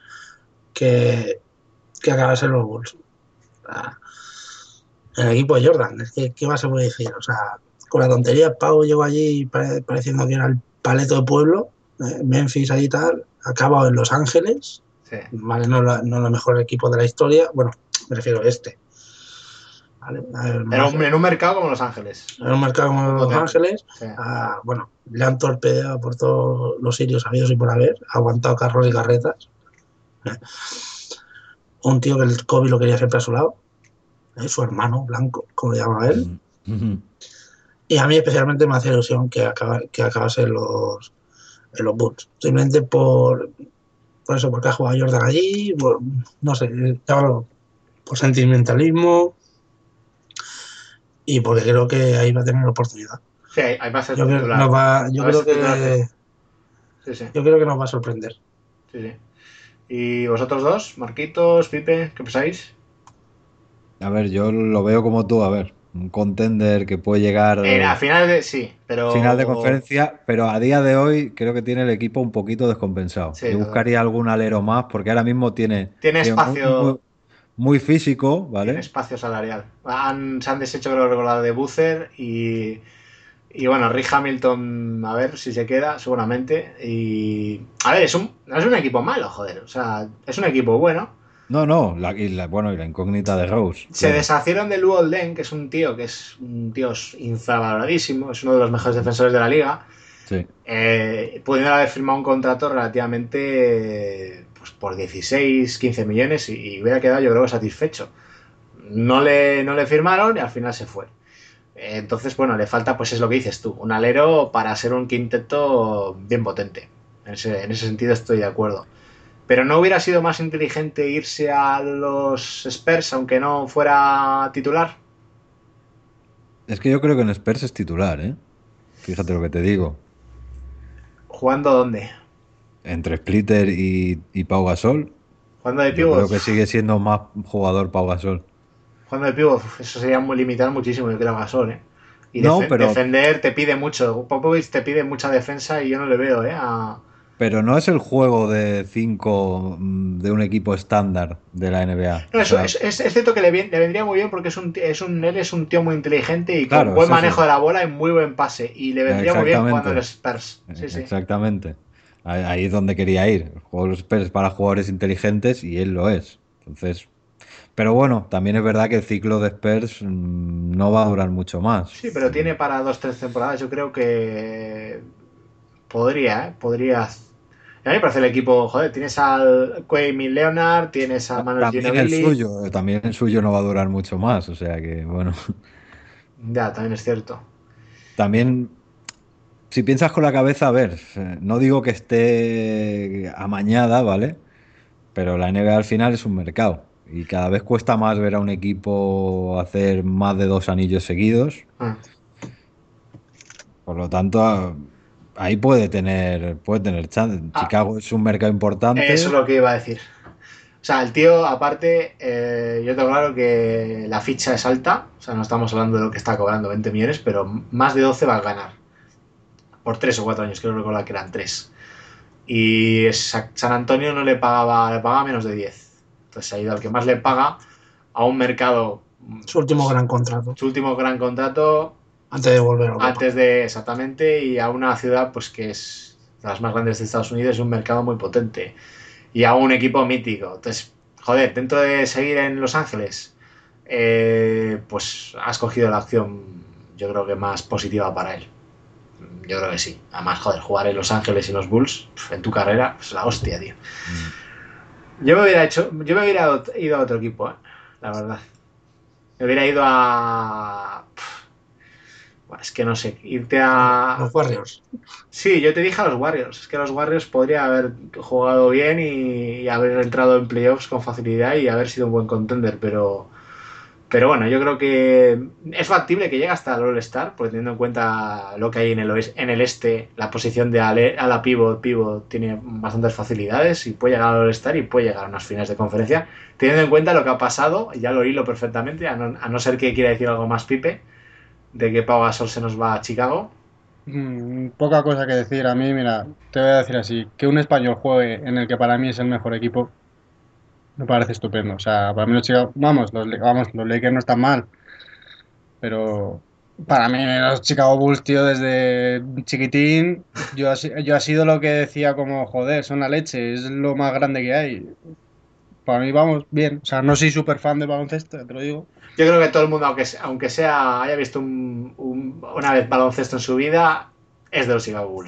que acabase los Bulls. O sea, el equipo de Jordan, es que, ¿qué más se puede decir? O sea, con la tontería, Pau llegó allí pareciendo que era el paleto de pueblo, Memphis ahí y tal, acaba en Los Ángeles, Sí. ¿vale? No el mejor equipo de la historia, bueno, me refiero a este. ¿Vale? En un mercado como Los Ángeles. En un mercado como Los Potente. Ángeles, Sí. bueno, le han torpedeado por todos los sitios habidos y por haber, ha aguantado carros y carretas. Un tío que el Kobe lo quería siempre a su lado, su hermano blanco, como le llama él. Y a mí especialmente me hace ilusión que acabase en los Bulls. Simplemente por eso, porque ha jugado Jordan allí, no sé, llámalo, por sentimentalismo y porque creo que ahí va a tener oportunidad. Sí, ahí va a ser Yo creo, titular. yo Va a creo ser titular. que Sí, sí, yo creo que nos va a sorprender. sí, sí. ¿Y vosotros dos, Marquitos, Pipe, qué pensáis? A ver, yo lo veo como tú, a ver, un contender que puede llegar A final de... Sí, final de pero... conferencia, pero a día de hoy creo que tiene el equipo un poquito descompensado. Sí, Yo buscaría algún alero más porque ahora mismo tiene, tiene tiene espacio... muy físico, Tiene ¿vale? espacio salarial. Se han deshecho, creo, con la de Boozer y bueno, Rick Hamilton, a ver si se queda, seguramente. Y a ver, no es un equipo malo, joder. O sea, es un equipo bueno. No, no, bueno, y la incógnita de Rose, Se claro. deshacieron de Luol Deng, que es un tío infravaloradísimo, es uno de los mejores defensores de la liga. Sí. Pudiendo haber firmado un contrato relativamente pues por 16, 15 millones y hubiera quedado, yo creo, satisfecho. No le firmaron y al final se fue. Entonces, bueno, le falta, pues es lo que dices tú, un alero para ser un quinteto bien potente. En ese sentido estoy de acuerdo. Pero ¿no hubiera sido más inteligente irse a los Spurs, aunque no fuera titular? Es que yo creo que en Spurs es titular, ¿eh? Fíjate lo que te digo. ¿Jugando dónde? Entre Splitter y Pau Gasol, ¿Jugando de yo pívot? creo que sigue siendo más jugador Pau Gasol. Jugando de pívot, eso sería muy limitar muchísimo, yo creo, a Gasol, ¿eh? Y No, defender te pide mucho. Popovich te pide mucha defensa y yo no le veo, ¿eh? pero no es el juego de 5 de un equipo estándar de la NBA. No, O sea, es cierto que le vendría muy bien porque él es un tío muy inteligente y con claro, buen es manejo eso. de la bola y muy buen pase. Y le vendría muy bien jugando en Exactamente. los Spurs. Sí, sí. Exactamente. Ahí es donde quería ir. El juego de los Spurs es para jugadores inteligentes y él lo es. Entonces, pero bueno, también es verdad que el ciclo de Spurs no va a durar mucho más. Sí, pero tiene para 2, 3 temporadas. Yo creo que podría, ¿eh? Podría. A mí me parece el equipo, joder, tienes al Kwame Leonard, tienes a Manuel Ginobili. También el suyo no va a durar mucho más. O sea que, bueno, Ya, también es cierto. también, si piensas con la cabeza, a ver, no digo que esté amañada, ¿vale? Pero la NBA al final es un mercado y cada vez cuesta más ver a un equipo hacer más de 2 anillos seguidos. Ah. Por lo tanto, ahí puede tener chance. Ah, Chicago es un mercado eso es importante. lo que iba a decir. O sea, el tío, aparte, yo tengo claro que la ficha es alta. O sea, no estamos hablando de lo que está cobrando 20 millones, pero más de 12 va a ganar. Por 3 o 4 años, creo recordar que eran 3. Y San Antonio no le pagaba menos de 10. Entonces ha ido al que más le paga a un mercado. Su último gran contrato, Su último gran contrato antes de volver a Europa. antes de exactamente y a una ciudad pues que es de las más grandes de Estados Unidos, es un mercado muy potente y a un equipo mítico. Entonces, joder, dentro de seguir en Los Ángeles, pues has cogido la opción, yo creo que más positiva para él. Yo creo que sí. Además, joder, jugar en Los Ángeles y en los Bulls en tu carrera es la hostia, tío. Yo me hubiera ido a otro equipo, la verdad. Me hubiera ido a... Es que no sé, irte a... Los Warriors. Sí, yo te dije a los Warriors. Es que los Warriors podría haber jugado bien y haber entrado en playoffs con facilidad y haber sido un buen contender, pero bueno, yo creo que es factible que llegue hasta el All-Star, porque teniendo en cuenta lo que hay en el este, la posición de ala pivot tiene bastantes facilidades y puede llegar al All-Star y puede llegar a unas finales de conferencia. Teniendo en cuenta lo que ha pasado, ya lo hilo perfectamente, a no ser que quiera decir algo más Pipe, de que Pau Gasol se nos va a Chicago. Poca cosa que decir. A mí, mira, te voy a decir así, que un español juegue en el que para mí es el mejor equipo, me parece estupendo. O sea, para mí los Lakers no están mal, pero para mí los Chicago Bulls, tío, desde chiquitín, yo ha sido lo que decía como, joder, son la leche, es lo más grande que hay. Para mí vamos bien. O sea, no soy súper fan del baloncesto, te lo digo. Yo creo que todo el mundo, aunque sea haya visto una vez baloncesto en su vida, es de los Chicago Bulls.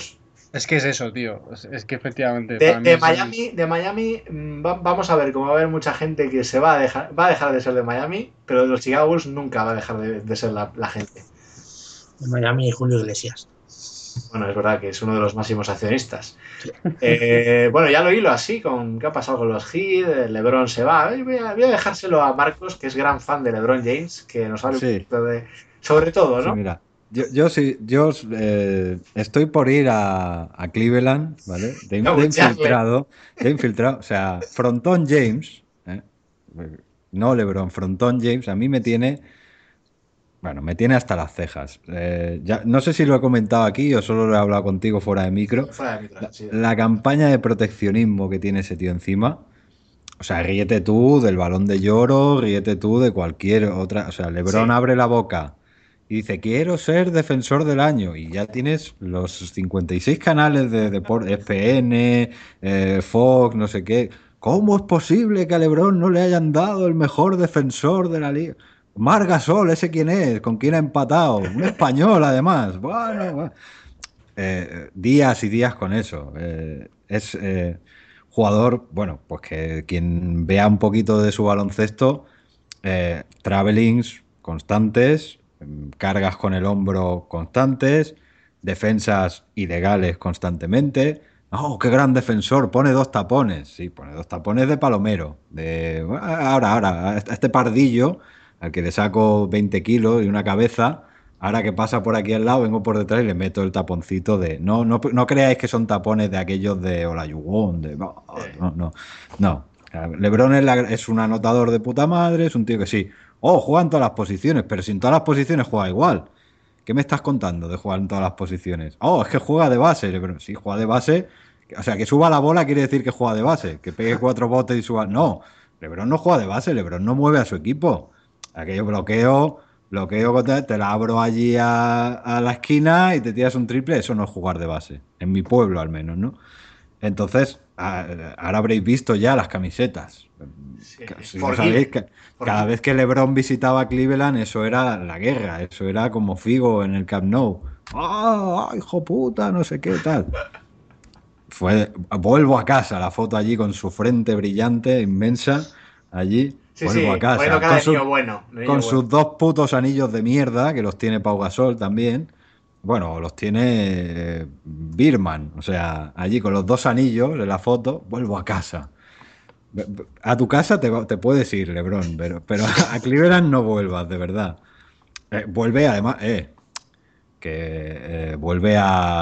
Es que es eso, tío. Es que efectivamente, De, para mí de es Miami, vamos a ver cómo va a haber mucha gente que va a dejar de ser de Miami, pero de los Chicago Bulls nunca va a dejar de ser la gente. En Miami y Julio Iglesias. Bueno, es verdad que es uno de los máximos accionistas. Bueno, ya lo hilo así, con qué ha pasado con los Heat, LeBron se va. Voy a dejárselo a Marcos, que es gran fan de LeBron James, que nos hable un Sí, poquito de... Sobre todo, sí, ¿no? mira. Yo sí, estoy por ir a Cleveland, ¿vale? A buchearle. De infiltrado, o sea, Frontón James, ¿eh? No LeBron, Frontón James, a mí me tiene, bueno, me tiene hasta las cejas. No sé si lo he comentado aquí o solo lo he hablado contigo fuera de micro. Fuera de micro, sí. La campaña de proteccionismo que tiene ese tío encima. O sea, ríete tú del Balón de Lloro, ríete tú de cualquier otra. O sea, LeBron Sí. abre la boca y dice, quiero ser defensor del año. Y ya tienes los 56 canales de deporte, FN, Fox, no sé qué. ¿Cómo es posible que a LeBron no le hayan dado el mejor defensor de la liga? Marc Gasol, ¿ese quién es? ¿Con quién ha empatado? Un español, además. Bueno. Días y días con eso. Es jugador, bueno, pues que quien vea un poquito de su baloncesto, travelings constantes, cargas con el hombro constantes, defensas ilegales constantemente. ¡Oh, qué gran defensor! Pone 2 tapones. Sí, pone 2 tapones de palomero. Ahora, a este pardillo, al que le saco 20 kilos y una cabeza. Ahora que pasa por aquí al lado, vengo por detrás y le meto el taponcito de. No creáis que son tapones de aquellos de Olajuwon, no. LeBron es un anotador de puta madre, es un tío que sí. Oh, juega en todas las posiciones, pero si en todas las posiciones juega igual. ¿Qué me estás contando de jugar en todas las posiciones? Oh, es que juega de base, LeBron. Sí, juega de base. O sea, que suba la bola quiere decir que juega de base. Que pegue 4 botes y suba. No, LeBron no juega de base, LeBron no mueve a su equipo. Aquello bloqueo, te la abro allí a la esquina y te tiras un triple, eso no es jugar de base, en mi pueblo al menos, ¿no? Entonces, ahora habréis visto ya las camisetas. Sí. Si no sabéis, Forgiven. cada vez que LeBron visitaba Cleveland, eso era la guerra, eso era como Figo en el Camp Nou. ¡Ah, hijo puta! No sé qué tal. Vuelvo a casa, la foto allí con su frente brillante, inmensa, allí. Sí, Vuelvo a sí, poniendo casa, cara de niño bueno. De niño con bueno. sus 2 putos anillos de mierda, que los tiene Pau Gasol también. Bueno, los tiene Birman, o sea, allí con los 2 anillos de la foto, vuelvo a casa. A tu casa te puedes ir, LeBron, pero a Cleveland no vuelvas, de verdad. Vuelve además, vuelve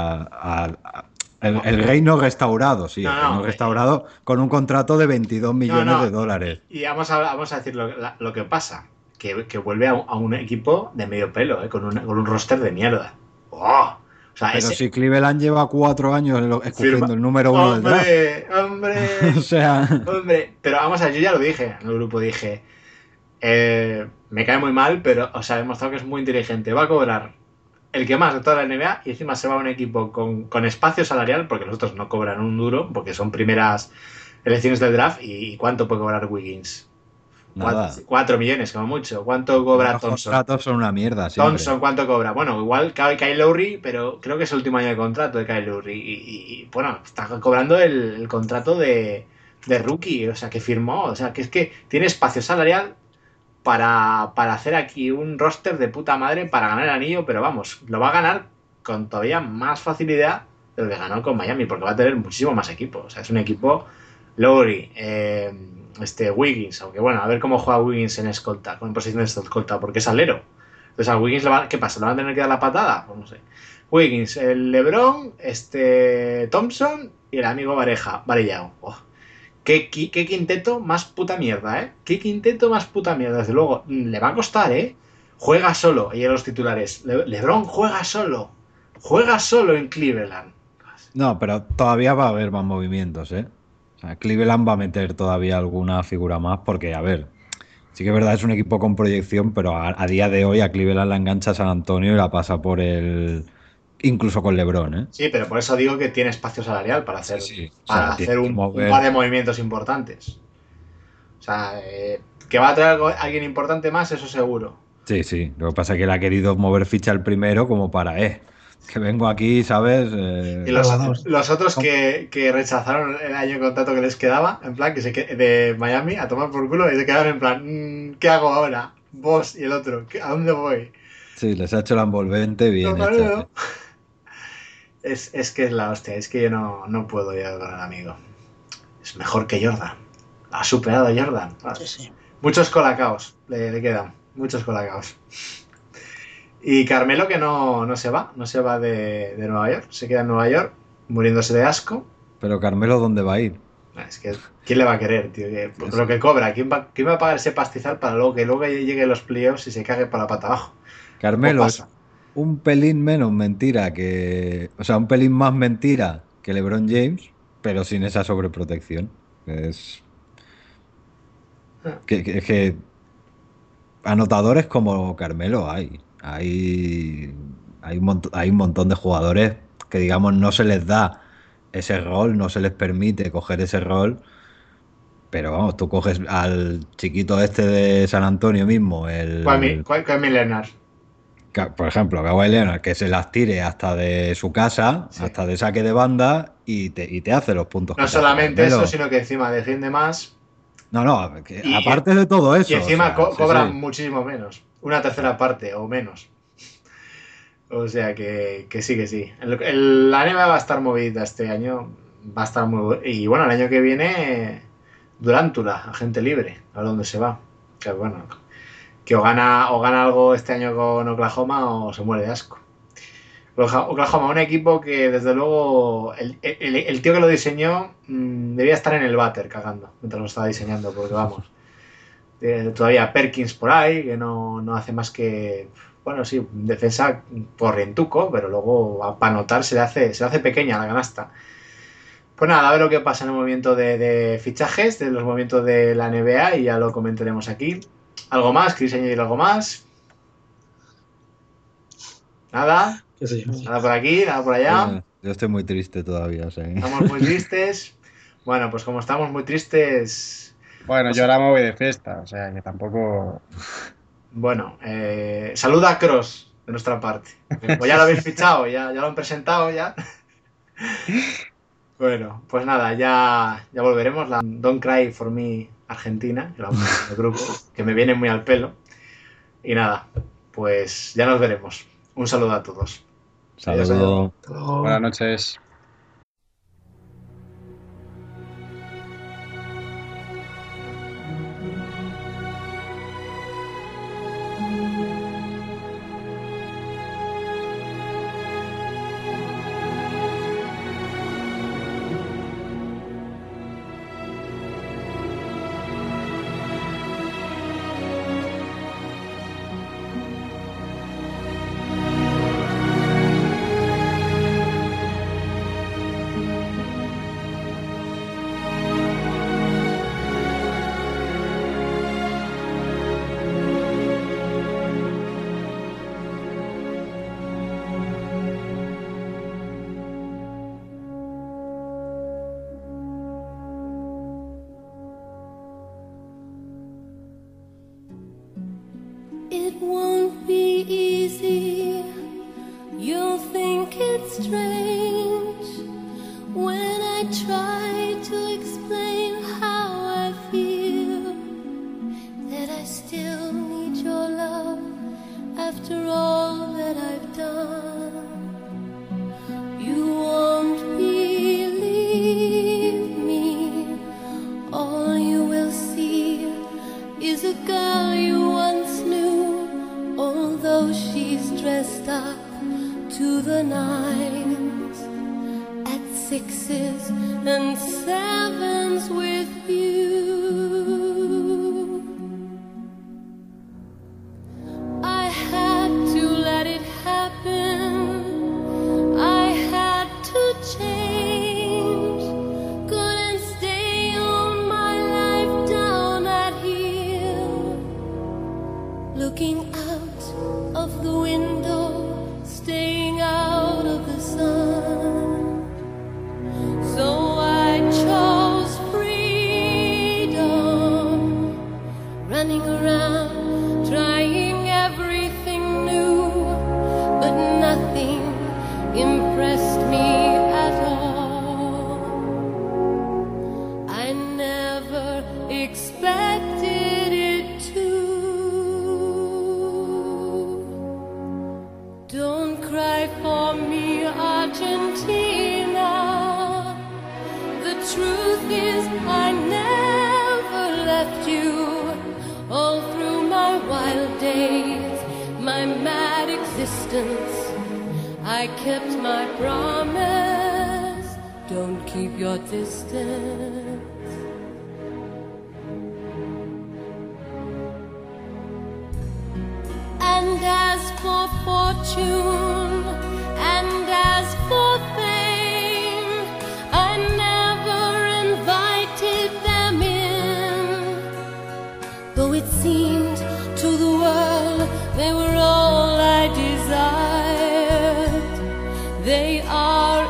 el reino restaurado, sí, No, el reino no. restaurado con un contrato de 22 No, millones de no. dólares. Y vamos a decir lo que pasa. Que vuelve a un equipo de medio pelo, con un roster de mierda. ¡Oh! O sea, Pero ese si Cleveland lleva 4 años firma. escogiendo el número 1 del draft. ¡Hombre! ¡Hombre! O sea, ¡Hombre! Pero vamos a ver, yo ya lo dije en el grupo, dije. Me cae muy mal, pero os ha demostrado que es muy inteligente. Va a cobrar el que más de toda la NBA y encima se va a un equipo con espacio salarial, porque los otros no cobran un duro, porque son primeras elecciones del draft. ¿Y cuánto puede cobrar Wiggins? nada. 4 millones, como mucho. ¿Cuánto cobra Los Thompson? contratos son una mierda siempre. Thompson, ¿cuánto cobra? Bueno, igual cae Kyle Lowry, pero creo que es el último año de contrato de Kyle Lowry. Bueno, está cobrando el contrato de rookie, o sea, que firmó. O sea, que es que tiene espacio salarial para hacer aquí un roster de puta madre para ganar el anillo, pero vamos, lo va a ganar con todavía más facilidad de lo que ganó con Miami, porque va a tener muchísimo más equipo. O sea, es un equipo Lowry, Wiggins, aunque bueno, a ver cómo juega Wiggins en escolta, con posición de escolta, porque es alero. Entonces a Wiggins, ¿qué pasa? ¿Le van a tener que dar la patada? Pues no sé. Wiggins, el LeBron, Thompson y el amigo Varellao. Oh. ¿Qué quinteto más puta mierda, ¿eh? ¿Qué quinteto más puta mierda? Desde luego, le va a costar, ¿eh? Juega solo, y en los titulares. LeBron juega solo. Juega solo en Cleveland. No, pero todavía va a haber más movimientos, ¿eh? O sea, Cleveland va a meter todavía alguna figura más porque, a ver, sí que es verdad, es un equipo con proyección, pero a día de hoy a Cleveland la engancha San Antonio y la pasa por el... Incluso con LeBron, ¿eh? Sí, pero por eso digo que tiene espacio salarial para hacer, Sí, sí. O para sea, tiene hacer que un mover... par de movimientos importantes. O sea, que va a traer alguien importante más, eso seguro. Sí, sí. Lo que pasa es que él ha querido mover ficha el primero como para, Que vengo aquí, ¿sabes? Y los, Salvador. los otros que rechazaron el año de contrato que les quedaba, en plan, de Miami a tomar por culo y se quedaron en plan, ¿qué hago ahora? Vos y el otro, ¿a dónde voy? Sí, les ha hecho la envolvente bien No, hecha. no. Es que es la hostia, es que yo no puedo ya con el amigo. Es mejor que Jordan. Ha superado a Jordan. Sí, sí. Muchos colacaos le quedan, muchos colacaos. Y Carmelo que no se va de Nueva York, se queda en Nueva York muriéndose de asco. Pero Carmelo, ¿dónde va a ir? Es que, ¿quién le va a querer, tío? Por lo que cobra, ¿quién va a pagar ese pastizal para luego que luego llegue los playoffs y se cague para la pata abajo? Carmelo ¿Cómo es pasa? un pelín menos mentira que... O sea, un pelín más mentira que LeBron James, pero sin esa sobreprotección. Es que anotadores como Carmelo hay. Hay un montón de jugadores que, digamos, no se les da ese rol, no se les permite coger ese rol. Pero vamos, tú coges al chiquito este de San Antonio mismo, Kawhi Leonard. por ejemplo, Kawhi Leonard, que se las tire hasta de su casa, Sí. hasta de saque de banda y te hace los puntos que No te hace solamente Carmelo. eso, sino que encima defiende más No, que y, aparte de todo eso. y encima o sea, sí, cobra sí. muchísimo menos. Una tercera parte o menos. O sea que sí, que sí. La NBA va a estar movida este año. Va a estar muy. Y bueno, el año que viene, Durántula, agente libre. A dónde se va. Que bueno, que o gana algo este año con Oklahoma o se muere de asco. Oklahoma, un equipo que desde luego el tío que lo diseñó debía estar en el váter cagando mientras lo estaba diseñando, porque vamos. Todavía Perkins por ahí, que no hace más que. Bueno, sí, defensa corrientuco, pero luego para anotar se le hace pequeña la canasta. Pues nada, a ver lo que pasa en el movimiento de fichajes, de los movimientos de la NBA y ya lo comentaremos aquí. ¿Algo más? ¿Queréis añadir algo más? ¿Nada? Que sí. ¿Nada por aquí? ¿Nada por allá? Yo estoy muy triste todavía. O sea, Estamos muy tristes. Bueno, pues como estamos muy tristes... Bueno, pues, yo ahora me voy de fiesta, o sea que tampoco. bueno, saluda a Cross de nuestra parte. Como ya lo habéis fichado, ya lo han presentado ya. Bueno, pues nada, ya volveremos. La Don't Cry for Me Argentina, el grupo, que me viene muy al pelo. Y nada, pues ya nos veremos. Un saludo a todos. saludo. Hasta luego. Buenas noches. It won't be easy. You'll think it's strange when I try to explain how I feel. That I still need your love after all that I've done. You won't believe me. All you will see is a girl you once knew, although she's dressed up to the nines, at sixes and sevens with you. I had to let it happen. I had to change. Couldn't stay on my life down at heel. Looking out of the window, staying out of the sun. So I chose freedom. days, my mad existence. I kept my promise. Don't keep your distance. And as for fortune, and as for fame, I never invited them in. Though it seemed to the world they were all I desired. They are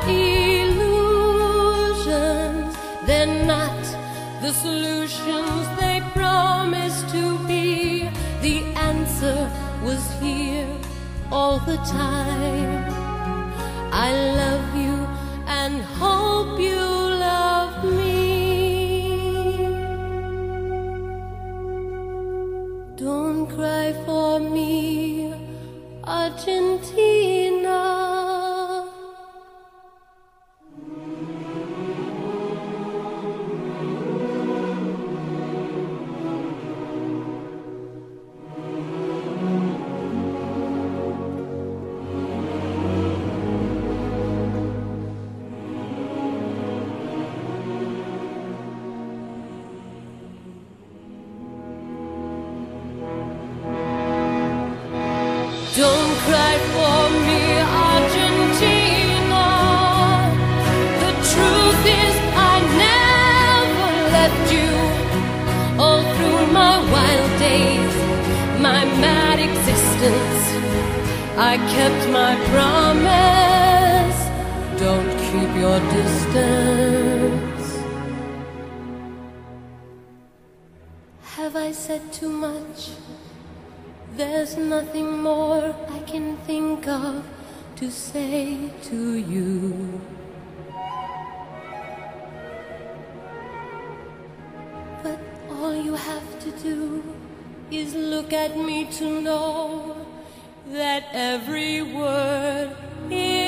illusions, they're not the solutions they promised to be. The answer was here all the time. I love you and hope you love me. Don't cry for me, Argentina. Don't cry for me, Argentina. The truth is I never left you. All through my wild days, my mad existence, I kept my promise. Don't keep your distance. Have I said too much? There's nothing more I can think of to say to you. But all you have to do is look at me to know that every word is